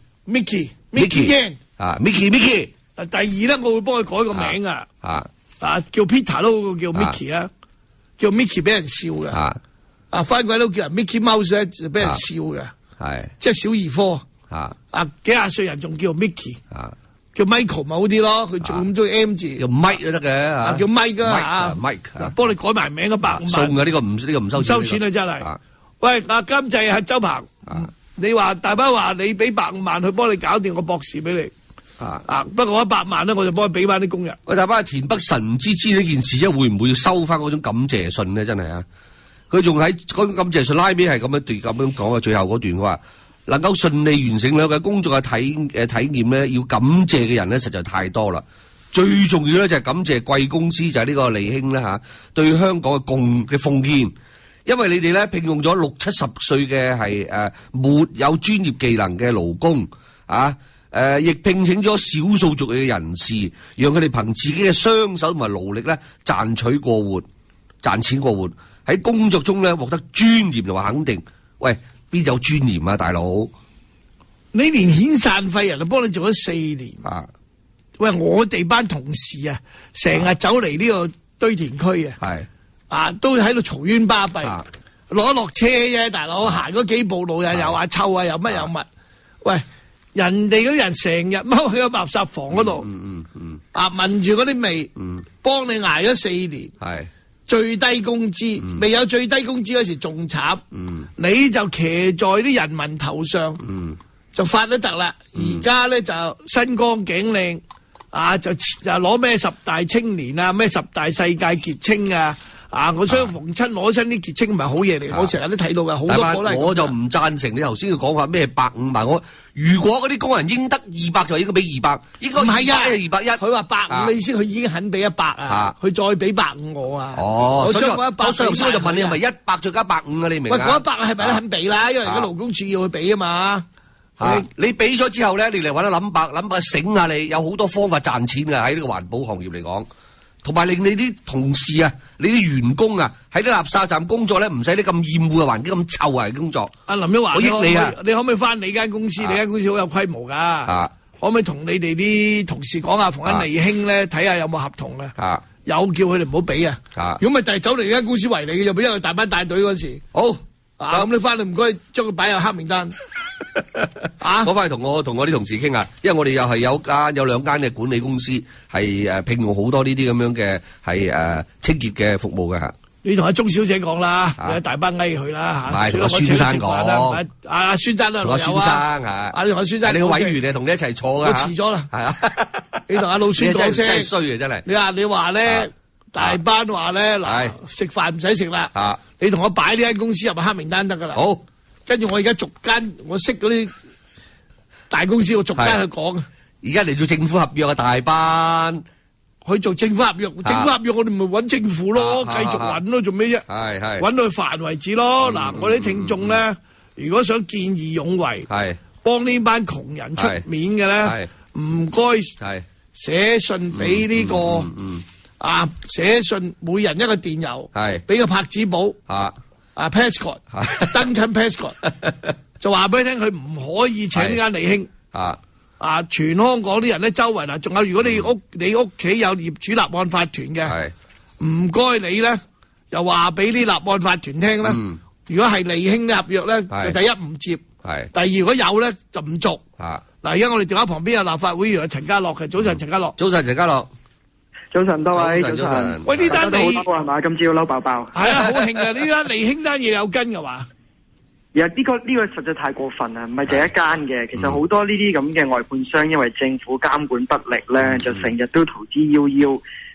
Yang ，Mickey。 第二咧，我會幫佢改個名啊！叫 Peter 都叫 Mickey 啊，叫 Mickey 俾人笑嘅。翻鬼佬叫人 Mickey Mouse 咧，就俾人笑嘅。即係小兒科。幾廿歲人仲叫 Mickey。叫 Michael 咪好啲咯，佢仲咁中意 M 字。 叫 Mike 都得嘅。 叫 Mike 啊，Mike。幫你改埋名150萬。 送嘅呢個唔收錢。 收錢啊真係。喂，監製係周鵬，你話大班話你俾150萬去幫你搞掂個博士俾你。不過100萬咧，我就幫佢俾翻啲工人。 喂，大班田北辰知呢件事，會唔會要收翻嗰種感謝信咧？真係啊！佢仲喺嗰感謝信拉尾係咁樣講啊，最後嗰段佢話能夠順利完成兩個工作嘅體驗咧，要感謝嘅人咧實在太多啦。最重要咧就係感謝貴公司，就係呢個利興啦對香港嘅奉獻。因為你哋咧聘用咗60-70歲嘅係沒有專業技能嘅勞工亦聘請咗少數族裔嘅人士，讓佢哋憑自己嘅雙手同埋勞力咧賺錢過活，喺工作中咧獲得尊嚴同埋肯定。喂，邊有尊嚴啊，大佬？ 你連遣散費人就幫你做咗4年。喂，我哋班同事啊，成日走嚟呢個堆填區都喺度嘈冤巴閉，落車啫，大佬行嗰幾步路又話臭啊，又乜又乜。喂，人哋嗰啲人成日踎喺個垃圾房嗰度，聞住嗰啲味，幫你挨咗4年，最低工資，未有最低工資嗰時仲慘，你就騎在啲人民頭上，就發得得啦。而家咧就身光頸靚，就攞咩10大青年啊，咩10大世界傑青啊。我想逢親攞親啲傑青唔係好嘢嚟，我成日都睇到嘅，好多個我就唔贊成你頭先嘅講法咩150萬。如果嗰啲工人應得200就應該俾200，應該唔係201。 佢話150，意思佢已經肯俾100啊，佢再俾150我啊。 我將嗰100，所以我就問你係咪100再加150啊？你明？喂， 嗰100係咪都肯俾啦？因為而家勞工處要佢俾啊嘛。 你俾咗之後咧，你嚟搵諗白醒下你，有好多方法賺錢嘅喺呢個環保行業嚟講。同埋令你啲同事啊，你啲員工啊，喺啲垃圾站工作咧，唔使啲咁厭惡嘅環境咁臭嘅工作。 阿林一華， 我益你啊！ 你可唔可以翻你間公司？你間公司好有規模噶。可唔可以同你哋啲同事講下，逢緊利興咧，睇下有冇合同啊？有叫佢哋唔好俾啊！如果咪第日走嚟呢間公司圍你嘅，就俾因為大班大隊嗰時。好咁你翻嚟唔該，將佢擺入黑名單。 我翻去同我啲同事傾下，因為我哋又係有2間嘅管理公司係聘用好多呢啲咁樣嘅係清潔嘅服務嘅吓。 你同阿鐘小姐講啦，你大班嗌佢啦吓。 同阿孫生講， 阿孫生都有啊。 同阿孫生吓， 你同阿孫生， 你個委員嚟同你一齊坐噶。 我遲咗啦，係啊。你同阿老孫講聲， 真係衰啊，真係。 你話咧，大班話咧嗱，食飯唔使食啦。你同我擺呢間公司入黑名單得噶啦。好。跟住我而家逐間，我識嗰啲大公司，我逐間去講。 而家嚟做政府合約嘅大班， 去做政府合約，政府合約我哋咪揾政府咯，繼續揾咯，做咩啫？揾到佢煩為止咯。嗱，我哋啲聽眾咧，如果想見義勇為，幫呢班窮人出面嘅咧，唔該，寫信俾呢個寫信每人一個電郵，俾個拍紙簿。Passport，Duncan Passport 就話俾你聽，佢唔可以請呢間利興。全香港啲人咧，周圍嗱，仲有如果你屋企有業主立案法團嘅，唔該你咧，又話俾啲立案法團聽咧。如果係利興嘅合約咧，就第一唔接，第二如果有咧就唔續。嗱，而家我哋電話旁邊有立法會議員陳家樂嘅，早晨陳家樂。 早晨陳家樂。 早晨多位，早晨。 喂，呢單你好嬲係嘛？今朝嬲爆爆。 係啊，好興啊！呢單利興單嘢有跟嘅話， 呢個實在太過分啦，唔係第一間嘅。其實好多呢啲咁嘅外判商，因為政府監管不力咧，就成日都逃之夭夭。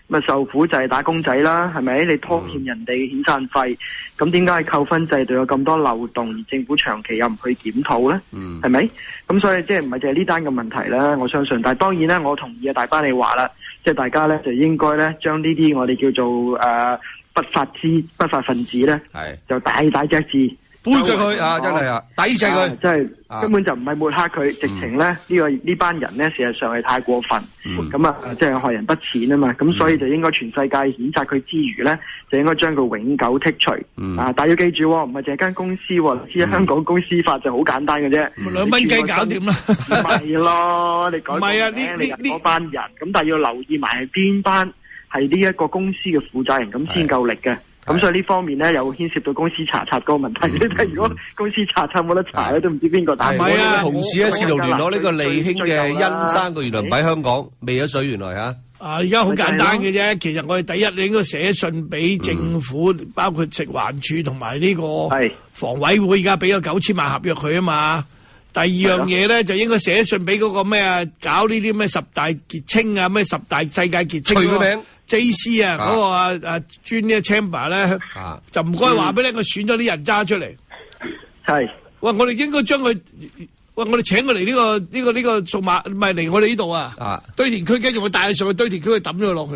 咁啊受苦就係打工仔啦，係咪？你拖欠人哋遣散費，咁點解扣分制度有咁多漏洞，而政府長期又唔去檢討咧？係咪？咁所以即係唔係淨係呢單嘅問題啦，我相信。但係當然咧，我同意啊大班你話啦，即係大家咧就應該咧將呢啲我哋叫做不法分子咧，就大隻字。 杯腳佢啊，真係啊，抵制佢， 真係根本就唔係抹黑佢，直情咧呢班人咧，事實上係太過分，咁啊，即係害人不淺啊嘛，咁所以就應該全世界譴責佢之餘咧，就應該將佢永久剔除，啊！但係要記住，唔係淨係間公司，你知香港公司法就好簡單嘅啫 ，2蚊雞搞掂啦， 咪咯，你改個名，你入嗰班人，咁但係要留意埋係邊班係呢一個公司嘅負責人，咁先夠力嘅。咁所以呢方面咧，又牽涉到公司查冊嗰個問題。你睇如果公司查冊冇得查咧，都唔知邊個打。 我哋同事咧試圖聯絡呢個利興嘅殷生，佢原來唔喺香港，未咗水原來嚇。 而家好簡單嘅啫。其實我哋第一，你應該寫信俾政府，包括食環署同埋呢個房委會，而家俾咗9000萬合約佢啊嘛。第二樣嘢咧，就應該寫信俾嗰個咩啊，搞呢啲咩10大傑青啊，咩10大世界傑青。 除個名。 J.C. 啊，嗰個Junior Chamber 咧，就唔該話俾你，佢選咗啲人渣出嚟。 係， 喂，我哋應該將佢，喂，我哋請佢嚟呢個數碼，唔係嚟我哋呢度啊。堆填區跟住我帶佢上去堆填區，去抌咗佢落去。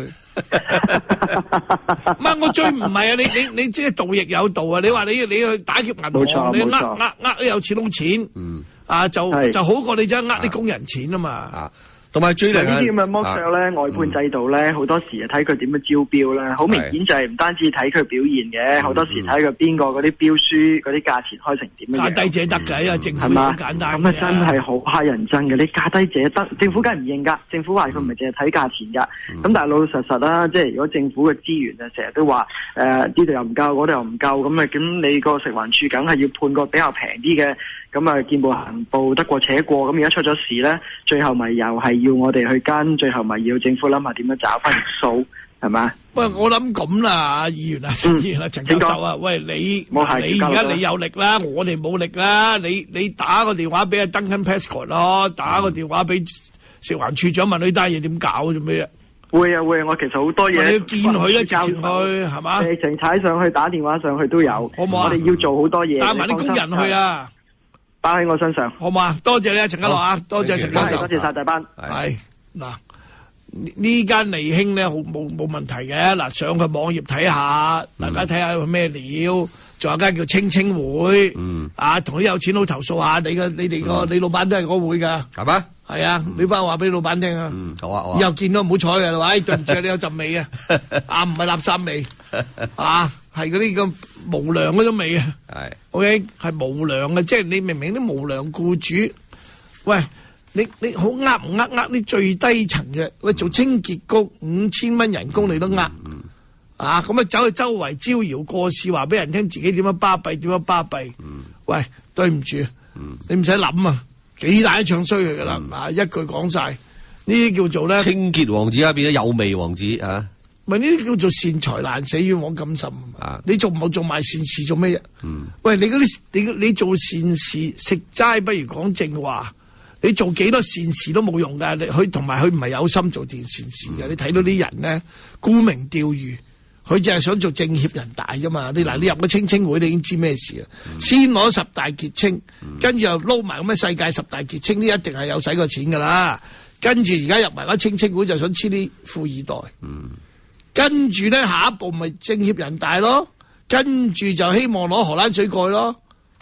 唔係，我最唔係啊！你即係盜亦有道啊！你話你去打劫銀行，你呃啲有錢佬錢，就好過你真係呃啲工人錢啊嘛。 同埋最令呢啲咁嘅剝削咧，外判制度咧，好多時睇佢點樣招標咧，好明顯就係唔單止睇佢表現嘅，好多時睇佢邊個嗰啲標書嗰啲價錢開成點樣。價低者得㗎，因為政府好簡單。咁啊真係好蝦人憎嘅，你價低者得，政府梗係唔認㗎，政府話佢唔係淨係睇價錢㗎。咁但係老老實實啦，即係如果政府嘅資源啊，成日都話呢度又唔夠，嗰度又唔夠，咁你個食環署梗係要判個比較平啲嘅。咁啊，見步行步，得過且過。咁而家出咗事咧，最後咪又係要我哋去跟，最後咪要政府諗下點樣找翻條數，係咪？ 喂，我諗咁啦，議員啊，陳議員啊，陳教授啊，喂，你而家你有力啦，我哋冇力啦。你打個電話俾阿 Duncan Prescott 咯，打個電話俾食環署長問呢單嘢點搞做咩啊？ 會啊，我其實好多嘢。你要見佢咧，直情去係嘛？直情踩上去，打電話上去都有。好唔好啊？我哋要做好多嘢。 帶埋啲工人去啊！ 包喺我身上， 好嘛？多謝你啊，陳家樂啊，多謝陳教授， 多謝晒大班。 係嗱，呢間利興咧，好冇問題嘅。嗱，上佢網頁睇下，大家睇下佢咩料。仲有間叫青青會，同啲有錢佬投訴下，你老闆都係嗰會噶， 係嘛？ 係啊，你翻話俾你老闆聽啊。 好啊， 以後見到唔好睬嘅，喂，對唔住，你有陣味啊，唔係垃圾味，係嗰啲咁無良嗰種味啊。係 ，OK， 係無良嘅，即係你明明啲無良僱主，喂，你好呃唔呃啲最低層嘅，喂，做清潔工5000蚊人工你都呃，咁啊走去周圍招搖過市，話俾人聽自己點樣巴閉，喂，對唔住，你唔使諗啊，幾大一唱衰佢噶啦，一句講晒，呢啲叫做咧清潔王子啊，變咗有味王子啊。 咪呢啲叫做善財難捨冤枉甘心啊！你做唔好做埋善事做咩啫？喂，你嗰啲你做善事食齋不如講正話，你做幾多善事都冇用噶。佢同埋佢唔係有心做件善事嘅。你睇到啲人咧沽名釣譽，佢淨係想做政協人大啫嘛。你入個青青會，你已經知咩事啊？先攞10大傑青，跟住又撈埋咁嘅世界10大傑青，呢一定係有使過錢噶啦。跟住而家入埋嗰青青會，就想黐啲富二代。跟住咧，下一步咪政協人大咯，跟住就希望攞荷蘭水蓋咯，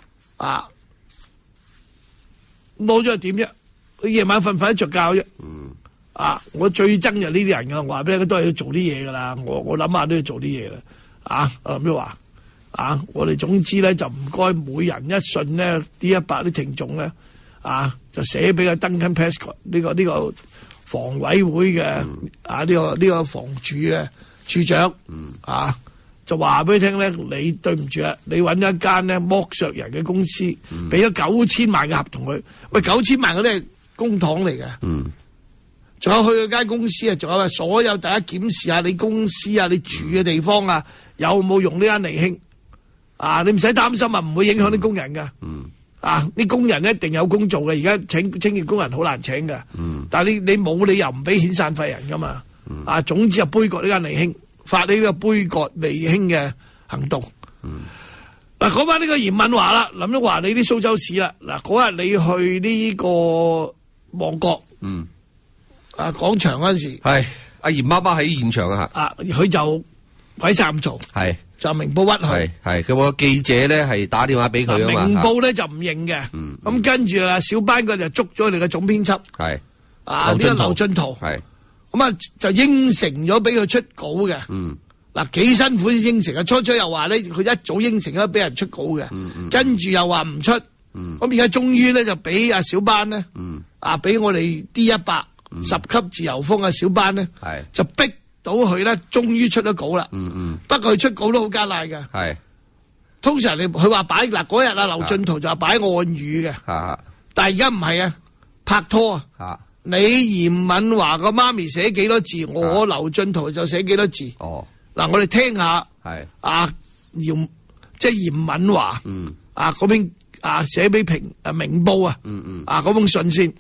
攞咗又點啫？你夜晚瞓得着覺啫，我最憎就呢啲人噶，我話俾你，都係要做啲嘢噶啦，我諗下都要做啲嘢啦，林彪話，我哋總之咧就唔該每人一信咧，呢100啲聽眾咧，就寫俾個 Duncan Prescott 呢個房委會嘅呢個房署嘅處長就話俾你聽咧，你對唔住啊，你揾一間咧剝削人嘅公司，俾咗9000萬嘅合同佢，喂9000萬嗰啲係公帑嚟嘅，仲有去嗰間公司啊，仲有所有大家檢視下你公司啊，你住嘅地方啊，有冇用呢間利興你唔使擔心啊，唔會影響啲工人噶。啲工人一定有工做嘅，而家請清潔工人好難請噶。但係你冇理由唔俾遣散費人噶嘛。 總之係杯葛呢間利興，發起呢個杯葛利興嘅行動。嗱，講翻呢個嚴敏華啦，林旭華你啲蘇州市啦，嗱嗰日你去呢個旺角，廣場嗰陣時， 係阿嚴媽媽喺現場啊， 佢就鬼殺咁做， 係就明報屈佢， 係佢個記者咧係打電話俾佢啊嘛， 明報咧就唔認嘅，咁跟住小班佢就捉咗你嘅總編輯， 係呢個劉進圖，係咁就應承咗俾佢出稿嘅。嗱，幾辛苦先應承啊！初又話咧，佢一早應承咗俾人出稿嘅，跟住又話唔出，咁而家終於咧就俾阿小班咧，俾我哋 D100 10級自由風嘅小班咧，就逼到佢咧，終於出咗稿啦。不過佢出稿都好艱難嘅，係通常佢話擺嗰日劉進圖就話擺案語嘅，但係而家唔係啊，拍拖啊，你嚴敏華個媽咪寫幾多字，我劉進圖就寫幾多字。嗱，我哋聽下嚴敏華嗰邊寫俾明報嗰封信先。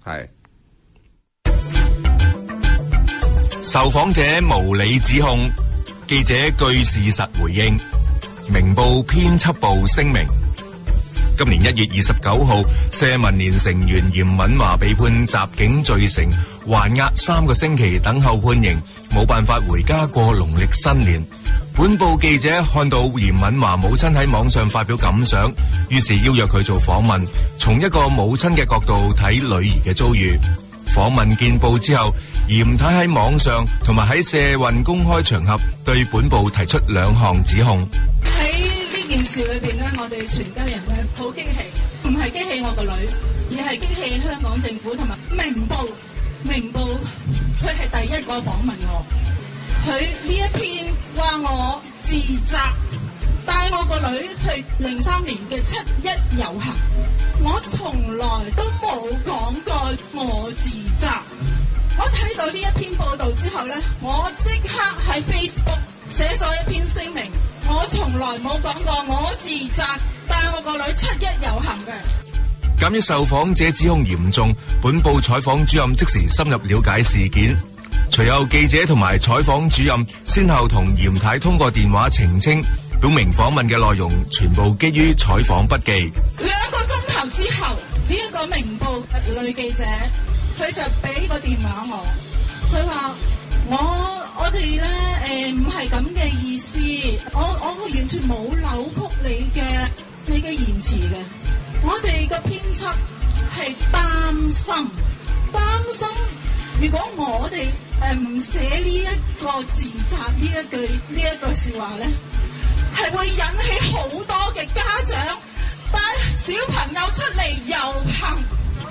受訪者無理指控，記者據事實回應。明報編輯部聲明：今年1月29號，社民連成員嚴敏華被判襲警罪成，還押3個星期等候判刑，冇辦法回家過農曆新年。本報記者看到嚴敏華母親喺網上發表感想，於是邀約佢做訪問，從一個母親嘅角度睇女兒嘅遭遇。訪問見報之後，嚴太喺網上同埋喺社運公開場合對本報提出2項指控。 喺呢件事裏邊呢，我哋全家人咧好激氣，唔係激氣我個女，而係激氣香港政府同埋明報。明報佢係第一個訪問我，佢呢一篇話我自責，帶我個女去03年嘅7·1遊行，我從來都冇講過我自責。我睇到呢一篇報道之後呢，我即刻喺 Facebook 寫咗一篇聲明，我從來冇講過我自責帶我個女7·1遊行嘅。 鑒於受訪者指控嚴重，本報採訪主任即時深入了解事件。隨後記者同埋採訪主任先後同嚴太通過電話澄清，表明訪問嘅內容全部基於採訪筆記。 2個鐘頭之後，呢一個明報女記者佢就俾個電話我，佢話我哋咧唔係咁嘅意思，我完全冇扭曲你嘅言辭嘅。我哋個編輯係擔心，如果我哋唔寫呢一個自責呢一句說話咧，係會引起好多嘅家長帶小朋友出嚟遊行。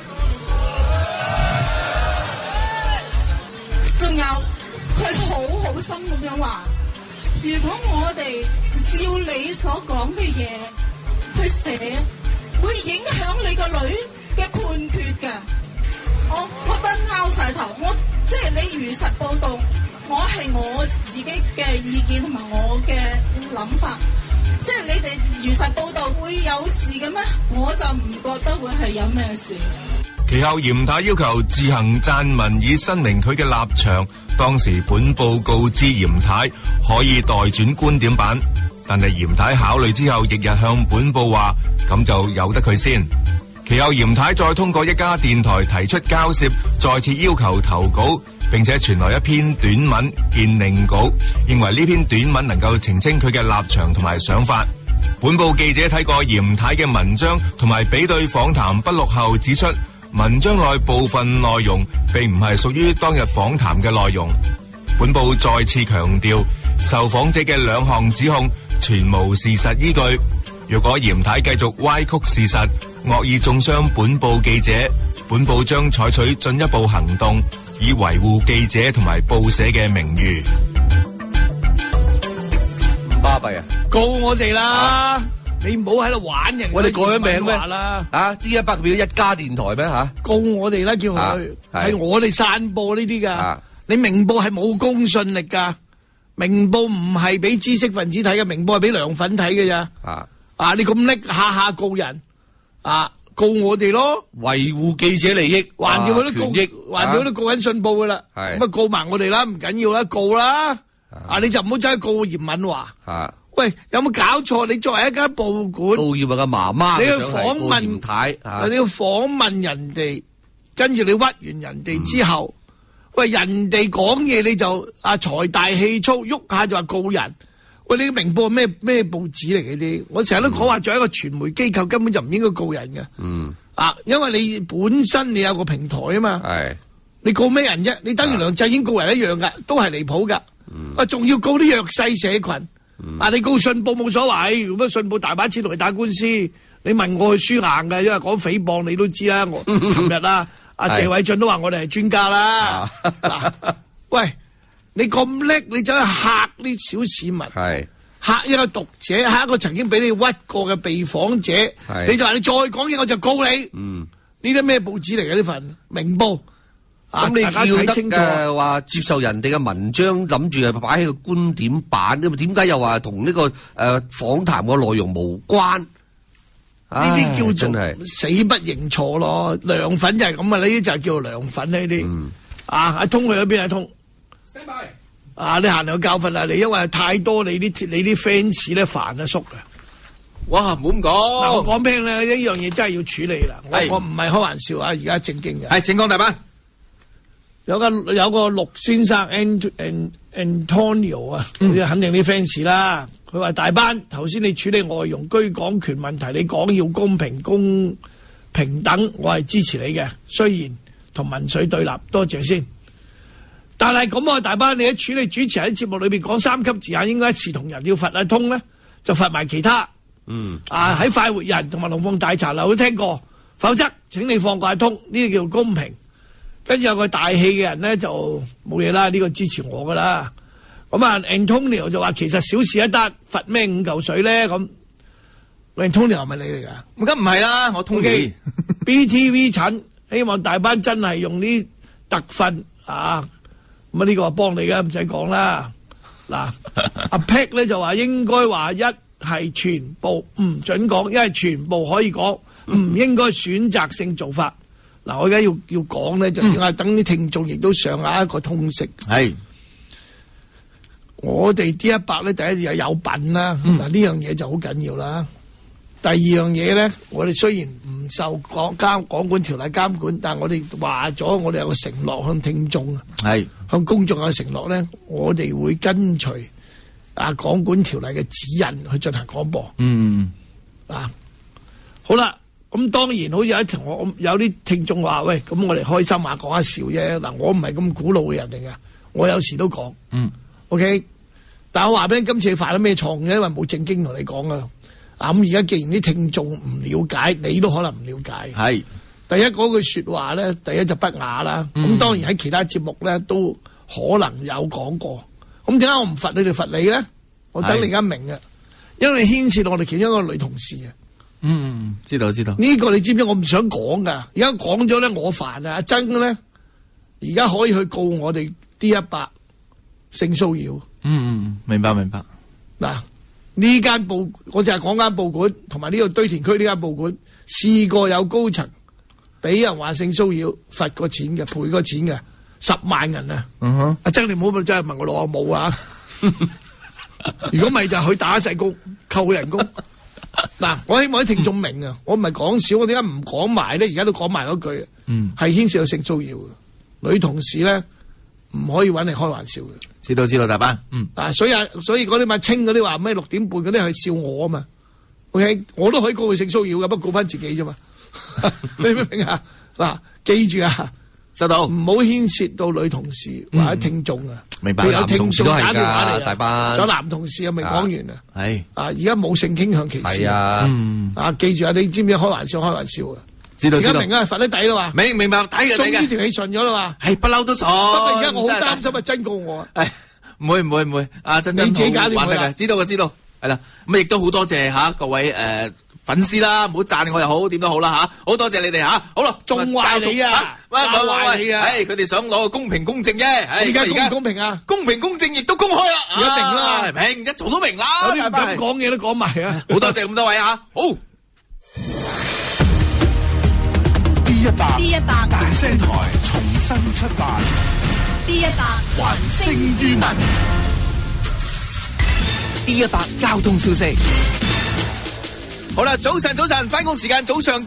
仲有佢好好心咁樣話，如果我哋照你所講嘅嘢去寫，會影響你個女嘅判決㗎。我覺得拗晒頭，即係你如實報導，我係我自己嘅意見同埋我嘅諗法，即係你哋如實報導會有事嘅咩？我就唔覺得會係有咩事。 其後嚴太要求自行撰文以申明佢嘅立場，當時本報告知嚴太可以代轉觀點版，但係嚴太考慮之後，翌日向本報話咁就由得佢先。其後嚴太再通過一家電台提出交涉，再次要求投稿，並且傳來一篇短文見令稿，認為呢篇短文能夠澄清佢嘅立場同埋想法。本報記者睇過嚴太嘅文章同埋比對訪談筆錄後指出，文章內部分內容並唔係屬於當日訪談嘅內容。本報再次強調，受訪者嘅2項指控全無事實依據。若果嚴太繼續歪曲事實，惡意中傷本報記者，本報將採取進一步行動，以維護記者同埋報社嘅名譽。 巴閉啊！ 告我哋啦！你唔好喺度玩人。 我哋改咗名咩？ 啦 ，D100變咗一家電台咩？ 告我哋啦，叫佢係我哋散播呢啲噶。你明報係冇公信力噶，明報唔係俾知識分子睇嘅，明報係俾涼粉睇嘅咋。你咁叻下下告人， 告我哋咯， 維護記者利益， 還掂佢都告， 權益還掂佢都告緊信報噶啦， 係咁啊告埋我哋啦，唔緊要啦，告啦，你就唔好走去告嚴敏華。喂，有冇搞錯？你作為一間報館， 告嚴敏嘅媽媽， 你去訪問太， 你要訪問人哋，跟住你屈完人哋之後，喂，人哋講嘢你就財大氣粗，喐下就話告人。喂，你明報咩報紙嚟嘅啲？我成日都講話，作為一個傳媒機構，根本就唔應該告人嘅。因為你本身你有個平台啊嘛。係。你告咩人啫？你等於梁振英告人一樣噶，都係離譜噶。仲要告啲弱勢社群。你告信報冇所謂，咁信報大把錢同你打官司。你問我去輸硬嘅，因為講誹謗你都知啦。我琴日阿謝偉俊都話我哋係專家啦。喂。你咁叻，你走去嚇啲小市民，嚇一個讀者，嚇一個曾經俾你屈過嘅被訪者，你就話你再講嘢我就告你。呢啲咩報紙嚟嘅呢份明報？ 咁你大家睇清楚嘅話接受人哋嘅文章，諗住係擺喺個觀點版，咁點解又話同呢個訪談嘅內容無關？ 呢啲叫做死不認錯咯，涼粉就係咁啊！呢啲就係叫做涼粉呢啲。阿通去咗邊？阿通。你行有教訓啦！你因為太多你啲 fans 咧煩阿叔嘅。 哇，唔好咁講。 嗱，我講俾你咧，呢樣嘢真係要處理啦。我唔係開玩笑啊，而家正經嘅。 係，請講大班。 有個陸先生 Antonio 啊，肯定啲 fans 啦。佢話大班頭先你處理外傭居港權問題，你講要公平平等，我係支持你嘅。雖然同民粹對立，多謝先。但係咁啊，大班你喺處理主持喺節目裏邊講3級字眼，應該一視同仁，要罰阿通咧，就罰埋其他。喺快活人同埋龍鳳大茶樓都聽過，否則請你放過阿通，呢啲叫公平。跟住有個大氣嘅人咧就冇嘢啦，呢個支持我噶啦。咁Antonio 就話其實小事一單，罰咩5嚿水咧咁。Antonio 係咪你嚟噶？ 咁梗唔係啦，我通記 BTV 診，希望大班真係用啲特訓啊！咁呢個幫你嘅，唔使講啦。嗱，阿 Pat 咧就話應該話一係全部唔准講，一係全部可以講，唔應該選擇性做法。嗱，我而家要講咧，就要等啲聽眾亦都上下一個通識。係，我哋 D100咧，第一就有品啦。嗱，呢樣嘢就好緊要啦。第二樣嘢咧，我哋雖然唔受港管條例監管，但係我哋話咗，我哋有個承諾向聽眾啊，係向公眾有承諾咧，我哋會跟隨港管條例嘅指引去進行廣播。好啦，咁當然好似有啲聽眾話，喂，咁我哋開心下講下笑啫。嗱，我唔係咁古老嘅人嚟嘅，我有時都講。OK， 但係我話俾你，今次你犯咗咩錯誤咧？因為冇正經同你講啊。咁而家既然啲聽眾唔了解，你都可能唔了解。係第一嗰句說話咧，第一就不雅啦。咁當然喺其他節目咧都可能有講過。咁點解我唔罰你哋罰你咧？我等你而家明嘅，因為你牽涉到我哋其中一個女同事啊。 知道。 呢個你知唔知？我唔想講噶，而家講咗咧，我煩啊！阿曾咧，而家可以去告我哋 D100性騷擾。 明白。 嗱。呢間報，我就係講間報館，同埋呢個堆填區呢間報館，試過有高層俾人話性騷擾，罰過錢嘅，賠過錢嘅，10萬銀啊！阿曾你唔好真係問我攞冇啊！如果唔係就去打細工，扣人工。嗱，我希望啲聽眾明啊，我唔係講笑，我點解唔講埋咧？而家都講埋嗰句，係牽涉到性騷擾嘅女同事咧，唔可以搵嚟開玩笑嘅。 知道，大班。 所以嗰啲咪清嗰啲話咩6點半嗰啲係笑我啊嘛。OK， 我都可以告佢性騷擾嘅，不過告翻自己啫嘛。你明唔明啊？嗱，記住啊， 收到， 唔好牽涉到女同事或者聽眾啊。 明白， 有聽眾打電話嚟， 大班。 仲有男同事啊，未講完啊。 係而家冇性傾向歧視。 係啊。 記住啊，你知唔知開玩笑啊？ 知道。 而家明啊，罰得抵啦嘛。 明白，抵嘅。 終於條氣順咗啦嘛。 係不嬲都錯。 不過而家我好擔心啊，真告我。 唔會，阿珍你自己搞掂佢啦。 知道，係啦。咁亦都好多謝各位粉絲啦，唔好讚我又好，點都好啦吓，好多謝你哋吓。好啦， 仲壞你啊，壞你啊！ 佢哋想攞個公平公正啫。 而家公平啊？ 公平公正亦都公開啦。 而家明啦， 明一早都明啦。 有啲唔敢講嘢都講埋啊！ 好多謝咁多位吓，好。 D100 大聲台重新出發。 D100 還聲於民。 D100 交通消息。好啦，早晨，返工時間早上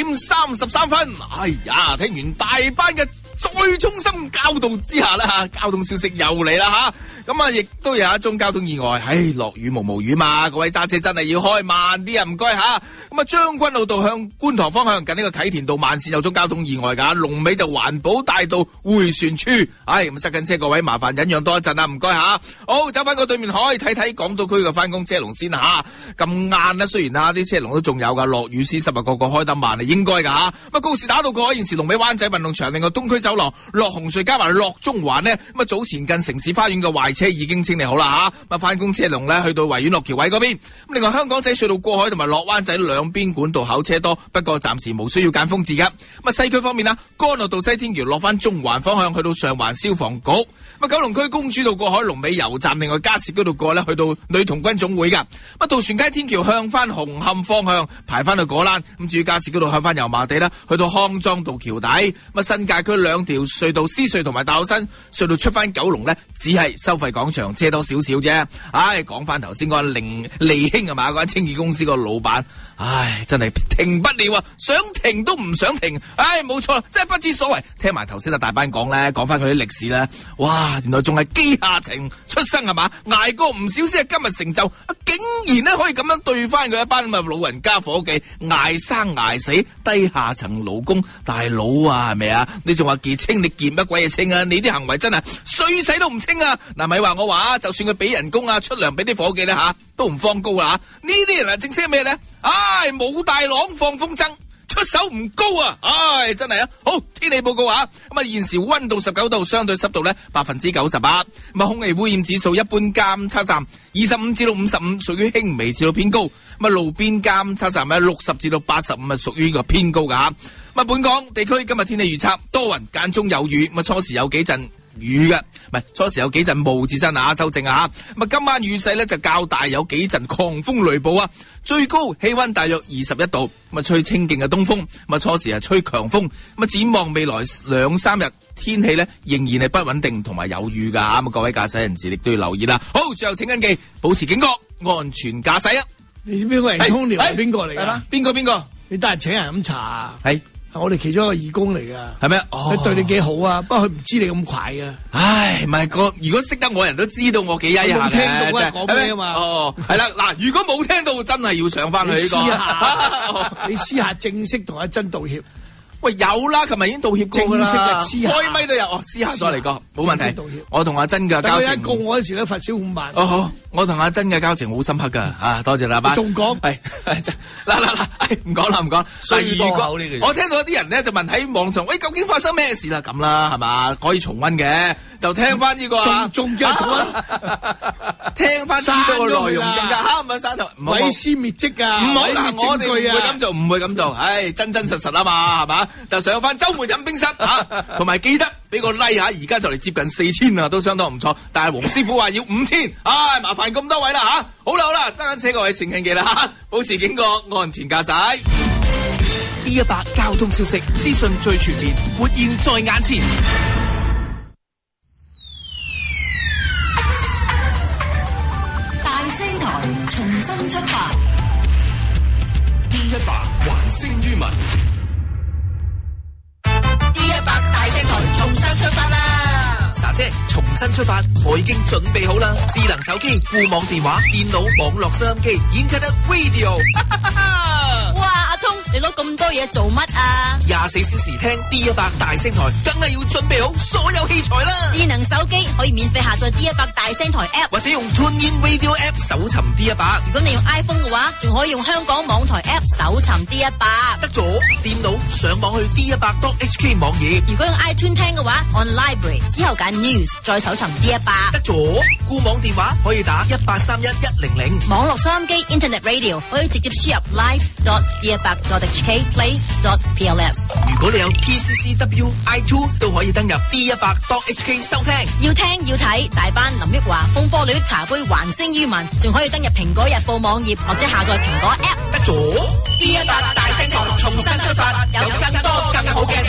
9:33分。哎呀，聽完大班嘅再衷心教導之下啦，交通消息又嚟啦吓。咁啊，亦都有一宗交通意外。落雨毛雨嘛，各位揸車真係要開慢啲啊，唔該吓。咁啊，將軍澳道向觀塘方向近呢個啟田道慢線有宗交通意外噶，龍尾就環保大道迴旋處。咁塞緊車，各位麻煩忍讓多一陣啊，唔該吓。好，走翻個對面海睇睇港島區嘅翻工車龍先吓。咁晏咧，雖然啊啲車龍都仲有噶，落雨絲濕啊，個個開得慢係應該噶吓。咁啊，告士打道過海現時龍尾灣仔運動場，另外東區走廊落紅隧加埋落中環呢。咁啊，早前近城市花園嘅壞車已經清理好啦吓。咁翻工車龍咧去到維園落橋位嗰邊。咁另外香港仔隧道過海同埋落灣仔兩邊管道口車多，不過暫時無需要揀封字噶。咁啊，西區方面啦，干諾道西天橋落翻中環方向去到上環消防局。咁九龍區公主道過海龍尾油站，另外加士居道過咧去到女童軍總會噶。咁渡船街天橋向翻紅磡方向排翻去果欄。咁至於加士居道向翻油麻地啦，去到康莊道橋底。咁新界區兩條隧道獅隧同埋大澳新隧道出翻九龍咧，只係收費廣場車多少少啫。講翻頭先嗰個利興係嘛，嗰間清潔公司個老闆，真係停不了啊，想停都唔想停。冇錯，真係不知所謂。聽埋頭先大班講咧，講翻佢啲歷史咧，哇，原來仲係基下情出生係嘛，捱過唔少先係今日成就，竟然咧可以咁樣對翻佢一班咁嘅老人家伙計，捱生捱死低下層勞工，大佬啊，係咪啊？你仲話結清，你結乜鬼嘢清啊？你啲行為真係水洗都唔清啊！嗱，咪話我話，就算佢俾人工啊，出糧俾啲伙計咧吓，都唔放高啦。呢啲人啊，正式咩咧？冇大郎放風箏，出手唔高啊！真係啊！好，天氣報告啊！咁啊，現時溫度19度，相對濕度咧98%。咁啊，空氣污染指數一般監測站25至到55，屬於輕微至到偏高。咁啊，路邊監測站咧60至到85，啊，屬於呢個偏高噶吓。咁啊，本港地區今日天氣預測多雲間中有雨，咁啊初時有幾陣雨嘅，唔係初時有幾陣霧至身啊，修正啊。咁啊，今晚雨勢咧就較大，有幾陣狂風雷暴啊。最高氣溫大約21度，咁啊吹清勁嘅東風，咁啊初時係吹強風。咁啊展望未來2-3日天氣咧仍然係不穩定同埋有雨噶吓，咁各位駕駛人士亦都要留意啦。好，最後請緊記保持警覺，安全駕駛啊！ 你知邊個人通寮係邊個嚟噶？ 邊個？ 你得閒請人飲茶啊？ 係。 我哋其中一個義工嚟噶，係咩？ 佢對你幾好啊，不過佢唔知你咁快啊。 唔係如果識得我人都知道我幾曳下嘅。冇聽到啊，講咩啊嘛？係啦，嗱，如果冇聽到，真係要上翻去呢個。 你私下正式同阿珍道歉。 喂，有啦，琴日已經道歉過噶啦， 正式開咪都有，私下再嚟過，冇問題。我同阿珍嘅交情， 告我嗰時咧罰少5萬。 好，我同阿珍嘅交情好深刻噶，多謝啦，班。 仲講係嗱，唔講啦。 衰多口呢個。 我聽到一啲人咧就問喺網上，喂，究竟發生咩事啦？咁啦，係嘛，可以重溫嘅，就聽翻呢個啊。 仲叫重溫， 聽翻知道個內容更加嚇，唔係刪頭， 毀屍滅跡啊！ 唔好嗱，我哋唔會咁做，真實啊嘛，係嘛？就上翻周末飲冰室同埋記得俾個 like 而家就嚟接近4000啊，都相當唔錯。但係黃師傅話要5000，麻煩咁多位啦吓。好啦，揸緊車各位請緊記啦，保持警覺，安全駕駛。D100交通消息資訊最全面，活現在眼前。 大聲台重新出發。 D100還聲於民。 大聲台重新出發啦！ 莎姐，重新出發，我已經準備好啦！智能手機、固網電話、電腦、網絡收音機、Internet Radio。 哇，阿聰，你攞咁多嘢做乜啊 ？24小時聽 D100大聲台，梗係要準備好所有器材啦！ 智能手機可以免費下載 D100大聲台 App， 或者用 TuneIn Radio App 搜尋 D100。 如果你用 iPhone 嘅話，仲可以用香港網台 App 搜尋 D100。 得咗，電腦上網去 D100.HK 網頁。 如果用 iTunes 聽嘅話 ，on Library 之後揀 News， 再搜尋 D100。 得咗，固網電話可以打1831-100。 網絡收音機 Internet Radio 可以直接輸入 live.d100.hk play.pls。 如果你有 PCCW i2 都可以登入 D100.HK 收聽。 要聽要睇，大班林奕華風波裏的茶杯還聲於民，仲可以登入蘋果日報網頁或者下載蘋果 App。 得咗， D100大聲台重新出發，有更多更好嘅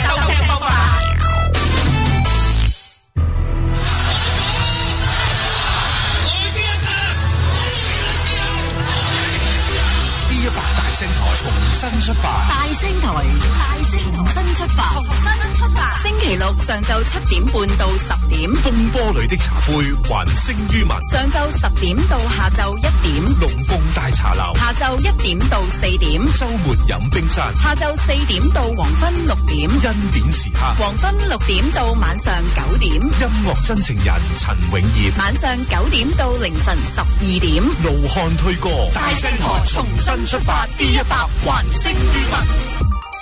台重新出發。 大聲台重新出發。星期六上晝7點半到10點。 風波裏的茶杯還聲於民。 上晝10點到下晝1點。 龍鳳大茶樓。 下晝1點到4點。 週末飲冰山。 下晝4點到黃昏6點。 恩典時刻。 黃昏6點到晚上9點。 音樂真情人陳永業。 晚上9點到凌晨12點。 怒漢推歌。 大聲台重新出發 D100 還聲於民。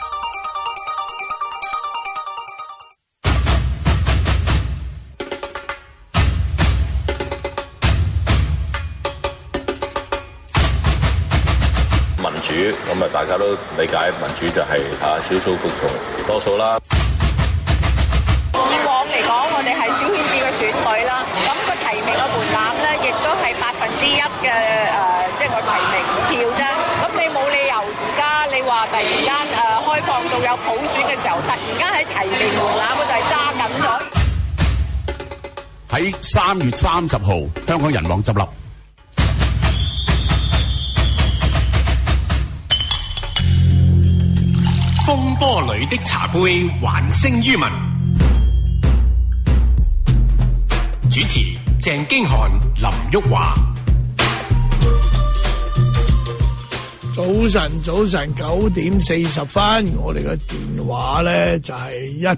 民主咁啊，大家都理解民主就係少數服從多數啦。 以往嚟講，我哋係小圈子嘅選舉啦，咁個提名嘅門檻咧，亦都係1%嘅即係個提名票啫。咁你冇理由而家你話突然間開放到有普選嘅時候，突然間喺提名門檻嗰度係揸緊咗。 喺3月30號，香港人王執笠。 風波裏的茶杯還聲於民。主持鄭經翰、林旭華。 早晨9點40分，我哋嘅電話咧就係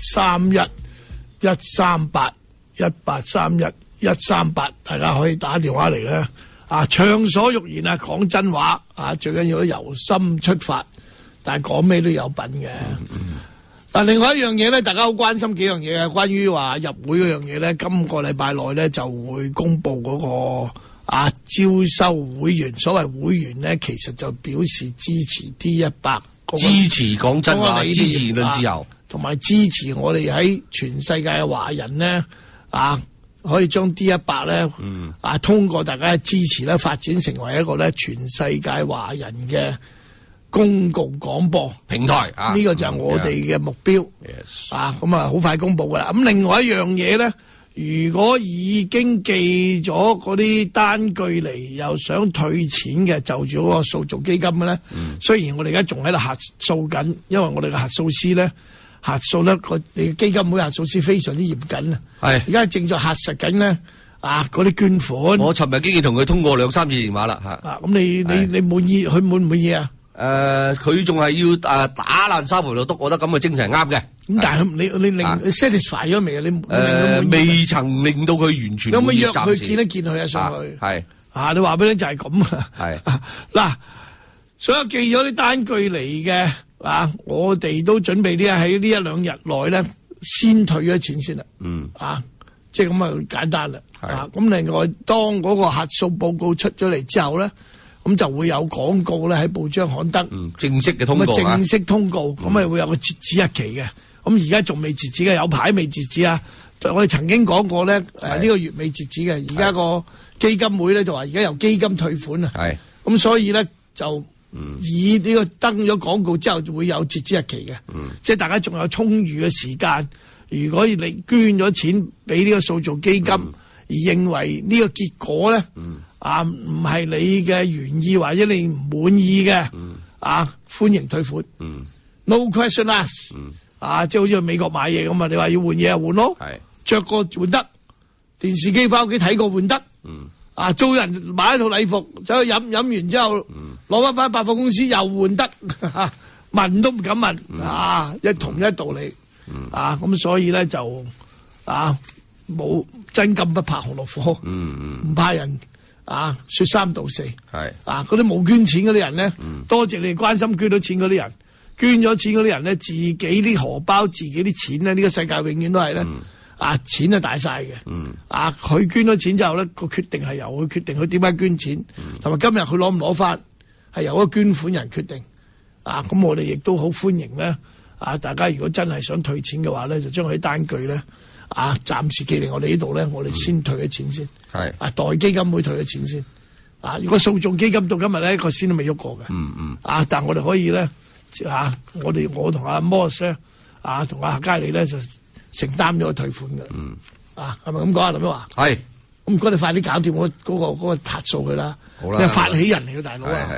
183138183138，大家可以打電話嚟咧，暢所欲言講真話最緊要由心出發，但係講咩都有品嘅。另外一樣嘢咧，大家好關心幾樣嘢嘅，關於話入會嗰樣嘢咧，今個禮拜內咧就會公布嗰個招收會員。所謂會員咧，其實就表示支持 D100， 支持講真話，支持言論自由， 同埋支持我哋喺全世界嘅華人咧可以將 D100 咧通過大家嘅支持咧，發展成為一個咧全世界華人嘅公共廣播平台呢個就係我哋嘅目標。咁好快公布噶啦。咁另外一樣嘢咧，如果已經寄咗嗰啲單據嚟，又想退錢嘅，就住嗰個訴訟基金嘅咧，雖然我哋而家仲喺度核數緊，因為我哋嘅核數師咧核數咧你基金會核數師非常之嚴謹啊。而家正在核實緊咧嗰啲捐款。 我尋日經已同佢通過2-3次電話啦。 咁你滿意？佢滿唔滿意啊？ 佢仲係要打爛沙盤度督，我覺得咁嘅精神係啱嘅。 咁但係你令 satisfy 咗未啊？你未曾令到佢完全。 有冇約佢見一見佢上去？你話俾你就係咁啊。嗱，所有寄咗啲單據嚟嘅我哋都準備喺呢1-2日內咧，先退咗錢先啦。即係咁啊，簡單啦。咁另外，當嗰個核數報告出咗嚟之後咧，咁就會有廣告咧喺報章刊登， 正式嘅通告。 正式通告，咁會有個截止日期嘅。咁而家仲未截止嘅，有排未截止啊！我哋曾經講過咧，呢個月未截止嘅。而家個基金會咧就話，而家由基金退款啊。咁所以咧就以呢個登咗廣告之後，就會有截止日期嘅。即係大家仲有充裕嘅時間。如果你捐咗錢俾呢個訴訟基金，而認為呢個結果咧，唔係你嘅原意或者你唔滿意嘅，歡迎退款。No question asked。即係好似去美國買嘢咁啊！你話要換嘢就換咯，着過換得，電視機翻屋企睇過換得。租人買一套禮服走去飲完之後，攞翻百貨公司又換得，問都唔敢問。同一道理。咁所以咧就冇真金不怕紅爐火，唔怕人說三道四。嗰啲冇捐錢嗰啲人咧，多謝你哋關心捐到錢嗰啲人。捐咗錢嗰啲人咧，自己啲荷包、自己啲錢咧，呢個世界永遠都係咧，錢係大晒嘅。佢捐咗錢之後咧，個決定係由佢決定，佢點解捐錢，同埋今日佢攞唔攞翻，係由嗰個捐款人決定。咁我哋亦都好歡迎咧。大家如果真係想退錢嘅話咧，就將佢啲單據咧，暫時寄嚟我哋呢度咧，我哋先退咗錢先。代基金會退咗錢先。如果訴訟基金到今日咧，個先都未喐過嘅。但我哋可以咧。我同阿 Moss 咧，同阿佳利咧就承擔咗退款嘅。係咪咁講啊？林旭華係。咁唔該，你快啲搞掂嗰個核數佢啦。好啦，你係發起人嚟嘅大佬啊。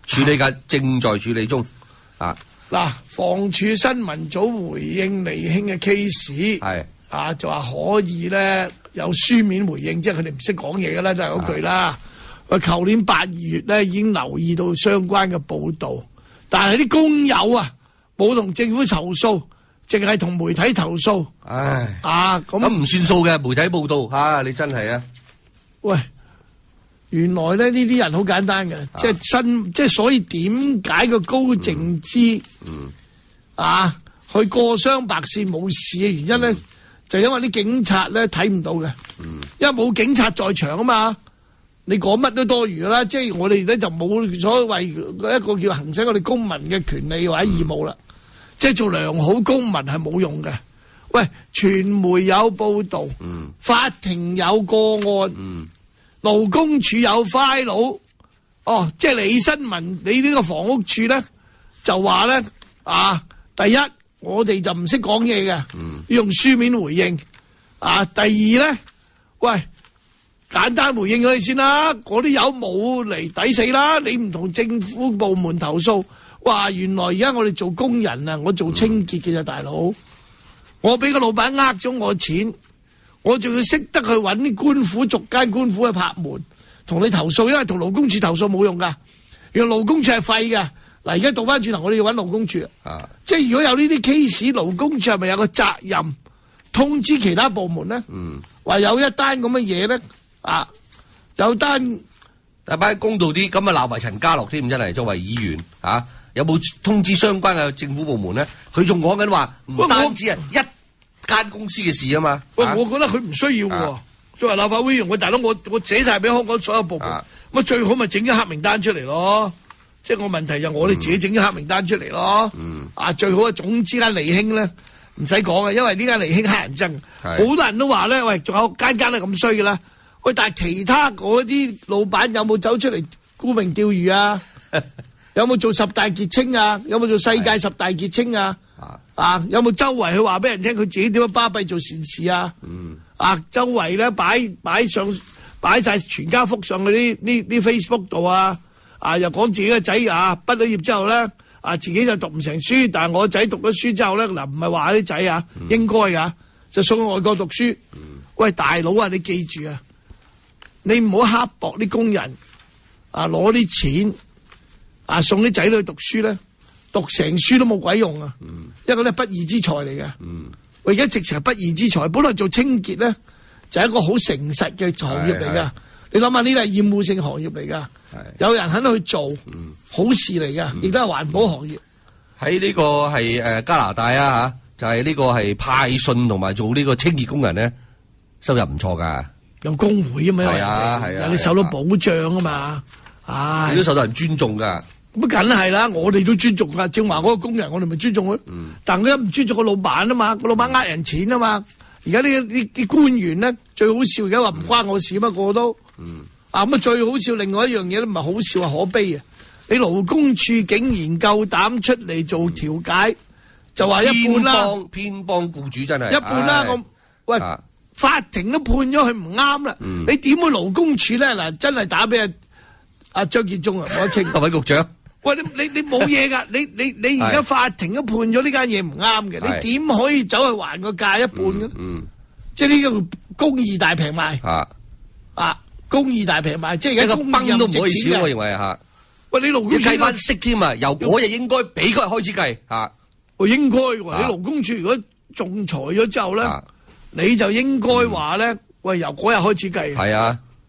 處理緊，正在處理中。啊， 嗱，房署新聞組回應利興嘅 case， 係啊，就話可以咧有書面回應，即係佢哋唔識講嘢㗎啦，都係嗰句啦。佢舊年8、2月咧已經留意到相關嘅報導，但係啲工友啊冇同政府投訴，淨係同媒體投訴。 唉， 咁唔算數嘅媒體報導嚇，你真係啊！ 喂，原來咧呢啲人好簡單嘅，即係所以點解個高靜芝去過雙白線冇事嘅原因咧，就因為啲警察咧睇唔到嘅，因為冇警察在場啊嘛。你講乜都多餘啦，即係我哋咧就冇所謂一個叫行使我哋公民嘅權利或者義務啦。即係做良好公民係冇用嘅。喂，傳媒有報導，法庭有個案，勞工處有 file， 即係你新聞，你呢個房屋處咧就話咧第一我哋就唔識講嘢嘅，要用書面回應。第二咧，喂。簡單回應佢哋先啦，嗰啲友冇嚟抵死啦！你唔同政府部門投訴，哇！原來而家我哋做工人啊，我做清潔嘅啫，大佬，我俾個老闆呃咗我錢，我仲要識得去揾啲官府逐間官府去拍門，同你投訴，因為同勞工處投訴冇用噶，原來勞工處係廢嘅。嗱，而家倒翻轉頭，我哋要揾勞工處即係如果有呢啲 case， 勞工處係咪有個責任通知其他部門咧？話有一單咁嘅嘢咧。有單大班公道啲，咁鬧埋陳家樂添，真係作為議員有冇通知相關嘅政府部門咧？佢仲講緊話唔單止一間公司嘅事啊嘛。 喂，我覺得佢唔需要喎。作為立法會議員，大佬我寫晒俾香港所有部門，咁最好咪整咗黑名單出嚟咯。即係我問題就我哋自己整咗黑名單出嚟咯。最好總之間利興咧唔使講嘅，因為呢間利興黑人憎，好多人都話咧，喂，仲有間都咁衰嘅啦。喂，但係其他嗰啲老闆有冇走出嚟沽名釣譽啊？有冇做10大傑青啊？有冇做世界10大傑青啊？有冇周圍去話俾人聽佢自己點樣巴閉做善事啊？周圍咧擺晒全家福上去啲 Facebook 度啊！又講自己個仔畢咗業之後咧自己就讀唔成書，但係我仔讀咗書之後咧，嗱唔係話啲仔應該噶，就送去外國讀書。喂，大佬你記住啊！你唔好刻薄啲工人攞啲錢送啲仔女讀書咧，讀成書都冇鬼用啊！一個咧不義之財嚟嘅。我而家直情係不義之財，本來做清潔咧就係一個好誠實嘅行業嚟噶。你諗下呢啲係厭惡性行業嚟噶，有人肯去做，好事嚟噶，亦都係環保行業。 喺呢個係加拿大就係呢個係派信同埋做呢個清潔工人咧，收入唔錯噶。 有工會啊嘛，有你受到保障啊嘛， 你都受到人尊重噶。 咁梗係啦，我哋都尊重噶。正話嗰個工人，我哋咪尊重佢。但佢唔尊重個老闆啊嘛，個老闆呃人錢啊嘛。而家呢啲官員咧最好笑，而家話唔關我事啊嘛，個個都。咁最好笑，另外一樣嘢都唔係好笑啊，可悲啊！你勞工處竟然夠膽出嚟做調解，就話一半啦， 偏幫僱主真係一半啦。喂。法庭都判咗佢唔啱啦，你點會勞工處咧？嗱，真係打俾阿張建宗啊，我傾。 委局長， 喂，你冇嘢噶，你而家法庭都判咗呢間嘢唔啱嘅，你點可以走去還個價一半嘅？即係呢個公義大平賣。公義大平賣，即係而家公義都唔可以少，我認為喂，你勞工處計翻息添啊，由嗰日應該俾嗰日開始計喂，應該喎，你勞工處如果仲裁咗之後咧。你就應該話咧，喂，由嗰日開始計。 係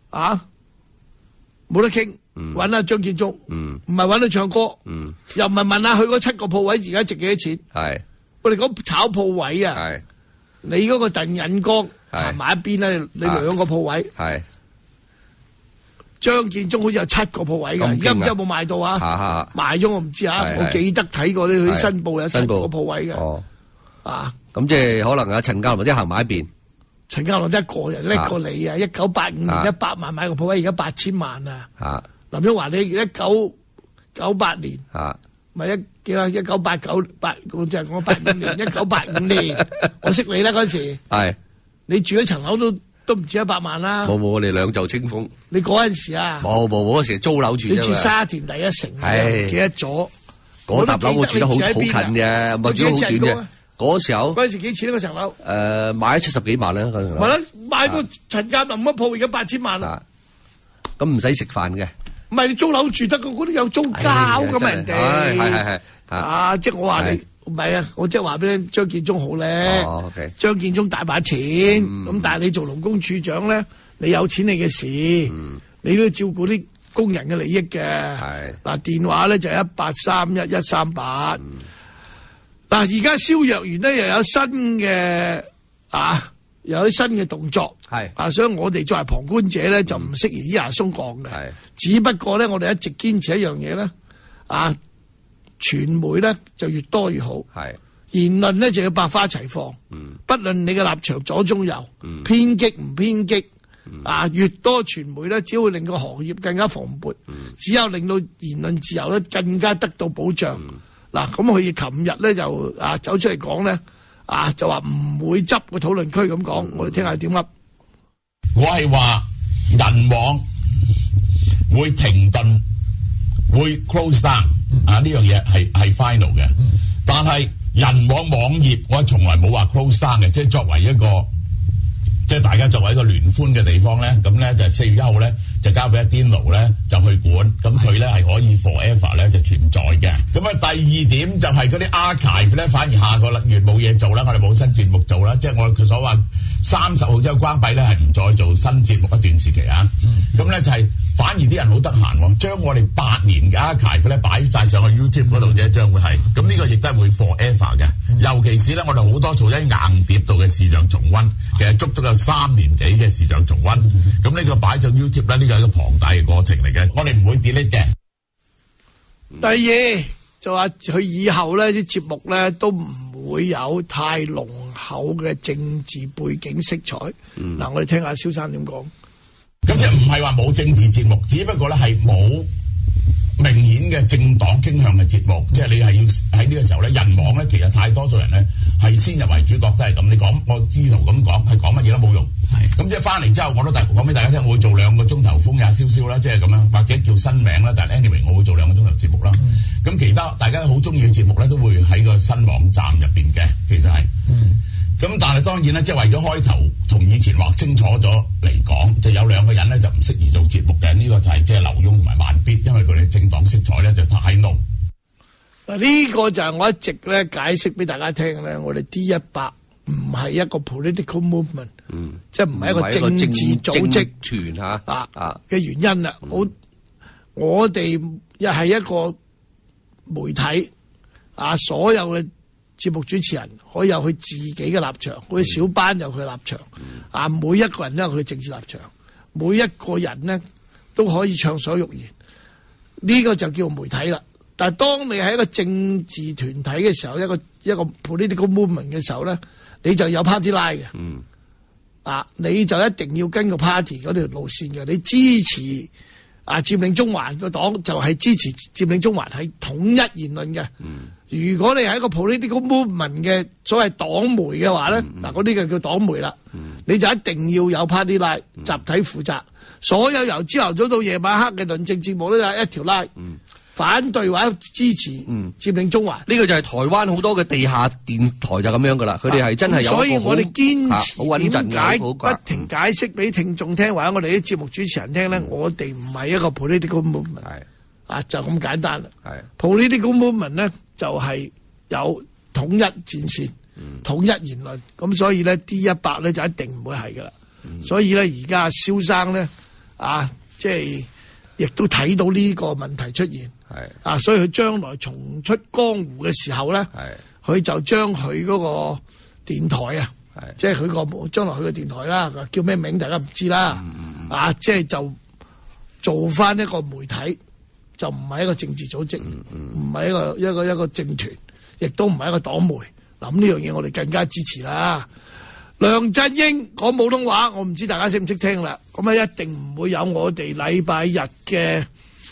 冇得傾，揾阿張建宗，唔係揾佢唱歌，又唔係問下佢嗰7個鋪位而家值幾多錢。我哋講炒鋪位啊，你嗰個鄧引光行埋一邊咧，你2個鋪位。張建宗好似有7個鋪位嘅，而家唔知有冇賣到賣咗我唔知我記得睇過佢申報有7個鋪位嘅。 咁即係可能陳家樂即係行埋一邊。 陳家樂一個人叻過你啊！1985年100萬買個鋪位，而家8000萬啊！林旭華你1998年咪1989即係我85年1985年，我識你啦嗰時。你住一層樓都都唔止100萬啦。 冇，我哋兩袖清風。 你嗰陣時啊， 冇，嗰時租樓住啫嘛。 你住沙田第一城，記得咗。 嗰笪樓我住得好近嘅，唔係住得好短嘅。嗰時候嗰陣時幾錢呢個層樓？ 買咗70幾萬啦，嗰層樓。 咪咯，買個陳鑑林嗰鋪而家8000萬啦。 咁唔使食飯嘅。 唔係你租樓住得嘅，嗰啲有租交咁啊人哋。 係。 即係我話你唔係啊，我即係話俾你張建宗好咧。張建宗大把錢，咁但係你做勞工處長咧，你有錢你嘅事，你都要照顧啲工人嘅利益嘅。嗱，電話咧就1831-138。嗱，而家蕭若元咧又有新嘅有啲新嘅動作，所以我哋作為旁觀者咧就唔適宜依牙鬆講嘅。只不過咧，我哋一直堅持一樣嘢咧，傳媒咧就越多越好，言論咧就要百花齊放，不論你嘅立場左中右，偏激唔偏激，越多傳媒咧，只會令個行業更加蓬勃，只有令到言論自由咧更加得到保障。嗱，咁佢琴日咧就走出嚟講咧，就話唔會執個討論區咁講，我哋聽下點噏。 我係話人網會停頓，會 close down 呢樣嘢係 final 嘅，但係人網網頁我從來冇話 close down 嘅，即係作為一個。即係大家作為一個聯歡嘅地方咧，咁咧就4月1號咧就交俾阿癲奴咧就去管，咁佢咧係可以 forever 咧就存在嘅。咁啊第二點就係嗰啲 archive 咧，反而下個月冇嘢做啦，我哋冇新節目做啦，即係我佢所話30號之後關閉咧係唔再做新節目一段時期啊。咁咧就係反而啲人好得閒喎，將我哋8年嘅 archive 咧擺晒上去 YouTube 嗰度啫，將會係咁呢個亦都係會 forever 嘅。尤其是咧我哋好多做喺硬碟度嘅視像重溫，其實足足有3年幾嘅視像重溫，咁呢個擺上 YouTube 咧，呢個係一個龐大嘅過程嚟嘅，我哋唔會 delete 嘅。 第二就話佢以後咧啲節目咧都唔會有太濃厚嘅政治背景色彩。嗱，我哋聽下蕭生點講。 咁即係唔係話冇政治節目，只不過咧係冇明顯嘅政黨傾向嘅節目，即係你係要喺呢個時候咧，人網咧其實太多數人咧係先入為主角都係咁。你講我知道咁講，係講乜嘢都冇用。咁即係翻嚟之後，我都講俾大家聽，我會做2個鐘頭風也蕭蕭啦，即係咁樣，或者叫新名啦。但係 anyway，我會做2個鐘頭節目啦。咁其他大家好中意嘅節目咧，都會喺個新網站入邊嘅，其實係。咁但係當然咧，即係為咗開頭同以前劃清楚咗嚟講，就有2個人咧就唔適宜做節目嘅。呢個就係即係劉墉同埋慢必，因為佢哋政黨色彩咧就太濃。 嗱，呢個就係我一直咧解釋俾大家聽咧，我哋 D100唔係一個 political movement，即係唔係一個政治組織團嘅原因啦。我哋又係一個媒體所有嘅節目主持人可以有佢自己嘅立場，好似小班有佢立場，每一個人都有佢嘅政治立場，每一個人呢都可以暢所欲言，呢個就叫媒體啦。但係當你係一個政治團體嘅時候，一個 political movement 嘅時候咧，你就有 party line 嘅，你就一定要跟個 party 嗰條路線嘅，你支持佔領中環個黨就係支持佔領中環係統一言論嘅。如果你係一個 political movement 嘅所謂黨媒嘅話咧，嗰啲就叫黨媒啦。你就一定要有 party line，集體負責。所有由朝頭早到夜晚黑嘅論政節目咧，就係一條 line，反對或者支持佔領中環。 呢個就係台灣好多嘅地下電台就咁樣噶啦，佢哋係真係有一個好， 所以我哋堅持好穩陣嘅， 不停解釋俾聽眾聽，或者我哋啲節目主持人聽咧，我哋唔係一個 political movement。就咁簡單啦。political movement 咧就係有統一戰線、統一言論，咁所以咧 D100咧就一定唔會係噶啦。所以咧而家蕭生咧即係亦都睇到呢個問題出現。所以佢將來重出江湖嘅時候咧，佢就將佢嗰個電台即係佢個將來佢個電台啦，叫咩名大家唔知啦。即係就做翻一個媒體。就唔係一個政治組織，唔係一個政團，亦都唔係一個黨媒。嗱，咁呢樣嘢我哋更加支持啦。梁振英講普通話，我唔知大家識唔識聽啦。咁一定唔會有我哋禮拜日嘅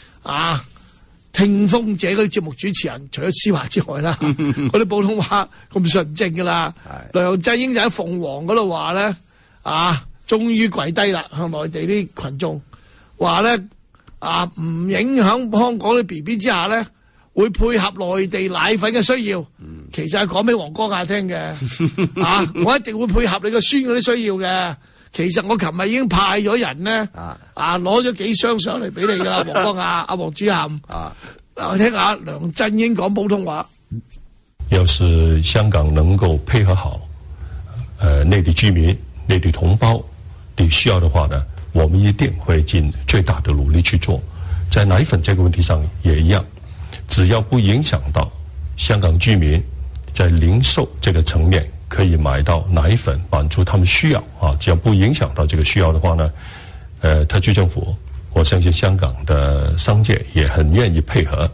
聽風者嗰啲節目主持人，除咗思華之外啦，嗰啲普通話咁純正噶啦。梁振英就喺鳳凰嗰度話咧， 終於跪低啦，向內地啲群眾話咧唔影響香港啲 BB 之下咧，會配合內地奶粉嘅需要。其實係講俾黃光亞聽嘅，我一定會配合你個孫嗰啲需要嘅。其實我琴日已經派咗人咧，攞咗幾箱上嚟俾你噶啦，黃光亞、阿黃主任。我聽下梁振英講普通話。 要是香港能夠配合好，內地居民、內地同胞的需要的話呢，我們一定會盡最大的努力去做。在奶粉這個問題上也一樣，只要不影響到香港居民在零售這個層面可以買到奶粉，滿足他們需要只要不影響到這個需要的話呢，特區政府，我相信香港的商界也很願意配合。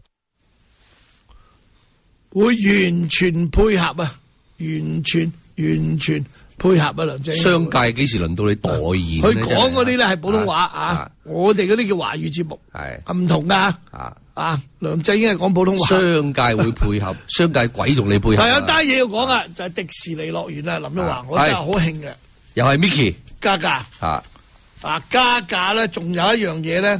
會完全配合完全配合梁振英。 商界幾時輪到你代言？ 佢講嗰啲咧係普通話我哋嗰啲叫華語節目，唔同噶。梁振英係講普通話。 商界會配合，商界鬼同你配合。 係有單嘢要講啊，就係迪士尼樂園啊，林旭華，我真係好興嘅。 又係 Mickey 加價加價咧，仲有一樣嘢咧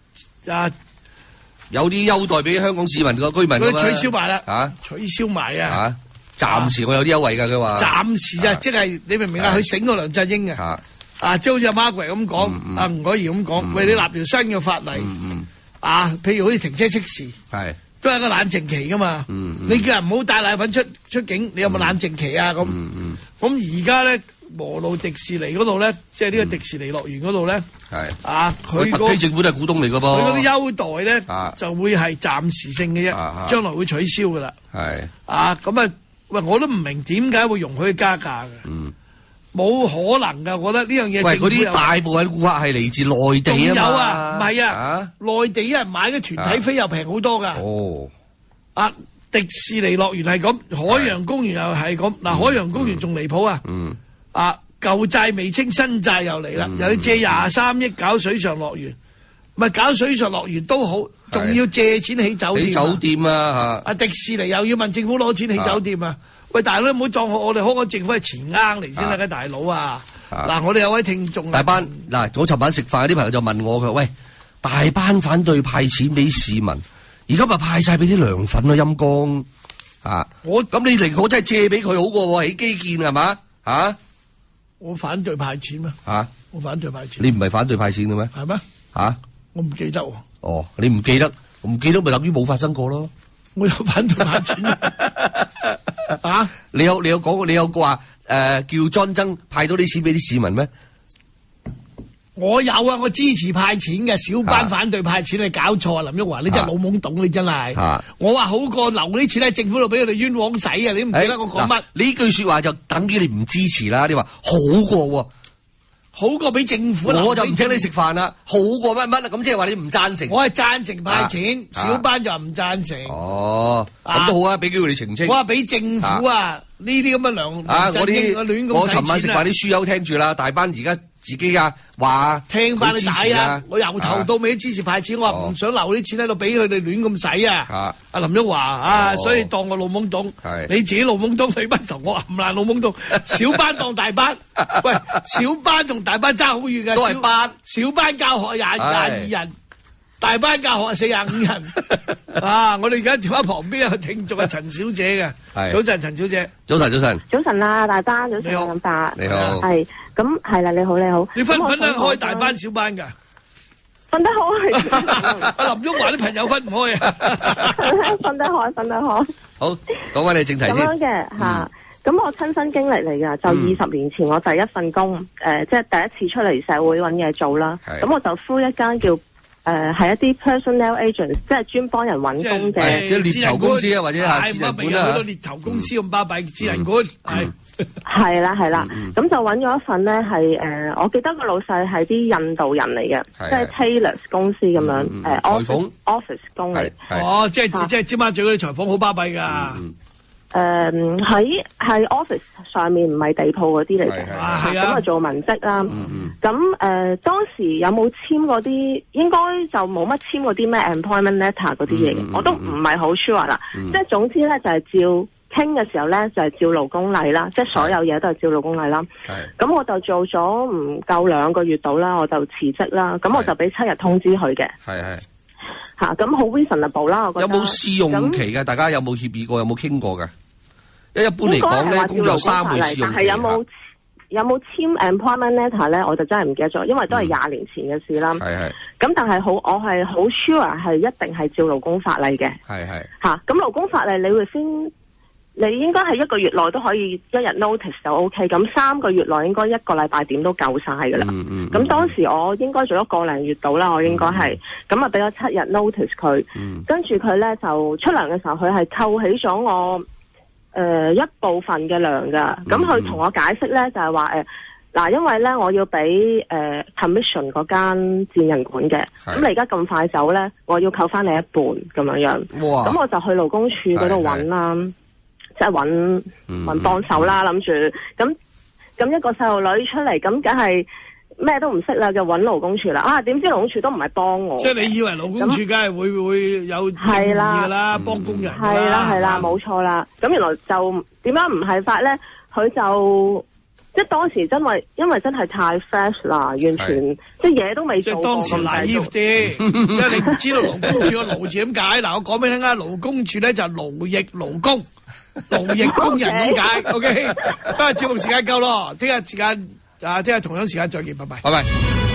有啲優待俾香港市民個居民㗎嘛， 佢取消埋啦，取消埋啊！ 暫時我有啲優惠㗎，佢話。 暫時即係你明唔明啊？佢醒過梁振英嘅，即係好似阿 Margaret 咁講，阿吳靄儀咁講，為你立條新嘅法例，譬如好似停車熄匙，都係個冷靜期㗎嘛。你叫人唔好帶奶粉出境，你有冇冷靜期啊？咁而家咧，和路迪士尼嗰度咧，即係呢個迪士尼樂園嗰度咧。佢特區政府都係股東嚟噶噃， 佢嗰啲優待咧就會係暫時性嘅啫，將來會取消噶啦。咁喂，我都唔明點解會容許佢加價嘅，冇可能噶，我覺得呢樣嘢。 喂，嗰啲大部分顧客係嚟自內地啊嘛。 有啊，唔係內地人買嘅團體飛又平好多噶。迪士尼樂園係咁，海洋公園又係咁。海洋公園仲離譜啊！舊債未清，新債又嚟啦，又要借23億搞水上樂園，咪搞水上樂園都好，仲要借錢起酒店。 起酒店啊！ 迪士尼又要問政府攞錢起酒店啊！喂，大佬唔好當我哋香港政府係錢罌嚟先得嘅，大佬啊！我哋有位聽眾大班我尋晚食飯啲朋友就問我佢，喂，大班反對派錢俾市民，而家咪派晒俾啲涼粉咯，陰公咁你寧可真係借俾佢好過起基建係嘛我反對派錢咩？我反對派錢。 你唔係反對派錢嘅咩？ 係咩？我唔記得喎。 哦，你唔記得，唔記得咪等於冇發生過咯。 我有反對派錢你有講過，你有話叫莊增派多啲錢俾啲市民咩？ 我有啊，我支持派錢嘅，小班反對派錢，你搞錯啊！林旭華，你真係老懵懂，你真係。我話好過留啲錢喺政府度俾佢哋冤枉使啊！你唔記得我講乜？ 呢句說話就等於你唔支持啦！你話好過喎， 好過俾政府。 我就唔請你食飯啦，好過乜乜啦？咁即係話你唔贊成？ 我係贊成派錢，小班就唔贊成。 哦，咁都好啊，俾機會你澄清。 我話俾政府呢啲咁嘅梁振英亂咁使錢啊！ 我尋晚食飯啲書友聽住啦，大班而家。自己話聽翻你打我由頭到尾支持派錢，我話唔想留啲錢喺度俾佢哋亂咁使啊！阿林旭華所以當我老懵懂，你自己老懵懂，你不同我冚爛老懵懂。小班當大班，喂，小班同大班爭好遠嘅，都係班。小班教學22人，大班教學45人。我哋而家電話旁邊有聽眾係陳小姐嘅，早晨，陳小姐。 早晨。 早晨啊，大班，早晨咁大。 你好。 咁係啦，你好。 你分唔分得開大班小班噶？ 分得開。 阿林旭華啲朋友分唔開啊？ 分得開。 好，講翻你正題先。 咁樣嘅咁我親身經歷嚟噶，就20年前我第一份工，即係第一次出嚟社會搵嘢做啦。咁我就呼一間叫係一啲 personnel agents， 即係專幫人搵工嘅獵頭公司啊，或者係智能管啦。 好多獵頭公司咁巴閉，智能管係啦，咁就揾咗一份咧，係我記得個老細係啲印度人嚟嘅，即係 Taylor 公司咁樣，office 工嚟。 即係尖沙咀嗰啲裁縫好巴閉噶。 喺 office 上面唔係地鋪嗰啲嚟嘅，咁啊做文職啦。咁當時有冇簽嗰啲？應該就冇乜簽嗰啲咩 employment letter 嗰啲嘢嘅，我都唔係好 sure 啦。即係總之咧就係照興嘅時候咧，就係照勞工例啦，即係所有嘢都係照勞工例啦。咁我就做咗唔夠2個月到啦，我就辭職啦。咁我就俾7日通知佢嘅。 係。 嚇，咁好 reasonable 啦，我覺得。 有冇試用期嘅？大家有冇協議過？有冇傾過嘅？一般嚟講咧，工作有3個月試用期。但係有冇簽 employment letter 咧？我就真係唔記得咗，因為都係20年前嘅事啦。 係。 咁但係我係好 sure 係一定係照勞工法例嘅。 係。 嚇，咁勞工法例你應該係1個月內都可以1日 notice 就 OK。咁3個月內應該1個禮拜點都夠晒㗎啦。咁當時我應該做咗個零月到啦，我應該係咁啊，俾咗7日 notice 佢。跟住佢咧就出糧嘅時候，佢係扣起咗我一部分嘅糧㗎。咁佢同我解釋咧就係話嗱，因為咧我要俾commission 嗰間佔人館嘅，咁你而家咁快走咧，我要扣翻你一半咁樣。咁我就去勞工處嗰度揾啦。即係揾幫手啦，諗住咁一個細路女出嚟，咁梗係咩都唔識啦，就揾勞工處啦。點知勞工處都唔係幫我。即係你以為勞工處梗係會有正義㗎啦，幫工人㗎啦。係啦，冇錯啦。咁原來就點解唔係法咧？佢就即係當時因為真係太 fresh 啦，完全即係嘢都未做過。即係當時 naive 啲，因為你唔知道勞工處個勞字點解。嗱，我講俾你聽啊，勞工處咧就係勞役勞工。勞役工人咁解 ，OK。今日節目時間夠咯，聽日同樣時間再見，拜拜。拜拜。